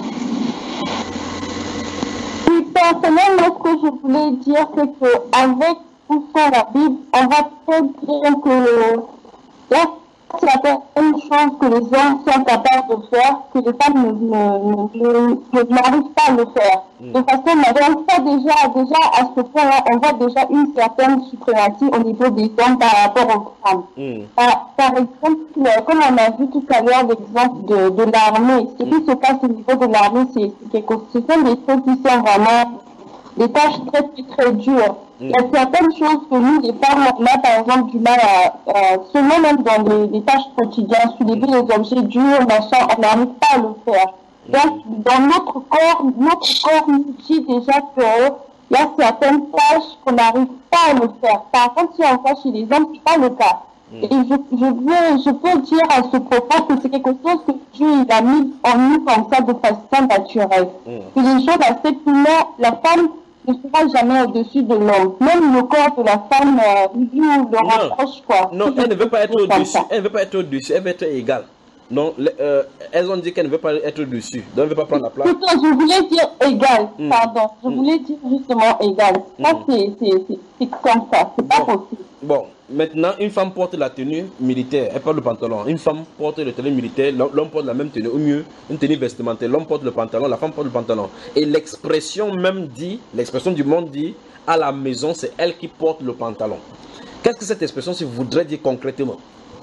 Oui, personnellement, ce que je voulais dire, c'est qu'avec tout ça, la Bible, on va peut-être dire que là, c'est une chose que les hommes sont capables de faire, que les femmes n'arrivent pas à le faire. De façon moderne, ça déjà à ce point-là, on voit déjà une certaine suprématie au niveau des hommes par rapport aux femmes. Par exemple, comme on a vu tout à l'heure l'exemple de l'armée, ce qui se passe au niveau de l'armée, ce sont des choses qui sont vraiment des tâches très dures. Il y a certaines choses que nous, les femmes, on a par exemple du mal à seulement même dans les tâches quotidiennes, soulever les objets durs, machin, on n'arrive pas à le faire. Donc, dans notre corps nous dit déjà qu'il y a certaines tâches qu'on n'arrive pas à le faire. Par contre, si on voit chez les hommes, c'est pas le cas. Et je peux dire à ce propos que c'est quelque chose que Dieu il a mis en nous comme ça de façon naturelle. C'est une chose assez purement, la femme ne sera jamais au-dessus de l'homme. Même le corps de la femme lui le rapproche quoi. Non, elle ne veut pas être au-dessus. Elle ne veut pas être au-dessus. Elle veut être égale. Non, elles ont dit qu'elle ne veut pas être au-dessus. Donc elle ne veut pas prendre la place. Je voulais dire égal. Pardon. Je voulais dire justement égal. Ça c'est comme ça. C'est pas possible. Bon, maintenant, une femme porte la tenue militaire, elle porte le pantalon. Une femme porte le tenue militaire, l'homme porte la même tenue, ou mieux, une tenue vestimentaire. L'homme porte le pantalon, la femme porte le pantalon. Et l'expression même dit, l'expression du monde dit, à la maison, c'est elle qui porte le pantalon. Qu'est-ce que cette expression voudrait dire concrètement?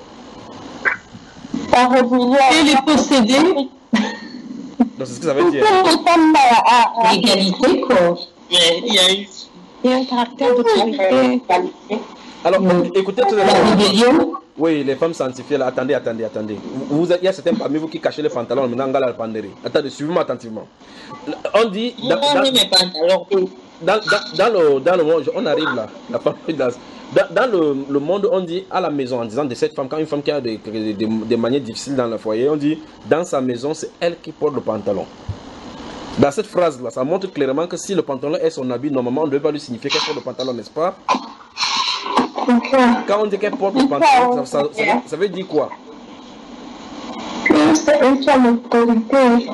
Elle est possédée. Donc c'est ce que ça veut dire. L'égalité, quoi. Mais il y a un caractère d'autorité. Alors, écoutez tout à l'heure. Oui, les femmes sanctifiées, là, attendez. Il y a certains parmi vous qui cachez les pantalons, maintenant, on va la panderie. Attendez, suivez-moi attentivement. On dit. Dans le monde, on arrive là. La femme dans le monde, on dit à la maison, en disant de cette femme, quand une femme qui a des manières difficiles dans le foyer, on dit dans sa maison, c'est elle qui porte le pantalon. Dans cette phrase-là, ça montre clairement que si le pantalon est son habit, normalement, on ne devait pas lui signifier qu'elle porte le pantalon, n'est-ce pas? Quand on dit qu'elle porte le pantalon, ça veut dire quoi? C'est une femme d'autorité.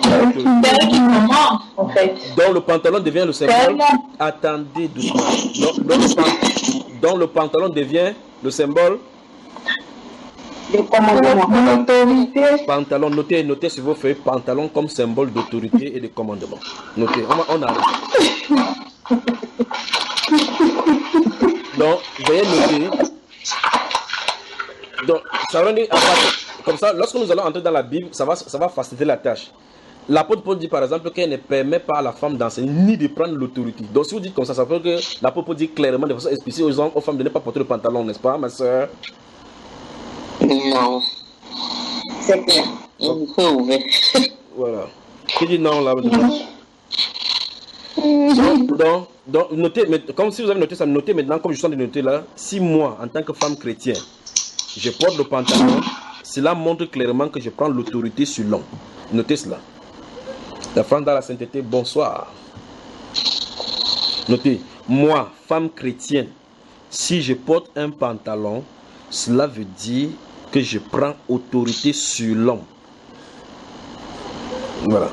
En fait. Donc le pantalon devient le symbole. Attendez doucement. Donc le pantalon devient le symbole. Le commandement. Pantalon, notez sur vos feuilles, pantalon comme symbole d'autorité et de commandement. Notez, on arrive. Donc, veuillez noter. Donc, ça va dire, comme ça, lorsque nous allons entrer dans la Bible, ça va faciliter la tâche. L'apôtre Paul dit par exemple qu'elle ne permet pas à la femme d'enseigner ni de prendre l'autorité. Donc, si vous dites comme ça veut dire que l'apôtre Paul dit clairement de façon explicite aux femmes de ne pas porter le pantalon, n'est-ce pas, ma soeur? Non. C'est clair. On peut ouvrir. Voilà. Qui dit non là? Donc, notez, comme si vous avez noté ça, notez maintenant, comme je suis en train de noter là, si moi, en tant que femme chrétienne, je porte le pantalon, cela montre clairement que je prends l'autorité sur l'homme. Notez cela. La femme dans la sainteté, bonsoir. Notez, moi, femme chrétienne, si je porte un pantalon, cela veut dire que je prends autorité sur l'homme. Voilà.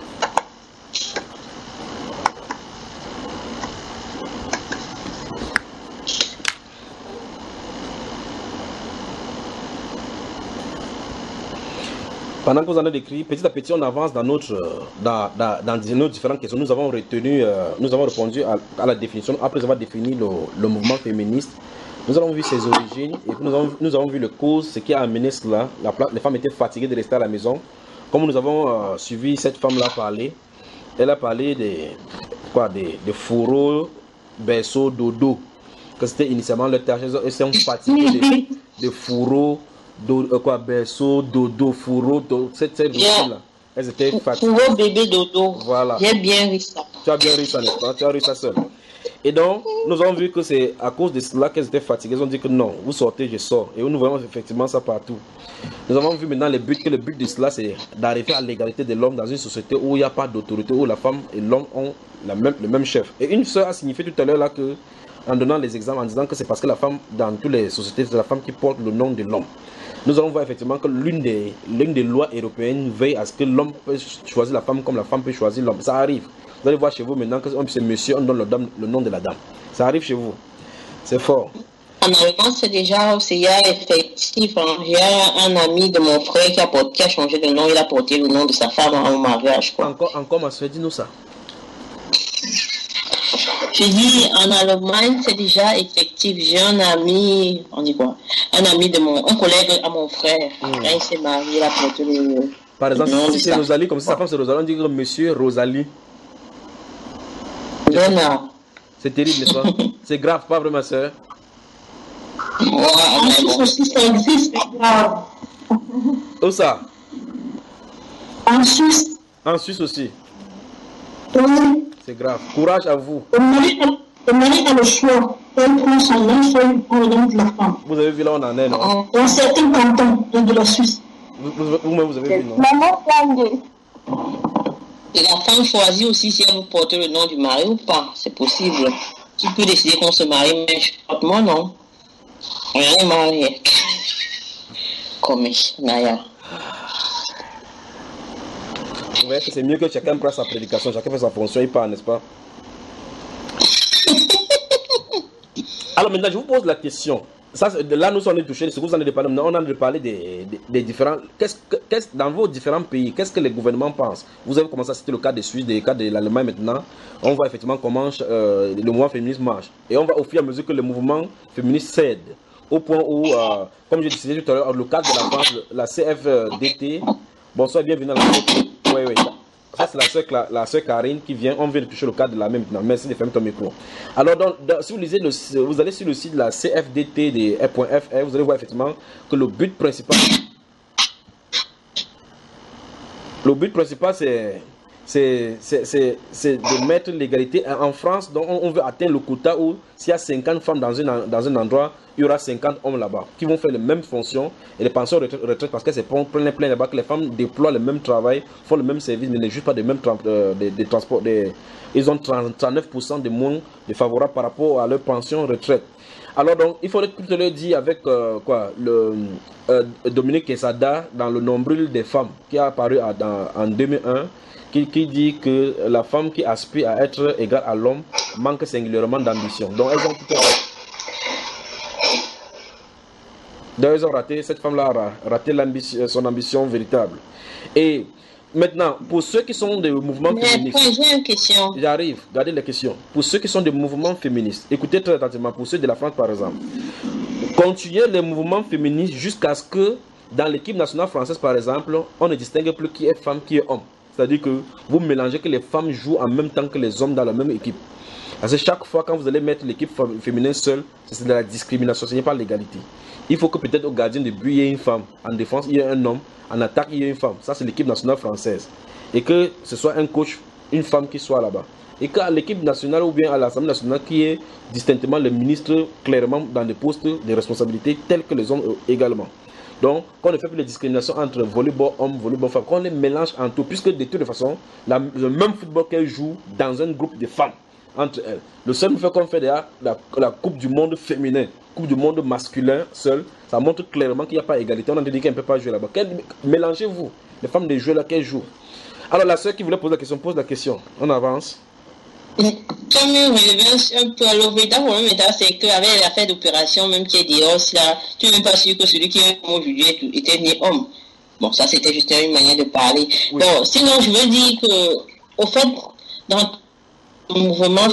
Pendant que vous en avez décrit, petit à petit, on avance dans nos différentes questions. Nous avons répondu à la définition, après avoir défini le mouvement féministe. Nous avons vu ses origines et puis nous avons vu le cause, ce qui a amené cela. Les femmes étaient fatiguées de rester à la maison. Comme nous avons suivi cette femme-là parler, elle a parlé des fourreaux, berceaux, dodo, que c'était initialement leur tâche. Elles sont fatiguées de fourreaux, berceau, dodo, fourreau, cette là. Elles étaient fatiguées. Fourreau, bébé, dodo. Voilà. J'ai bien ri ça. Tu as bien ri ça, n'est-ce pas? Tu as ri ça seul. Et donc, nous avons vu que c'est à cause de cela qu'elles étaient fatiguées. Elles ont dit que non, vous sortez, je sors. Et nous voyons effectivement ça partout. Nous avons vu maintenant que le but de cela, c'est d'arriver à l'égalité de l'homme dans une société où il n'y a pas d'autorité, où la femme et l'homme ont le même chef. Et une sœur a signifié tout à l'heure là que, en donnant les exemples, en disant que c'est parce que la femme, dans toutes les sociétés, c'est la femme qui porte le nom de l'homme. Nous allons voir effectivement que l'une des lois européennes veille à ce que l'homme peut choisir la femme comme la femme peut choisir l'homme. Ça arrive. Vous allez voir chez vous maintenant que c'est monsieur, on donne le nom de la dame. Ça arrive chez vous. C'est fort. En Allemagne, c'est déjà effectif. J'ai un ami de mon frère qui a changé de nom. Il a porté le nom de sa femme en mariage. Encore ma soeur, dis-nous ça. Je dis, en Allemagne, c'est déjà effectif. J'ai un ami, on dit quoi? Un ami un collègue à mon frère. Quand il s'est marié, il a porté le Par exemple, si c'est Rosalie, comme ça, sa femme c'est Rosalie, on dit que monsieur Rosalie. Non. C'est terrible, n'est-ce pas? C'est grave, pas vrai, ma soeur? En Suisse aussi, ça existe. Où ça? En Suisse. En Suisse aussi. Oui. C'est grave. Courage à vous. Le mari a le choix. Elle prend son nom, soit il prend le nom de la femme. Vous avez vu là, on en est, non? Dans certains cantons de la Suisse. Vous-même, vous avez vu, non? Maman Flandre. Et la femme choisit aussi si elle veut porter le nom du mari ou pas. C'est possible. Tu peux décider qu'on se marie, mais moi non. Rien n'est marié. Comme Naya. Vous voyez que c'est mieux que chacun prenne sa prédication, chacun fait sa fonction, il part, n'est-ce pas? Alors maintenant, je vous pose la question. Ça, là, nous sommes touchés, ce que vous en avez parlé, on a parlé des différents... dans vos différents pays, qu'est-ce que les gouvernements pensent? Vous avez commencé à citer le cas des Suisses, le cas de l'Allemagne maintenant. On voit effectivement comment le mouvement féministe marche. Et on va au fur et à mesure que le mouvement féministe cède. Au point où, comme je disais tout à l'heure, le cadre de la France, la CFDT... Bonsoir, bienvenue à la... Oui. Ça, c'est la soeur Karine qui vient. On vient de toucher le cadre de la même maintenant. Merci de fermer ton micro. Alors, si vous lisez, vous allez sur le site de la CFDT de .fr, vous allez voir effectivement que le but principal, c'est de mettre l'égalité en France. Donc, on veut atteindre le quota où s'il y a 50 femmes dans un endroit, il y aura 50 hommes là-bas qui vont faire les mêmes fonctions et les pensions retraite parce que c'est plein là-bas que les femmes déploient le même travail, font le même service, mais ne jouent pas des mêmes transports. Ils ont 39% de moins de favorables par rapport à leur pension retraite. Alors donc, il faudrait tout le dire avec Dominique Quesada dans le nombril des femmes qui a apparu en 2001. Qui dit que la femme qui aspire à être égale à l'homme manque singulièrement d'ambition. Donc elles ont raté, cette femme-là a raté son ambition véritable. Et maintenant, pour ceux qui sont des mouvements féministes... J'ai une question. J'arrive, regardez les questions. Pour ceux qui sont des mouvements féministes, écoutez très attentivement, pour ceux de la France par exemple, continuez les mouvements féministes jusqu'à ce que, dans l'équipe nationale française par exemple, on ne distingue plus qui est femme, qui est homme. C'est-à-dire que vous mélangez que les femmes jouent en même temps que les hommes dans la même équipe. Parce que chaque fois quand vous allez mettre l'équipe féminine seule, c'est de la discrimination, ce n'est pas l'égalité. Il faut que peut-être au gardien de but, il y ait une femme. En défense, il y ait un homme. En attaque, il y ait une femme. Ça, c'est l'équipe nationale française. Et que ce soit un coach, une femme qui soit là-bas. Et qu'à l'équipe nationale ou bien à l'Assemblée nationale, qui est distinctement le ministre clairement dans des postes de responsabilité tels que les hommes également. Donc, qu'on ne fait plus les discriminations entre volleyball homme, volleyball femme, qu'on les mélange en tout, puisque de toute façon, le même football qu'elles jouent dans un groupe de femmes entre elles. Le seul fait qu'on fait déjà la Coupe du Monde féminin, Coupe du Monde masculin seul, ça montre clairement qu'il n'y a pas égalité. On a dit qu'elle ne peut pas jouer là-bas. Mélangez-vous, les femmes de jouer là qu'elles jouent. Alors, la soeur qui voulait poser la question, pose la question. On avance. Comme je reviens un peu à l'obédience, c'est qu'avec l'affaire d'opération, même qui est dehors, là, tu n'es même pas sûr que celui qui est aujourd'hui était né homme. Bon, ça c'était juste une manière de parler. Oui. Bon, sinon, je veux dire que, au fait, dans le mouvement.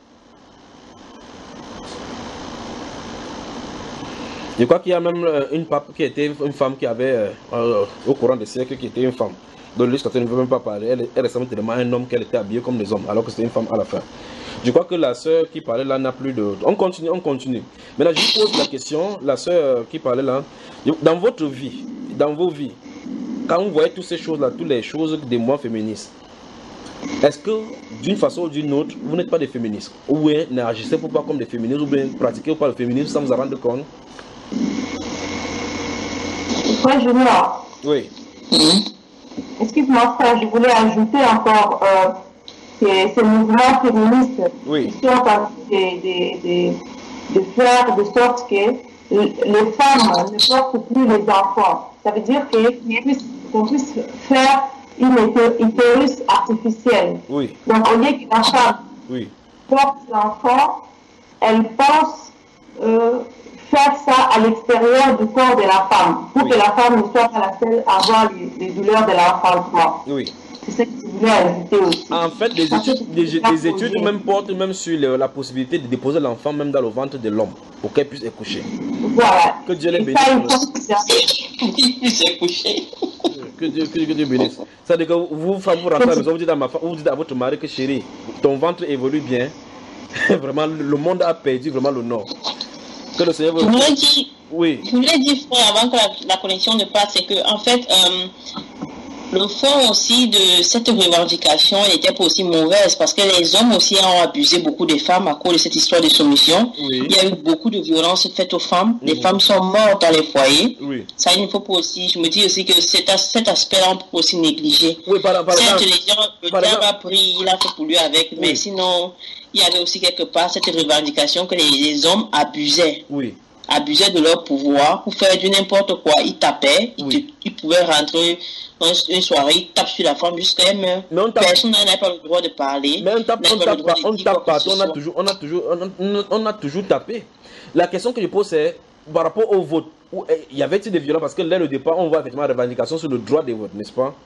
Je crois qu'il y a même une femme qui avait, au courant des siècles, qui était une femme. Donc, lui, elle ne veut même pas parler. Elle ressemble tellement à un homme qu'elle était habillée comme des hommes, alors que c'était une femme à la fin. Je crois que la sœur qui parlait là n'a plus de... On continue. Maintenant, je vous pose la question, la sœur qui parlait là, dans votre vie, dans vos vies, quand vous voyez toutes ces choses-là, toutes les choses des mouvements féministes, est-ce que d'une façon ou d'une autre, vous n'êtes pas des féministes? Ou bien n'agissez pas comme des féministes, ou bien pratiquez pas le féminisme sans vous en rendre compte? Frère Junior. Oui. Excuse-moi, frère, je voulais ajouter encore ces mouvements féministes qui sont en train de faire de sorte que les femmes ne portent plus les enfants. Ça veut dire qu'on puisse faire une utérus artificielle. Oui. Donc, au lieu que la femme porte l'enfant, elle pense faire ça à l'extérieur du corps de la femme, pour que la femme ne soit pas la seule à avoir les douleurs de l'enfantement. Oui. C'est ça que je voulais ajouter aussi. En fait, des études même portent même sur la possibilité de déposer l'enfant même dans le ventre de l'homme, pour qu'elle puisse accoucher. Voilà. Que Dieu les bénisse. Il puisse accoucher. Que Dieu bénisse. C'est-à-dire que vous rentrez à la maison, vous dites à votre mari que chérie, ton ventre évolue bien. Vraiment, le monde a perdu vraiment le nord. Que le Seigneur vous... Je voulais dire, oui. Je voulais dire, frère, avant que la connexion ne passe, c'est que, en fait, le fond aussi de cette revendication n'était pas aussi mauvaise, parce que les hommes aussi ont abusé beaucoup des femmes à cause de cette histoire de soumission. Oui. Il y a eu beaucoup de violences faites aux femmes. Les femmes sont mortes dans les foyers. Oui. Ça, il ne faut pas aussi, je me dis aussi que cet aspect-là, on peut aussi négliger. Oui, certes, le diable a pris, il a fait pour lui avec, mais sinon, il y avait aussi quelque part cette revendication que les hommes abusaient. Oui. Abusaient de leur pouvoir pour faire du n'importe quoi. Ils tapaient, ils pouvaient rentrer dans une soirée, ils tapent sur la femme jusqu'à elle meurt. Personne n'a pas le droit de parler. Mais on tape partout, on a toujours tapé. La question que je pose, c'est par rapport au vote. Il y avait-il des violences? Parce que dès le départ, on voit effectivement la revendication sur le droit de vote, n'est-ce pas?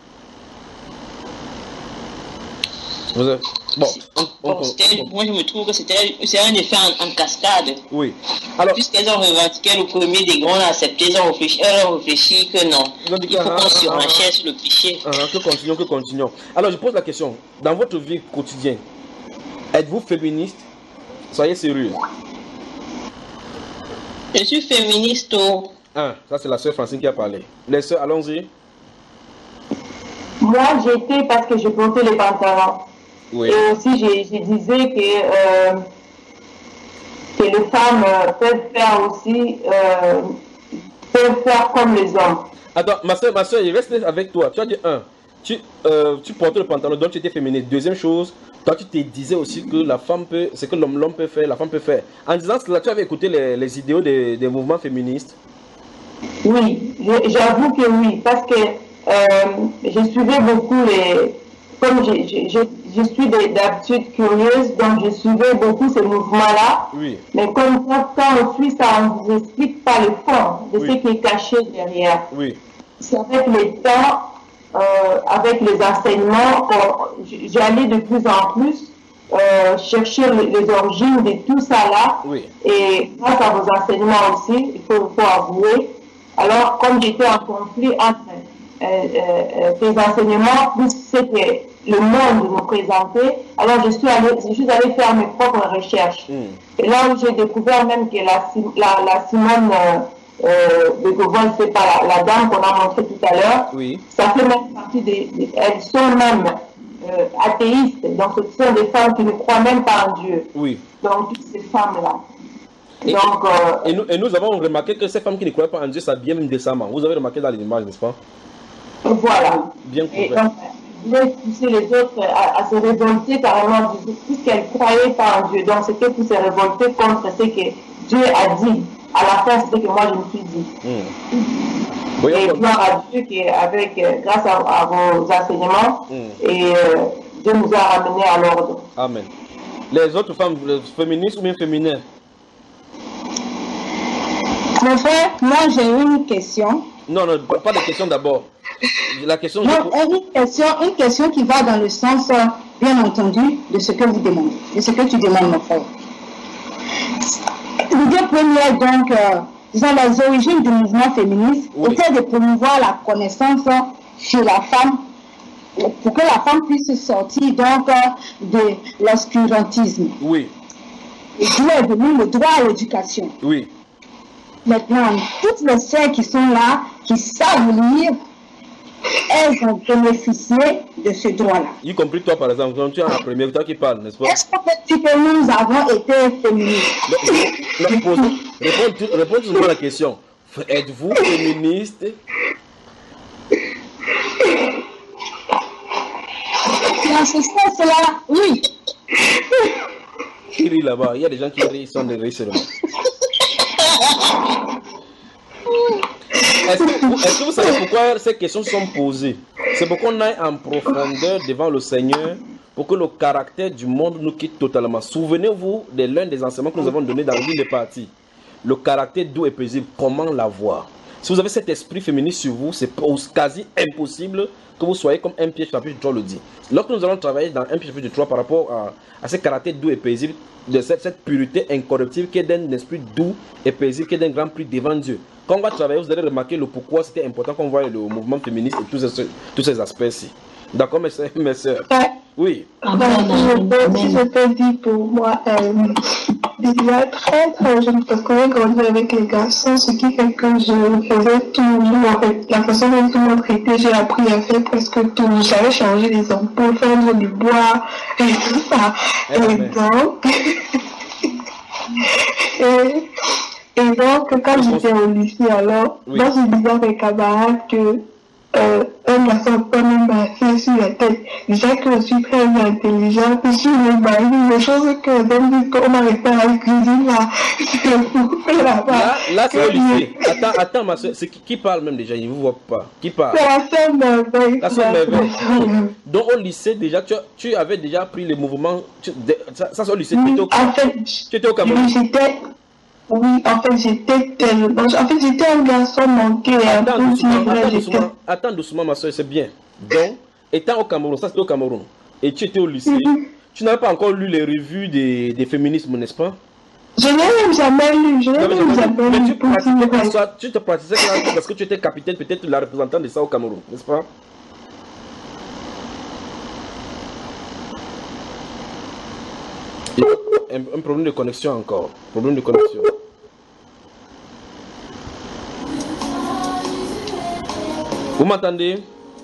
Bon, moi je me trouve que c'est un effet en cascade. Oui. Alors, puisqu'elles ont revendiqué le premier des grands acceptés, elles ont réfléchi que non. Il faut qu'on surenchère sur le cliché. Que continuons. Alors je pose la question. Dans votre vie quotidienne, êtes-vous féministe? Soyez sérieux. Je suis féministe. Ça c'est la sœur Francine qui a parlé. Les sœurs, allons-y. Moi j'étais parce que je portais les pantalons. Oui. Et aussi, je disais que les femmes peuvent faire aussi, peuvent faire comme les hommes. Attends, ma soeur, je reste avec toi. Tu as dit tu portais le pantalon, donc tu étais féminine. Deuxième chose, toi tu te disais aussi que la femme peut, c'est que l'homme peut faire, la femme peut faire. En disant cela, tu avais écouté les idéaux des mouvements féministes? Oui, j'avoue que oui, parce que je suivais beaucoup comme je suis d'habitude curieuse, donc je suivais beaucoup ces mouvements-là. Oui. Mais comme ça, quand on suit ça, on ne vous explique pas le fond de ce qui est caché derrière. Oui. C'est avec le temps, avec les enseignements, j'allais de plus en plus chercher les origines de tout ça là. Oui. Et grâce à vos enseignements aussi, il faut avouer. Alors, comme j'étais en conflit entre tes enseignements plus ce que le monde me présentait, alors je suis allée faire mes propres recherches. Et là où j'ai découvert même que la Simone de Beauvoir, c'est pas la dame qu'on a montrée tout à l'heure, ça fait même partie elles sont même athéistes, donc ce sont des femmes qui ne croient même pas en Dieu. Oui. Donc toutes ces femmes-là. Et nous avons remarqué que ces femmes qui ne croient pas en Dieu s'habillent même décemment. Vous avez remarqué dans les images, n'est-ce pas? Voilà. Bien et donc, je voulais pousser les autres à se révolter carrément, puisqu'elles ne croyaient pas en Dieu. Donc, c'était pour se révolter contre ce que Dieu a dit. À la fin, c'était que moi, je me suis dit. Et gloire à Dieu grâce à vos enseignements, et Dieu nous a ramenés à l'ordre. Amen. Les autres femmes, féministes ou bien féminines? Mon frère, moi j'ai une question. Non, pas de question d'abord. La question. Non, une question qui va dans le sens, bien entendu, de ce que vous demandez, de ce que tu demandes, mon frère. L'idée première, donc, disons, les origines du mouvement féministe étaient de promouvoir la connaissance chez la femme, pour que la femme puisse sortir donc de l'obscurantisme. Oui. Et d'où est venu le droit à l'éducation. Oui. Maintenant, toutes les sœurs qui sont là, qui savent lire, elles ont bénéficié de ce droit-là. Y compris toi, par exemple, quand tu es la première, toi qui parles, n'est-ce pas? Est-ce qu'en fait, que nous avons été féministes? Réponds tout simplement à la question. Êtes-vous féministe? Dans ce sens-là, oui. Qui rit là-bas? Il y a des gens qui rient, ils sont des rires seulement. Est-ce que vous savez pourquoi ces questions sont posées? C'est pour qu'on aille en profondeur devant le Seigneur, pour que le caractère du monde nous quitte totalement. Souvenez-vous de l'un des enseignements que nous avons donné dans l'une des parties. Le caractère doux et paisible, comment l'avoir? Si vous avez cet esprit féministe sur vous, c'est quasi impossible que vous soyez comme 1 Pierre chapitre 3 le dit. Lorsque nous allons travailler dans 1 Pierre chapitre 3 par rapport à ce caractère doux et paisible, de cette pureté incorruptible qui est d'un esprit doux et paisible, qui est d'un grand prix devant Dieu. Quand on va travailler, vous allez remarquer le pourquoi c'était important qu'on voit le mouvement féministe et tous ces aspects-ci. D'accord, mes soeurs? Oui. Je te dis pour moi, il y a très très jeune, parce qu'on a grandi avec les garçons, ce qui fait que je faisais toujours, en fait, la façon dont tout le monde traitait, j'ai appris à faire presque tout. J'avais changé les ampoules, faire du bois et tout ça. Et donc, quand j'étais au lycée, alors, moi je disais à mes camarades que un garçon peut même marcher sur la tête. Déjà que je suis très intelligente, je suis le mari, les choses que l'homme dit qu'on m'arrête à la cuisine, là, c'est là-bas. Là, c'est au lycée. Attends, ma soeur, c'est qui parle même déjà? Il ne vous voit pas. Qui parle? C'est la sœur Merveille. La sœur Merveille. Donc, au lycée, déjà, tu avais déjà pris les mouvements. Ça, c'est au lycée. Tu étais au Cameroun. Oui, en fait, j'étais un garçon manqué. Attends doucement, ma soeur, c'est bien. Donc, étant au Cameroun, ça c'était au Cameroun, et tu étais au lycée, tu n'avais pas encore lu les revues des féminismes, n'est-ce pas? Je n'ai même jamais lu, tu te pratiquais parce que tu étais capitaine, peut-être la représentante de ça au Cameroun, n'est-ce pas? Un problème de connexion encore. Problème de connexion. Vous m'entendez?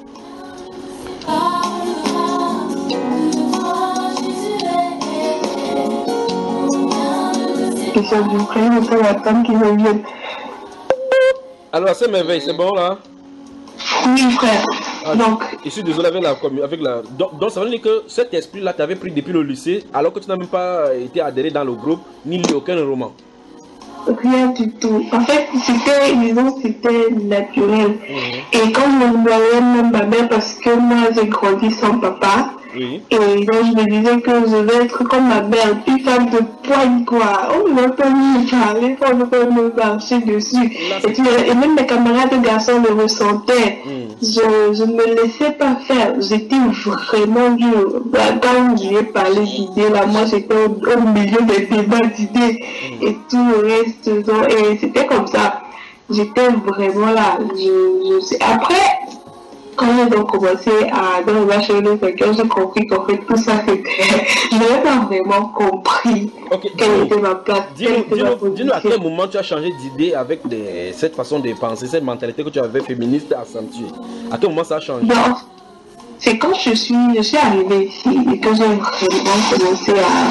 Alors, c'est merveille, c'est bon là? Oui, frère. Donc, je suis désolé avec la... Donc, ça veut dire que cet esprit-là, tu avais pris depuis le lycée, alors que tu n'as même pas été adhéré dans le groupe, ni lu aucun roman. Rien du tout. En fait, c'était naturel. Et quand je me voyais même ma mère, parce que moi, j'ai grandi sans papa, et donc je me disais que je vais être comme ma mère, une femme de poigne, quoi. On ne peut pas me parler, on ne peut pas me marcher dessus. Et même mes camarades garçons le ressentaient. Je ne me laissais pas faire. J'étais vraiment dur. Quand je lui ai parlé d'idées, là, moi j'étais au milieu des débats d'idées et tout le reste. Donc, et c'était comme ça. J'étais vraiment là. Après, quand j'ai donc commencé dans le bachelor, j'ai compris qu'en fait tout ça c'était. Je n'avais pas vraiment compris quelle était ma place. Dis-nous à quel moment tu as changé d'idée avec cette façon de penser, cette mentalité que tu avais féministe accentuée. À quel moment ça a changé? C'est quand je suis arrivée ici et que j'ai vraiment commencé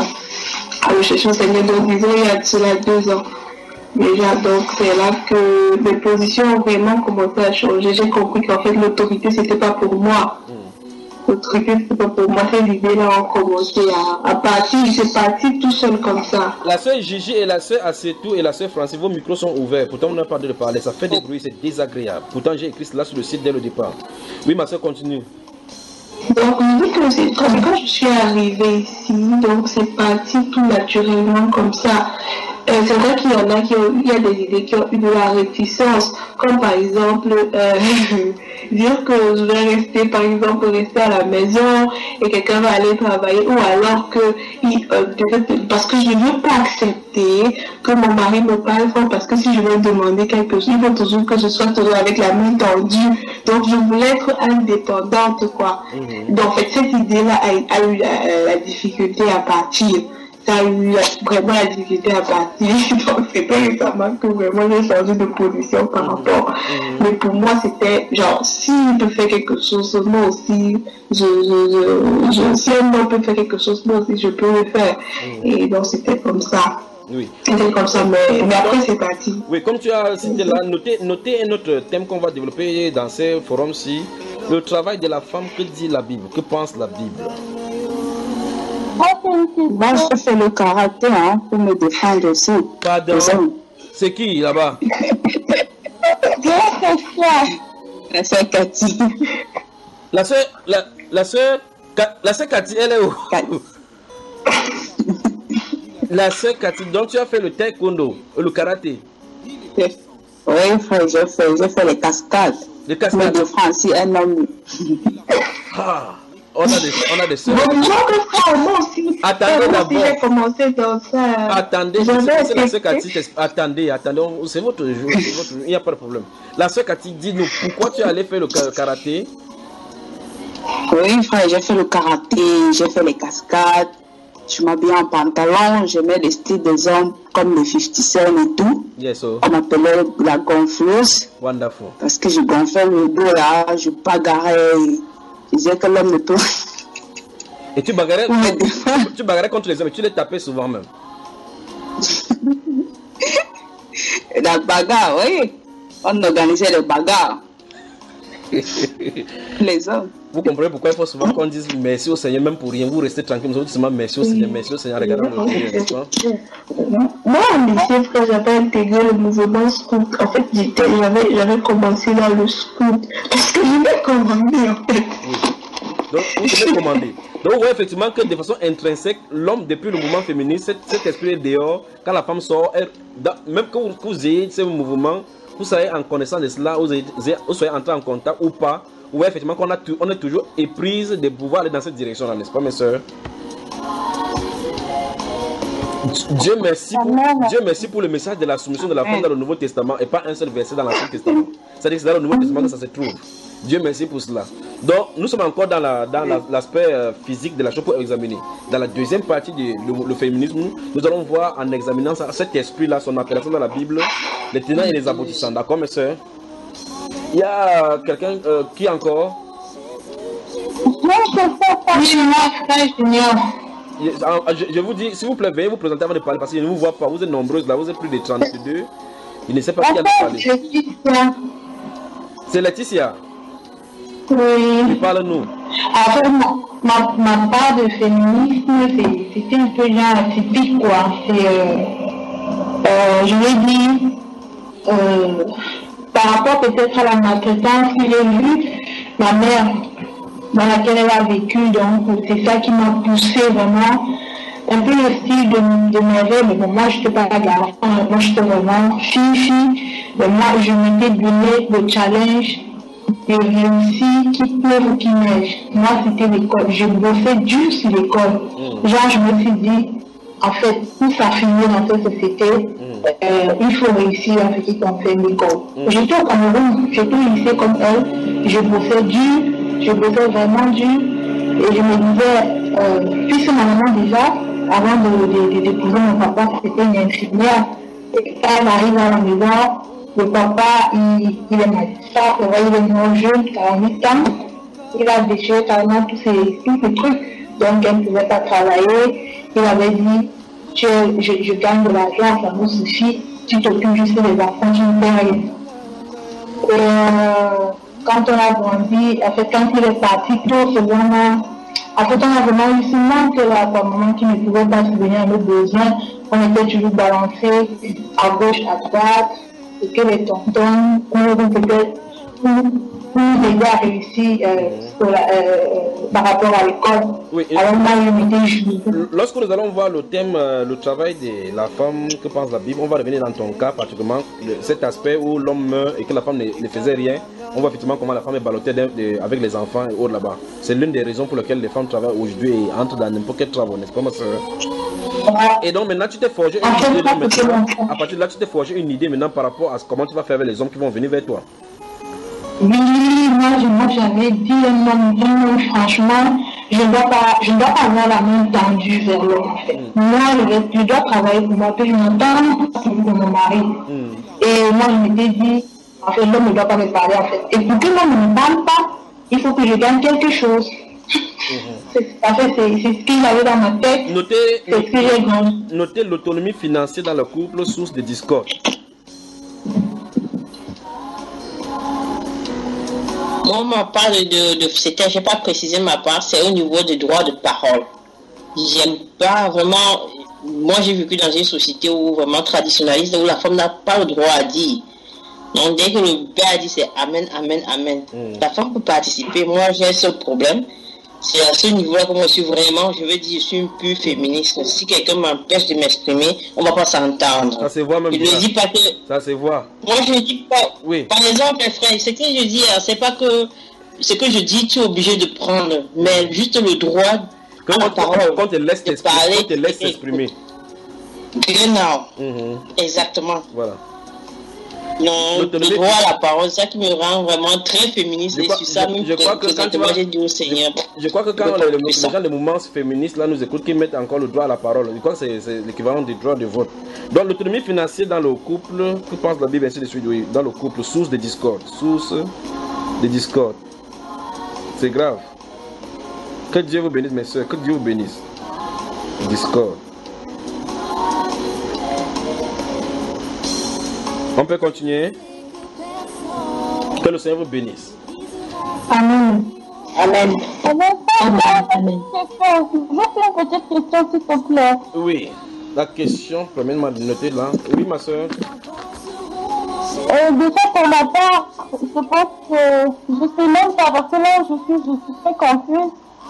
à rechercher au Seigneur. Donc disons il y a cela 2 ans. Déjà, donc c'est là que mes positions ont vraiment commencé à changer. J'ai compris qu'en fait l'autorité c'était pas pour moi. L'autorité c'était pas pour moi. Ces idées-là ont commencé à partir. C'est parti tout seul comme ça. La sœur Gigi et la sœur Assetou et la sœur Francis, vos micros sont ouverts. Pourtant on n'a pas de parler. Ça fait des bruits, c'est désagréable. Pourtant j'ai écrit cela sur le site dès le départ. Oui, ma sœur, continue. Donc, je dis que quand je suis arrivée ici, donc c'est parti tout naturellement comme ça. C'est vrai qu'il y en a il y a des idées qui ont eu de la réticence, comme par exemple dire que je vais rester à la maison et quelqu'un va aller travailler, ou alors que parce que je ne veux pas accepter que mon mari me parle fort, parce que si je vais demander quelque chose, il faut toujours que je sois toujours avec la main tendue. Donc je voulais être indépendante, quoi. Donc en fait, cette idée-là a eu la difficulté à partir. ça a eu vraiment la difficulté à partir. Donc, c'est pas récemment que vraiment j'ai changé de position par rapport. Mais pour moi, c'était genre, s'il peut faire quelque chose, moi aussi, si un homme peut faire quelque chose, moi aussi, je peux le faire. Et donc, c'était comme ça. Oui. C'était comme ça, mais après, c'est parti. Oui, comme tu as cité là, notez un autre thème qu'on va développer dans ces forums-ci. Le travail de la femme, que dit la Bible? Que pense la Bible? Moi, je fais le karaté pour me défendre aussi. Pardon. C'est qui là-bas? La sœur Cathy. La sœur Cathy, elle est où? La sœur Cathy, donc tu as fait le taekwondo, le karaté? Oui, frère, j'ai fait les cascades. Les cascades? De France, un homme. Ah, on a des sœurs. Moi aussi. Attendez d'abord. J'ai commencé dans ça. Attendez, c'est la sœur Cathy. Attendez, c'est votre jour. Il n'y a pas de problème. La sœur Cathy, dis-nous, pourquoi tu es allé faire le karaté? Oui, frère, j'ai fait le karaté, j'ai fait les cascades. Je m'habille en pantalon, je mets les styles des hommes comme les 50 Cent et tout. Yes, oh. On m'appelait la gonfleuse. Wonderful. Parce que je gonflais le dos là, je bagarrais. Je disais que l'homme ne peut. Et tu bagarrais contre les hommes et tu les tapais souvent même. La bagarre, oui. On organisait les bagarres. Les hommes. Vous comprenez pourquoi il faut souvent qu'on dise merci au Seigneur, même pour rien. Vous restez tranquille, vous dites seulement merci au Seigneur, regardez le Dieu, n'est-ce pas? Moi, au lycée, quand j'avais intégré le mouvement scout, en fait, j'avais commencé dans le scout. Parce que je m'ai commandé, en fait. Oui. Donc, vous devez commander. Donc, vous voyez effectivement que de façon intrinsèque, l'homme, depuis le mouvement féministe, cet esprit est dehors. Quand la femme sort, même que vous ayez ce mouvement, vous soyez en connaissance de cela, vous soyez entré en contact ou pas. Vous voyez effectivement qu'on est toujours éprise de pouvoir aller dans cette direction-là, n'est-ce pas, mes soeurs? Dieu merci pour le message de la soumission de la femme dans le Nouveau Testament et pas un seul verset dans l'Ancien Testament. C'est-à-dire que c'est dans le Nouveau Testament que ça se trouve. Dieu merci pour cela. Donc, nous sommes encore dans l'aspect physique de la chose pour examiner. Dans la deuxième partie du féminisme, nous allons voir en examinant cet esprit-là, son appellation dans la Bible, les tenants et les aboutissants. D'accord, mes soeurs? Il y a quelqu'un qui encore? Je vous dis, s'il vous plaît, veuillez vous présenter avant de parler parce que je ne vous vois pas. Vous êtes nombreuses là, vous êtes plus de 32. Je ne sais pas qui a parlé. C'est Laetitia. Oui. Parle-nous. Après, ma part de féminisme, c'était un peu genre atypique, quoi. Je l'ai dit, par rapport peut-être à la maltraitance que j'ai vue, ma mère, dans laquelle elle a vécu, donc c'est ça qui m'a poussé vraiment, un peu le style de mes rêves, mais bon, moi je n'étais pas garçon, moi j'étais vraiment fille, mais moi je m'étais donné le challenge de réussir qu'il pleuve ou qu'il neige. Moi c'était l'école, je bossais dur sur l'école. Genre je me suis dit, en fait, pour s'affirmer dans cette société, il faut réussir à ce qui concerne l'école. J'étais au Cameroun, j'étais au lycée comme elle, je bossais dur, je bossais vraiment dur, et je me disais, puisque ma maman déjà, avant d'épouser mon papa, c'était une infirmière, et quand elle arrive à la maison, le papa, il est magistrat, il est moins jeune, 48 ans, il a déchiré carrément tous ces trucs, donc elle ne pouvait pas travailler. Il avait dit, je gagne de l'argent, ça vous suffit, tu t'occupes juste des enfants, je ne fais rien. Et quand on a grandi, en fait, quand il est parti tôt, c'est vraiment, en fait, on a vraiment eu ce manque là, par moment qui ne pouvait pas subvenir à nos besoins. On était toujours balancés à gauche, à droite, et que les tontons, on peut-être nous aider à réussir par rapport à l'école. Oui, lorsque nous allons voir le thème, le travail de la femme, que pense la Bible, on va revenir dans ton cas particulièrement, cet aspect où l'homme meurt et que la femme ne faisait rien. On voit effectivement comment la femme est ballottée avec les enfants et autres là-bas. C'est l'une des raisons pour lesquelles les femmes travaillent aujourd'hui et entrent dans n'importe quel travail, n'est-ce pas, ma soeur? Et donc maintenant tu t'es forgé une idée, à partir de là tu t'es forgé une idée maintenant par rapport à comment tu vas faire avec les hommes qui vont venir vers toi. Oui, moi j'avais dit un homme, franchement, je ne dois pas avoir la main tendue vers l'homme. En fait. Moi, je dois travailler pour moi, que je m'entende pour mon mari. Et moi, je m'étais dit, en fait, l'homme ne doit pas me parler, en fait. Et pour que l'homme ne me parle pas, il faut que je gagne quelque chose. En fait, c'est ce qu'il avait dans ma tête. Notez l'autonomie financière dans le couple, source de discorde. Moi, ma part c'était, j'ai pas précisé ma part, c'est au niveau des droits de parole. J'aime pas vraiment. Moi, j'ai vécu dans une société où vraiment traditionnaliste, où la femme n'a pas le droit à dire. Donc, dès que le père dit c'est amen, amen, amen, la femme peut participer. Moi, j'ai ce problème. C'est à ce niveau-là que moi, je suis vraiment, je veux dire, je suis une pure féministe. Si quelqu'un m'empêche de m'exprimer, on ne va pas s'entendre. Ça se voit même. Je ne dis pas que. Ça se voit. Moi, je ne dis pas. Oui. Par exemple, frère, ce que je dis, c'est pas que ce que je dis, tu es obligé de prendre, mais juste le droit à la parole. Quand tu laisses t'exprimer. Exactement. Voilà. Non, le droit à la parole, c'est ça qui me rend vraiment très féministe. Et sur ça, même je crois que quand j'ai dit au Seigneur. Je crois que quand les mouvements féministes là nous écoutent, qu'ils mettent encore le droit à la parole. Je crois que c'est l'équivalent du droit de vote. Donc l'autonomie financière dans le couple, que pense la Bible ainsi de suite, oui, dans le couple, source de discorde. Source de discorde. C'est grave. Que Dieu vous bénisse, mes soeurs, que Dieu vous bénisse. Discorde. On peut continuer. Que le Seigneur vous bénisse. Amen. Amen. Amen. Juste une petite question, s'il te plaît. Oui. La question, permettez-moi de noter là. Oui, ma soeur. Déjà, pour ma part, je pense que je sais même pas, parce que là, je suis très confuse.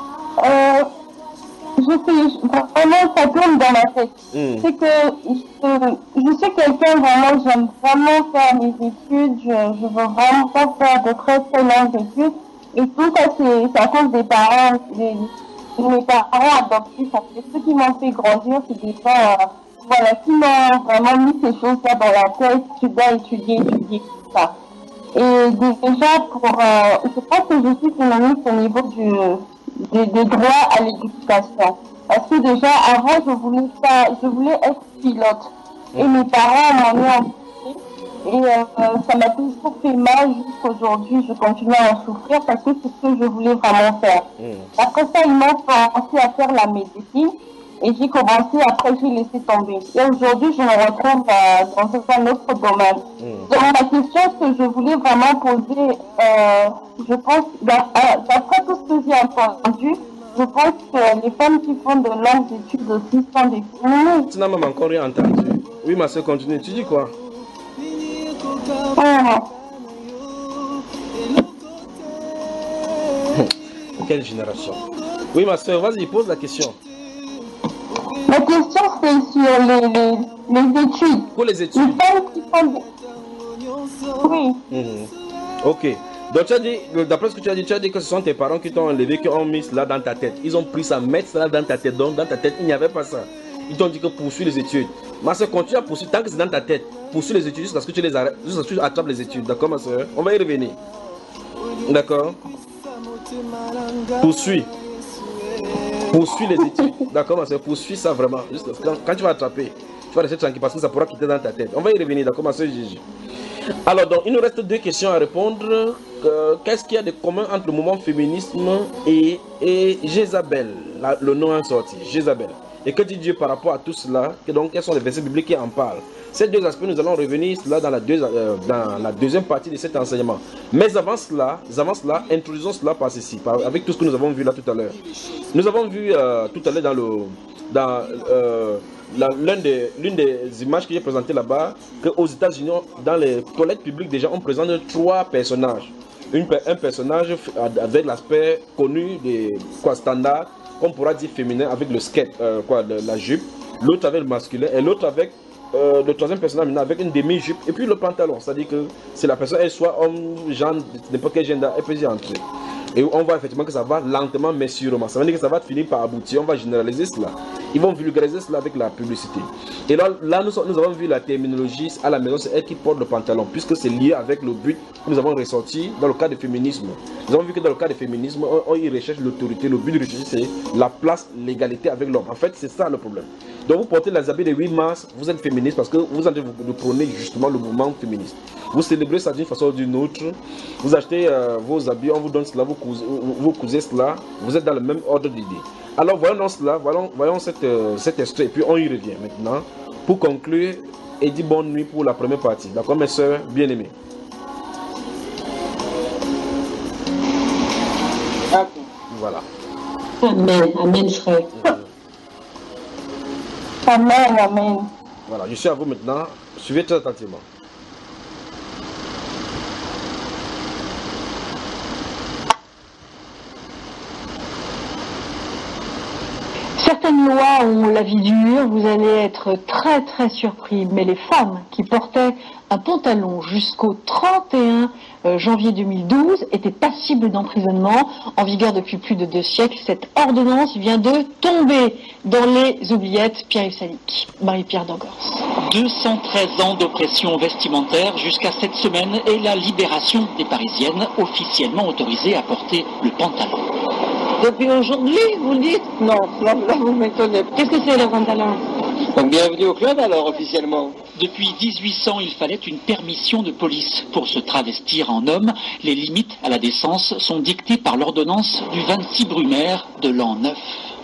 Je sais vraiment, ça tourne dans ma tête. C'est que je suis quelqu'un vraiment, j'aime vraiment faire mes études, je veux vraiment pas faire de très très longues études. Et tout ça, c'est à cause des parents, mes parents adoptifs, c'est ceux qui m'ont fait grandir, c'est des gens, voilà, qui m'ont vraiment mis ces choses-là dans la tête, tu dois étudier, tout ça. Et déjà, je pense que je suis féministe au niveau des droits à l'éducation. Parce que déjà, avant, je voulais être pilote. Et mes parents m'ont mis en et ça m'a toujours fait mal jusqu'aujourd'hui. Je continue à en souffrir parce que c'est ce que je voulais vraiment faire. Après ça, ils m'ont commencé à faire la médecine. Et j'ai commencé, après j'ai laissé tomber. Et aujourd'hui, je me retrouve dans un autre domaine. Donc la question que je voulais vraiment poser, je pense, d'après tout ce que j'ai entendu, je pense que les femmes qui font de longues études aussi sont des féministes. Tu n'as même encore rien entendu. Oui, ma soeur, continue. Tu dis quoi? Quelle génération? Oui, ma soeur, vas-y, pose la question. La question, c'est sur les études. Pour les études. Les femmes qui font Oui. Ok. Donc, tu as dit, d'après ce que tu as dit que ce sont tes parents qui t'ont enlevé, qui ont mis cela dans ta tête. Ils ont pris ça, mettre cela dans ta tête. Donc, dans ta tête, il n'y avait pas ça. Ils t'ont dit que poursuis les études. Ma soeur, continue à poursuivre. Tant que c'est dans ta tête, poursuis les études jusqu'à ce que tu les arrêtes, jusqu'à ce que tu attrapes les études. D'accord, ma soeur? On va y revenir. D'accord? Poursuis les études. D'accord, ma soeur? Poursuis ça vraiment. Juste quand tu vas attraper, tu vas rester tranquille parce que ça pourra quitter dans ta tête. On va y revenir. D'accord, ma soeur Gigi? Alors, donc, il nous reste deux questions à répondre. Qu'est-ce qu'il y a de commun entre le mouvement féminisme et Jézabel? Le nom est sorti, Jézabel. Et que dit Dieu par rapport à tout cela? Donc, quels sont les versets bibliques qui en parlent? Ces deux aspects, nous allons revenir là dans la deuxième partie de cet enseignement. Mais avant cela, introduisons cela par ceci, avec tout ce que nous avons vu là tout à l'heure. Nous avons vu tout à l'heure l'une des images que j'ai présentées là-bas, qu'aux États-Unis, dans les toilettes publiques, déjà, on présente trois personnages. Un personnage avec l'aspect connu des standard, qu'on pourra dire féminin, avec le skate, la jupe, l'autre avec le masculin, et l'autre avec le troisième personnage avec une demi-jupe, et puis le pantalon. C'est-à-dire que c'est la personne, elle soit homme, genre, n'importe quel gender, elle peut y entrer. Et on voit effectivement que ça va lentement mais sûrement. Ça veut dire que ça va finir par aboutir, on va généraliser cela. Ils vont vulgariser cela avec la publicité. Et là nous avons vu la terminologie à la maison, c'est elle qui porte le pantalon, puisque c'est lié avec le but que nous avons ressorti dans le cas du féminisme. Nous avons vu que dans le cas du féminisme, on y recherche l'autorité. Le but de rechercher, c'est la place, l'égalité avec l'homme. En fait, c'est ça le problème. Donc vous portez les habits de 8 mars, vous êtes féministe parce que vous êtes de prôner justement le mouvement féministe. Vous célébrez ça d'une façon ou d'une autre. Vous achetez vos habits, on vous donne cela, vous cousez cela. Vous êtes dans le même ordre d'idées. Alors voyons cela, voyons cet extrait et puis on y revient maintenant pour conclure et dire bonne nuit pour la première partie. D'accord mes soeurs bien-aimées? Voilà. Amen, amen frère. Amen, amen. Voilà, je suis à vous maintenant. Suivez très attentivement. Certaines lois ont la vie dure, vous allez être très surpris, mais les femmes qui portaient un pantalon jusqu'au 31 janvier 2012 étaient passibles d'emprisonnement, en vigueur depuis plus de 2 siècles. Cette ordonnance vient de tomber dans les oubliettes. Pierre-Yves Salic, Marie-Pierre Dangors. 213 ans d'oppression vestimentaire jusqu'à cette semaine et la libération des Parisiennes officiellement autorisées à porter le pantalon. Depuis aujourd'hui, vous dites? Non, là vous m'étonnez. Qu'est-ce que c'est le pantalon? Donc bienvenue au club alors officiellement. Depuis 1800, il fallait une permission de police pour se travestir en homme. Les limites à la décence sont dictées par l'ordonnance du 26 Brumaire de l'an 9.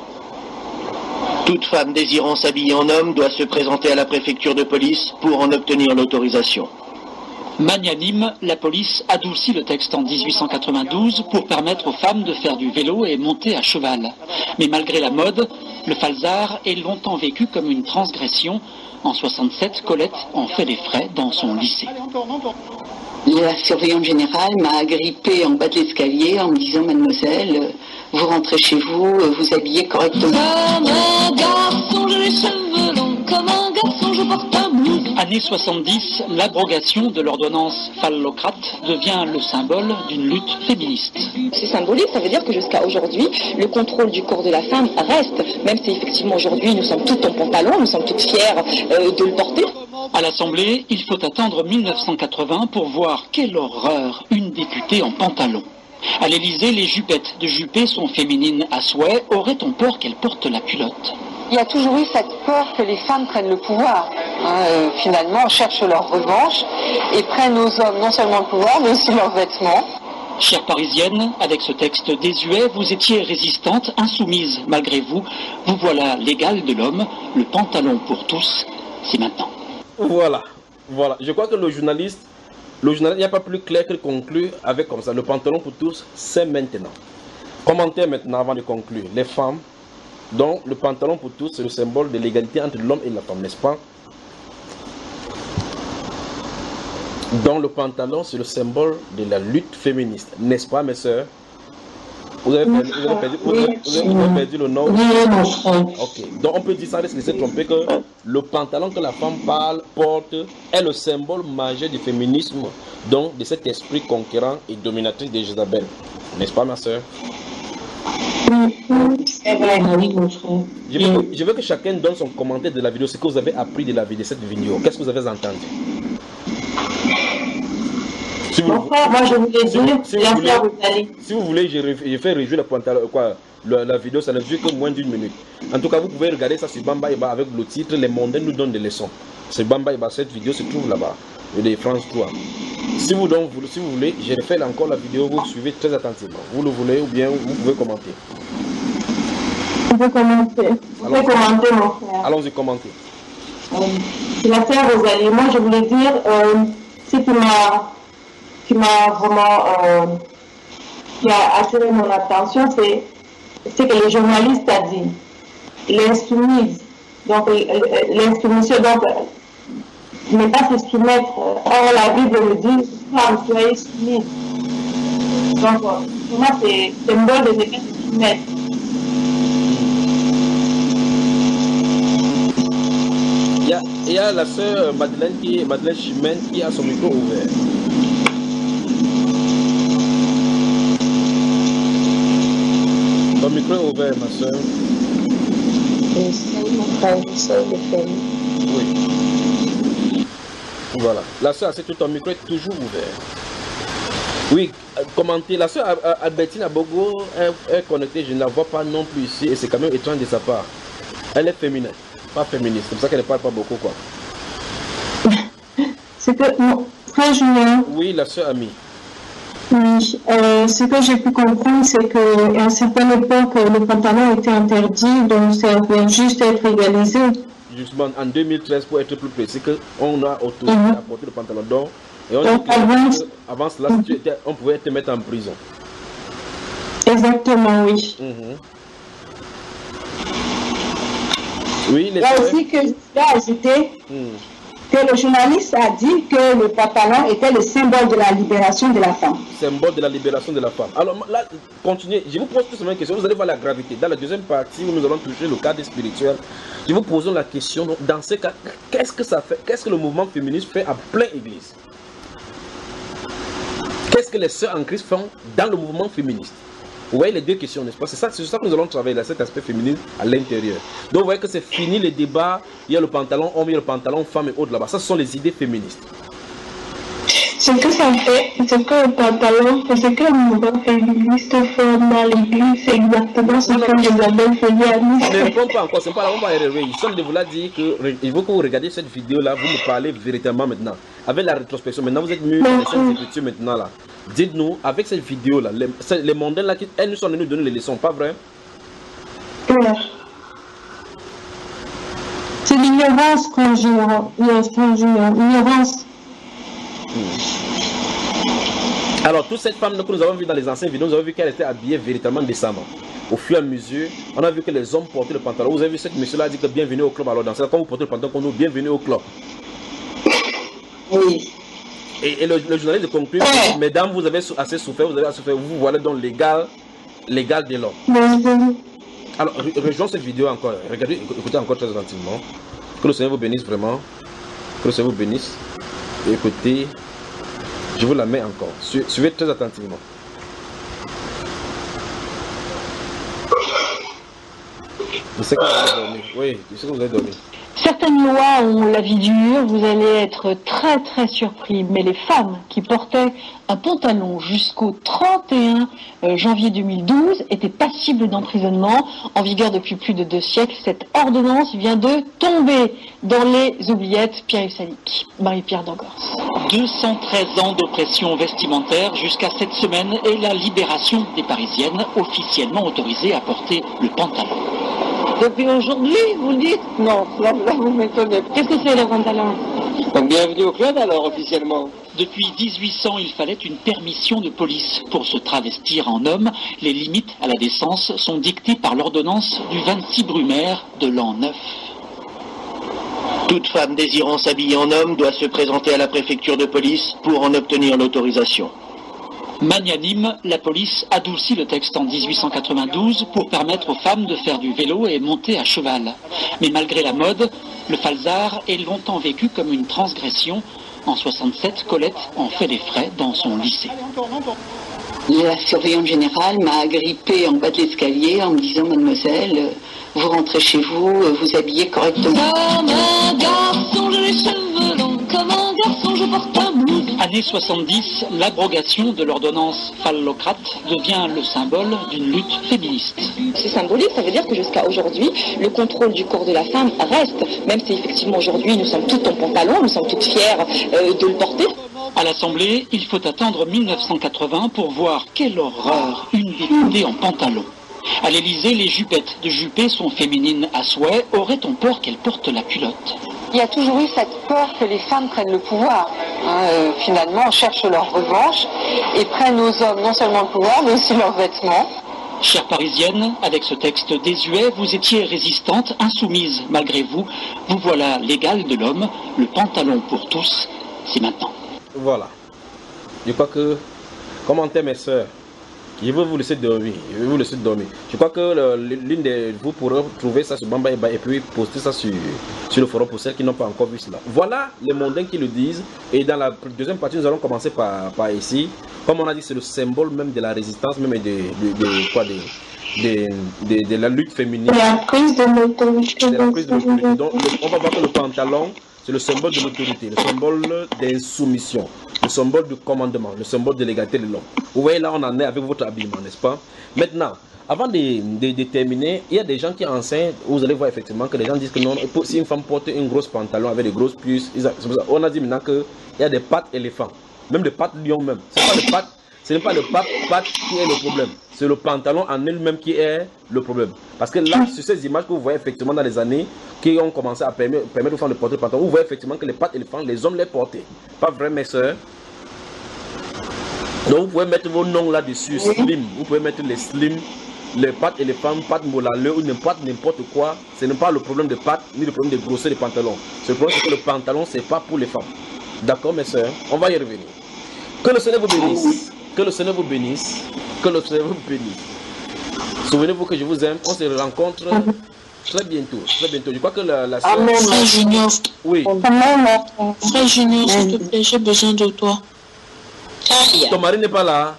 Toute femme désirant s'habiller en homme doit se présenter à la préfecture de police pour en obtenir l'autorisation. Magnanime, la police adoucit le texte en 1892 pour permettre aux femmes de faire du vélo et monter à cheval. Mais malgré la mode, le falzar est longtemps vécu comme une transgression. En 67, Colette en fait les frais dans son lycée. La surveillante générale m'a agrippée en bas de l'escalier en me disant « Mademoiselle, vous rentrez chez vous, vous habillez correctement. » Comme un garçon, j'ai les cheveux longs, comme un garçon, je porte un blouson. Année 70, l'abrogation de l'ordonnance phallocrate devient le symbole d'une lutte féministe. C'est symbolique, ça veut dire que jusqu'à aujourd'hui, le contrôle du corps de la femme reste, même si effectivement aujourd'hui nous sommes toutes en pantalon, nous sommes toutes fières de le porter. À l'Assemblée, il faut attendre 1980 pour voir quelle horreur, une députée en pantalon. À l'Élysée, les jupettes de Juppé sont féminines à souhait. Aurait-on peur qu'elles portent la culotte? Il y a toujours eu cette peur que les femmes prennent le pouvoir. Finalement, cherchent leur revanche et prennent aux hommes non seulement le pouvoir, mais aussi leurs vêtements. Chère Parisienne, avec ce texte désuet, vous étiez résistante, insoumise malgré vous. Vous voilà l'égal de l'homme, le pantalon pour tous, c'est maintenant. Voilà. Je crois que le journaliste, il n'y a pas plus clair que de conclure avec comme ça. Le pantalon pour tous, c'est maintenant. Commentaire maintenant avant de conclure. Les femmes, dont le pantalon pour tous, c'est le symbole de l'égalité entre l'homme et la femme, n'est-ce pas? Donc le pantalon, c'est le symbole de la lutte féministe, n'est-ce pas mes soeurs? Vous avez perdu le nom? Oui, mon frère. Ok, donc on peut dire sans se laisser tromper que le pantalon que la femme porte est le symbole majeur du féminisme, donc de cet esprit conquérant et dominatrice de Jézabel. N'est-ce pas ma soeur? C'est vrai, oui, mon frère. Je veux que chacun donne son commentaire de la vidéo, ce que vous avez appris de cette vidéo. Qu'est-ce que vous avez entendu? Mon frère, moi je voulais dire, si vous voulez, je fais rejouer la vidéo, ça ne dure que moins d'1 minute. En tout cas, vous pouvez regarder ça sur Bamba Eba avec le titre Les mondains nous donnent des leçons. C'est Bamba Eba, cette vidéo se trouve là-bas, de France 3. Si vous voulez, je refais encore la vidéo, vous suivez très attentivement. Vous le voulez ou bien vous pouvez commenter. On peut commenter. On peut commenter, mon frère. Allons-y, commenter. C'est la sœur Rosalie. Moi, je voulais dire, ce qui m'a vraiment qui a attiré mon attention, c'est ce que le journaliste a dit. L'insoumise, donc l'insoumission, donc ne pas se soumettre. Or, la Bible le dit, femme, soyez soumise. Donc, pour moi, c'est symbole de ne pas se soumettre. Il y a la sœur Madeleine Chimène qui a son micro ouvert. Ton micro est ouvert, ma soeur. grandisseur de famille. Oui. Voilà. La soeur, c'est tout ton micro est toujours ouvert. Oui, commenter. La soeur Albertine Abogo est connectée, je ne la vois pas non plus ici et c'est quand même étrange de sa part. Elle est féminine, pas féministe, c'est pour ça qu'elle ne parle pas beaucoup quoi. C'est que, frère Julien. Oui, la soeur Ami. Oui, ce que j'ai pu comprendre, c'est qu'à une certaine époque, le pantalon était interdit, donc ça vient juste être égalisé. Justement, en 2013, pour être plus précis, on a autorisé à porter le pantalon d'or. Et on donc, avant cela, on pouvait te mettre en prison. Exactement, oui. Oui, là aussi que je vais ajouter que le journaliste a dit que le pantalon était le symbole de la libération de la femme. Symbole de la libération de la femme. Alors là, continuez. Je vous pose tout simplement une question. Vous allez voir la gravité. Dans la deuxième partie, où nous allons toucher le cadre spirituel, je vous pose la question. Donc, dans ce cas, qu'est-ce que ça fait? Qu'est-ce que le mouvement féministe fait à plein église? Qu'est-ce que les sœurs en Christ font dans le mouvement féministe? Vous voyez les deux questions, n'est-ce pas? C'est sur ça que nous allons travailler, là, cet aspect féminin à l'intérieur. Donc vous voyez que c'est fini les débats, il y a le pantalon homme, il y a le pantalon femme et autres là-bas. Ça, ce sont les idées féministes. Ce que ça fait, c'est que le pantalon, c'est ce que le mouvement féministe fait dans l'église, c'est exactement ce que Isabelle faisait à nous. Ne répondons pas encore, c'est pas là, on va y revenir. Je de vous la dire qu'il faut que vous regardiez cette vidéo-là, vous me parlez véritablement maintenant. Avec la rétrospection, maintenant vous êtes mieux dans les scènes d'écriture maintenant là. Dites-nous, avec cette vidéo-là, les mondaines là, elles nous sont venues nous donner les leçons, pas vrai? C'est l'ignorance qu'on joue, l'ignorance. Alors, toute cette femme que nous avons vue dans les anciennes vidéos, nous avons vu qu'elle était habillée véritablement décemment. Au fur et à mesure, on a vu que les hommes portaient le pantalon. Vous avez vu ce monsieur-là a dit que bienvenue au club. Alors, dans ce cas, quand vous portez le pantalon, qu'on nous bienvenue au club. Oui. Et le journaliste de conclut, mesdames, vous avez assez souffert, vous voilà donc légal de l'homme. Alors, rejoignons cette vidéo encore. Regardez, écoutez encore très attentivement. Que le Seigneur vous bénisse vraiment. Que le Seigneur vous bénisse. Et écoutez, je vous la mets encore. Suivez très attentivement. Je sais que vous avez dormi. Oui, je sais que vous avez dormi. Certaines lois ont la vie dure, vous allez être très très surpris, mais les femmes qui portaient un pantalon jusqu'au 31 janvier 2012 étaient passibles d'emprisonnement, en vigueur depuis plus de 2 siècles. Cette ordonnance vient de tomber dans les oubliettes. Pierre-Yves Salic, Marie-Pierre d'Angors. 213 ans d'oppression vestimentaire jusqu'à cette semaine et la libération des Parisiennes officiellement autorisées à porter le pantalon. Depuis aujourd'hui, vous dites? Non, là vous m'étonnez. Qu'est-ce que c'est le pantalon? Donc bienvenue au club alors officiellement. Depuis 1800, il fallait une permission de police pour se travestir en homme. Les limites à la décence sont dictées par l'ordonnance du 26 Brumaire de l'an 9. Toute femme désirant s'habiller en homme doit se présenter à la préfecture de police pour en obtenir l'autorisation. Magnanime, la police adoucit le texte en 1892 pour permettre aux femmes de faire du vélo et monter à cheval. Mais malgré la mode, le falzar est longtemps vécu comme une transgression. En 67, Colette en fait les frais dans son lycée. La surveillante générale m'a agrippée en bas de l'escalier en me disant « Mademoiselle, vous rentrez chez vous, vous habillez correctement. » Comme un garçon, j'ai les cheveux longs, comme un garçon, je porte un blouson. Année 70, l'abrogation de l'ordonnance phallocrate devient le symbole d'une lutte féministe. C'est symbolique, ça veut dire que jusqu'à aujourd'hui, le contrôle du corps de la femme reste, même si effectivement aujourd'hui nous sommes toutes en pantalon, nous sommes toutes fières de le porter. À l'Assemblée, il faut attendre 1980 pour voir quelle horreur, une députée en pantalon. À l'Élysée, les jupettes de Juppé sont féminines à souhait. Aurait-on peur qu'elles portent la culotte? Il y a toujours eu cette peur que les femmes prennent le pouvoir. Finalement, cherchent leur revanche et prennent aux hommes non seulement le pouvoir, mais aussi leurs vêtements. Chère Parisienne, avec ce texte désuet, vous étiez résistante, insoumise malgré vous. Vous voilà l'égal de l'homme, le pantalon pour tous, c'est maintenant. Voilà. Je crois que, commentaires mes soeurs, je vais vous laisser dormir. Je crois que l'une de vous pourrez trouver ça sur Bamba et puis poster ça sur le forum pour celles qui n'ont pas encore vu cela. Voilà les mondains qui le disent. Et dans la deuxième partie, nous allons commencer par ici. Comme on a dit, c'est le symbole même de la résistance, même de la lutte féminine. La prise de l'autorité. Donc, on va voir que le pantalon, c'est le symbole de l'autorité, le symbole d'insoumission, le symbole du commandement, le symbole de l'égalité de l'homme. Vous voyez, là, on en est avec votre habillement, n'est-ce pas? Maintenant, avant de terminer, il y a des gens qui enseignent, vous allez voir effectivement que les gens disent que non, si une femme porte une grosse pantalon avec des grosses puces, on a dit maintenant qu'il y a des pattes éléphants, même des pattes lion même. Ce n'est pas le pattes qui est le problème, c'est le pantalon en elle-même qui est le problème. Parce que là, sur ces images que vous voyez effectivement dans les années qui ont commencé à permettre aux femmes de porter le pantalon, vous voyez effectivement que les pattes éléphants, les hommes les portaient. Pas vrai, mes soeurs? Donc vous pouvez mettre vos noms là-dessus, slim, vous pouvez mettre les slim, les pattes éléphants, pattes molaleux ou n'importe quoi. Ce n'est pas le problème de pattes ni le problème de grosseur des pantalons. Le problème c'est que le pantalon, c'est pas pour les femmes. D'accord, mes soeurs? On va y revenir. Que le Seigneur vous bénisse. Que le Seigneur vous bénisse. Que le Seigneur vous bénisse. Souvenez-vous que je vous aime. On se rencontre très bientôt. Très bientôt. Je crois que la soeur... Frère Junior. Oui. Frère Junior, s'il te plaît, j'ai besoin de toi. Ton mari n'est pas là.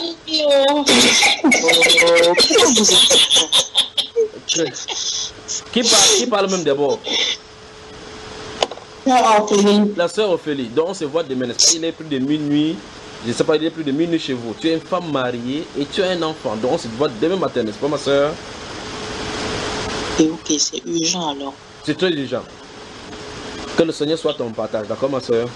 Qui parle même d'abord? La soeur Ophélie. Donc on se voit demain. Il est plus de minuit. Je ne sais pas, il est plus de minuit chez vous. Tu es une femme mariée et tu as un enfant. Donc on se voit demain matin, n'est-ce pas ma soeur? Ok, c'est urgent alors. C'est très urgent. Que le Seigneur soit ton partage, d'accord ma soeur?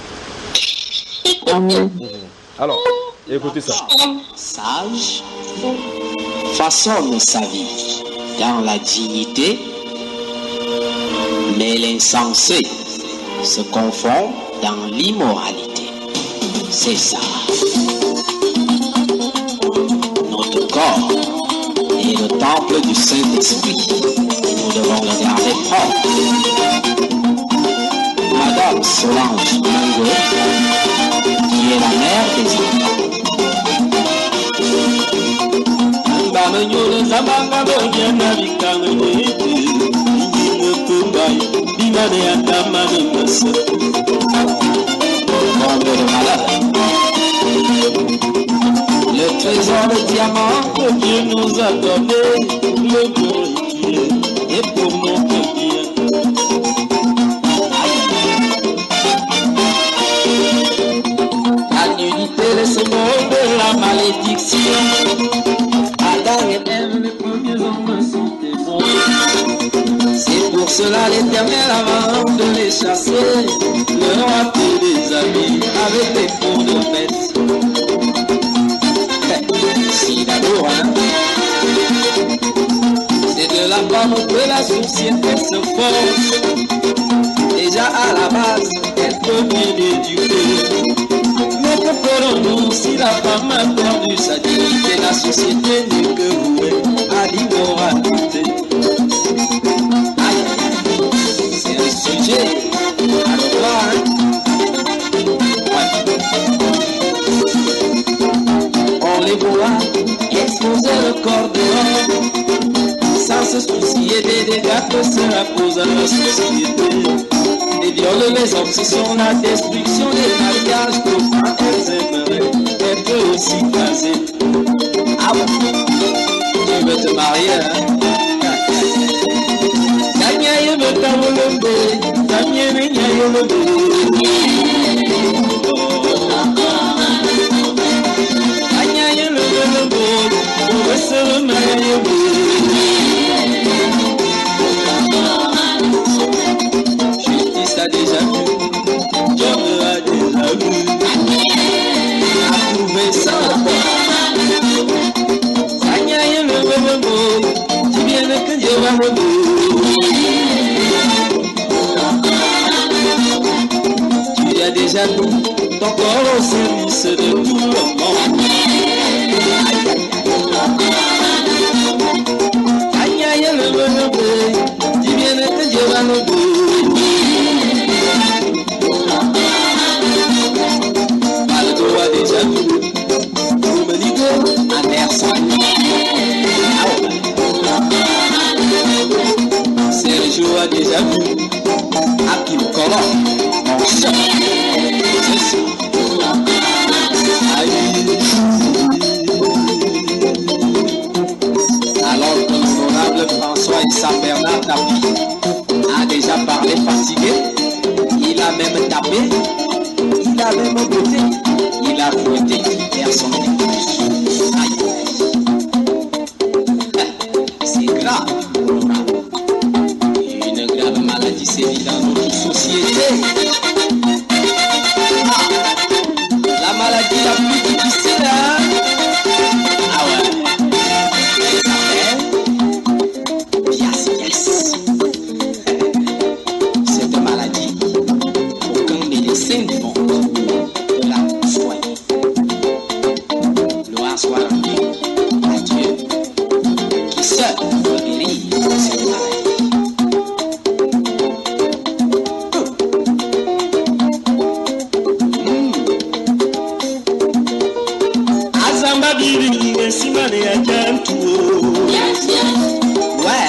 Amen. Alors, écoutez ça. Sage façonne sa vie dans la dignité, mais l'insensé se confond dans l'immoralité. C'est ça. Notre corps est le temple du Saint-Esprit. Nous devons le garder propre. Madame Solange Mango, qui est la mère des enfants. Comble de malheur. Le trésor de diamant que Dieu nous a donné, le glorifier et pour notre bien. La nudité est le symbole de la malédiction. Adam et Ève, les premiers hommes sont témoins. C'est pour cela l'Éternel, avant de les chasser, leur a fait des habits avec des peaux de bêtes. Si d'amour, hein? C'est de la femme que la société se forge. Déjà à la base, elle peut bien éduquer. Mais que ferons-nous si la femme a perdu sa dignité? La société n'est que vouée à l'immoralité. C'est un sujet à revoir, hein? On les voit exposer le corps dehors, sans se soucier des dégâts que cela cause à la société. Les viols, les obsessions, la destruction des mariages, pourquoi elles aimeraient être aussi casées? Ah bon, tu veux te marier, hein? Tanyaye me tawolombe, Tanyaye me nyayolombe. Tanyaye le lombo, Ousseau mayayombe. Justice a déjà vu, Dieu a déjà vu. Approuvé sans Tanyaye le lombo, tu viens que Dieu va me. Tu as déjà mis ton corps au service de tout le monde. Aïe aïe le bonheur, dis bien que Dieu va nous donner. Malgré a déjà vu, vous me dites Anderson. Sergio a déjà vu, Hakim Color, mon chef. C'est ça. Aïe. Issa Bernard Tapie a déjà parlé fatigué, il a même tapé, il a même beauté, il a fouetté, personne n'est plus. C'est grave, une grave maladie sévit dans notre société. La maladie la plus difficile, hein? Ah ouais. Cette maladie, aucun médecin du monde ne l'a soignée. Gloire soit rendue à Dieu qui seul peut guérir cette maladie. Azamba biri simane ya jantu. Ouais.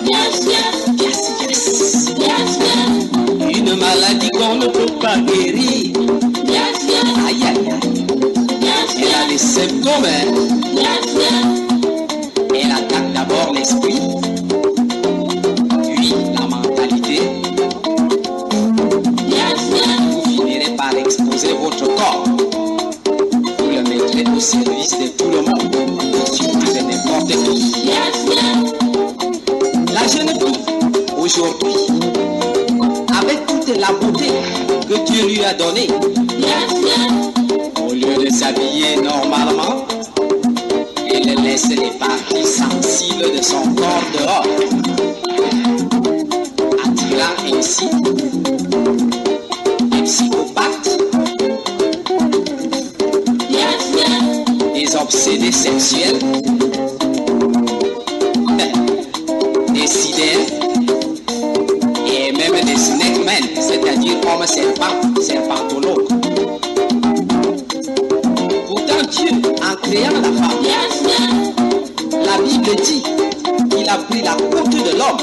Une maladie qu'on ne peut pas guérir. Aïe aïe aïe. Elle a des symptômes. Elle attaque d'abord l'esprit, puis la mentalité. Vous finirez par exposer votre corps. Vous le mettrez au service de tout le monde, surtout de n'importe qui. La jeune fille, aujourd'hui, avec toute la beauté que Dieu lui a donnée, au lieu de s'habiller normalement, elle laisse les parties sensibles de son corps dehors, attirant ainsi des psychopathes, des obsédés sexuels, des sidères et même des snakemen, c'est-à-dire hommes serpentonologues. Pourtant Dieu, en créant la femme, la Bible dit qu'il a pris la côte de l'homme.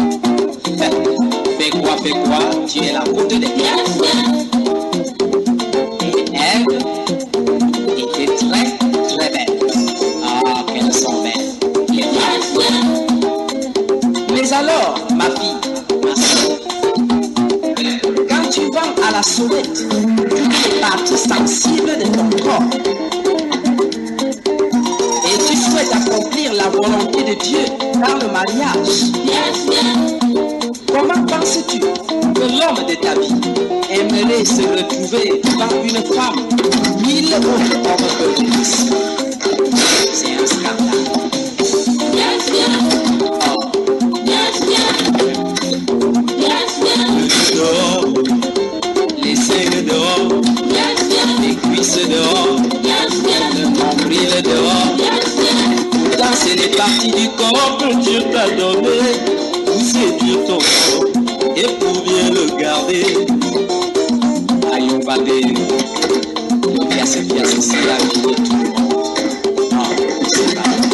Fais quoi, Dieu est la côte de l'homme. Et elle était très très belle. Ah, qu'elles sont belles. Mais alors, ma fille, ma soeur, quand tu vas à la sauvette, toutes les parties sensibles de ton corps, et tu souhaites accomplir la volonté de Dieu dans le mariage, comment penses-tu que l'homme de ta vie aimerait se retrouver devant une femme, 1000 autres hommes peuvent dire? C'est un scandale. Dehors, les seins dehors, les cuisses dehors, le nombril dehors. Pourtant c'est les parties du corps que Dieu t'a donné pour séduire ton corps et pour bien le garder. Ayovadé, le pièce, c'est la vie de tout le monde. Non, c'est pas vrai.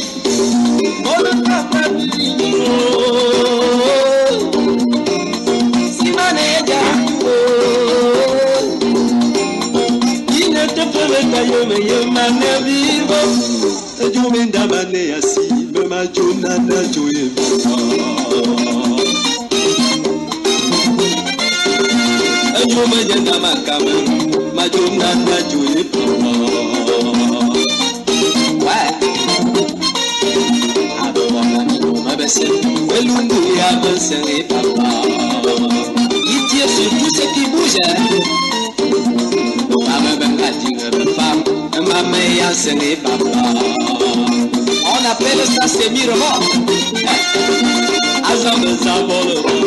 Il tire sur tout ce qui bouge. On appelle ça sémirement. Azam Zabolo.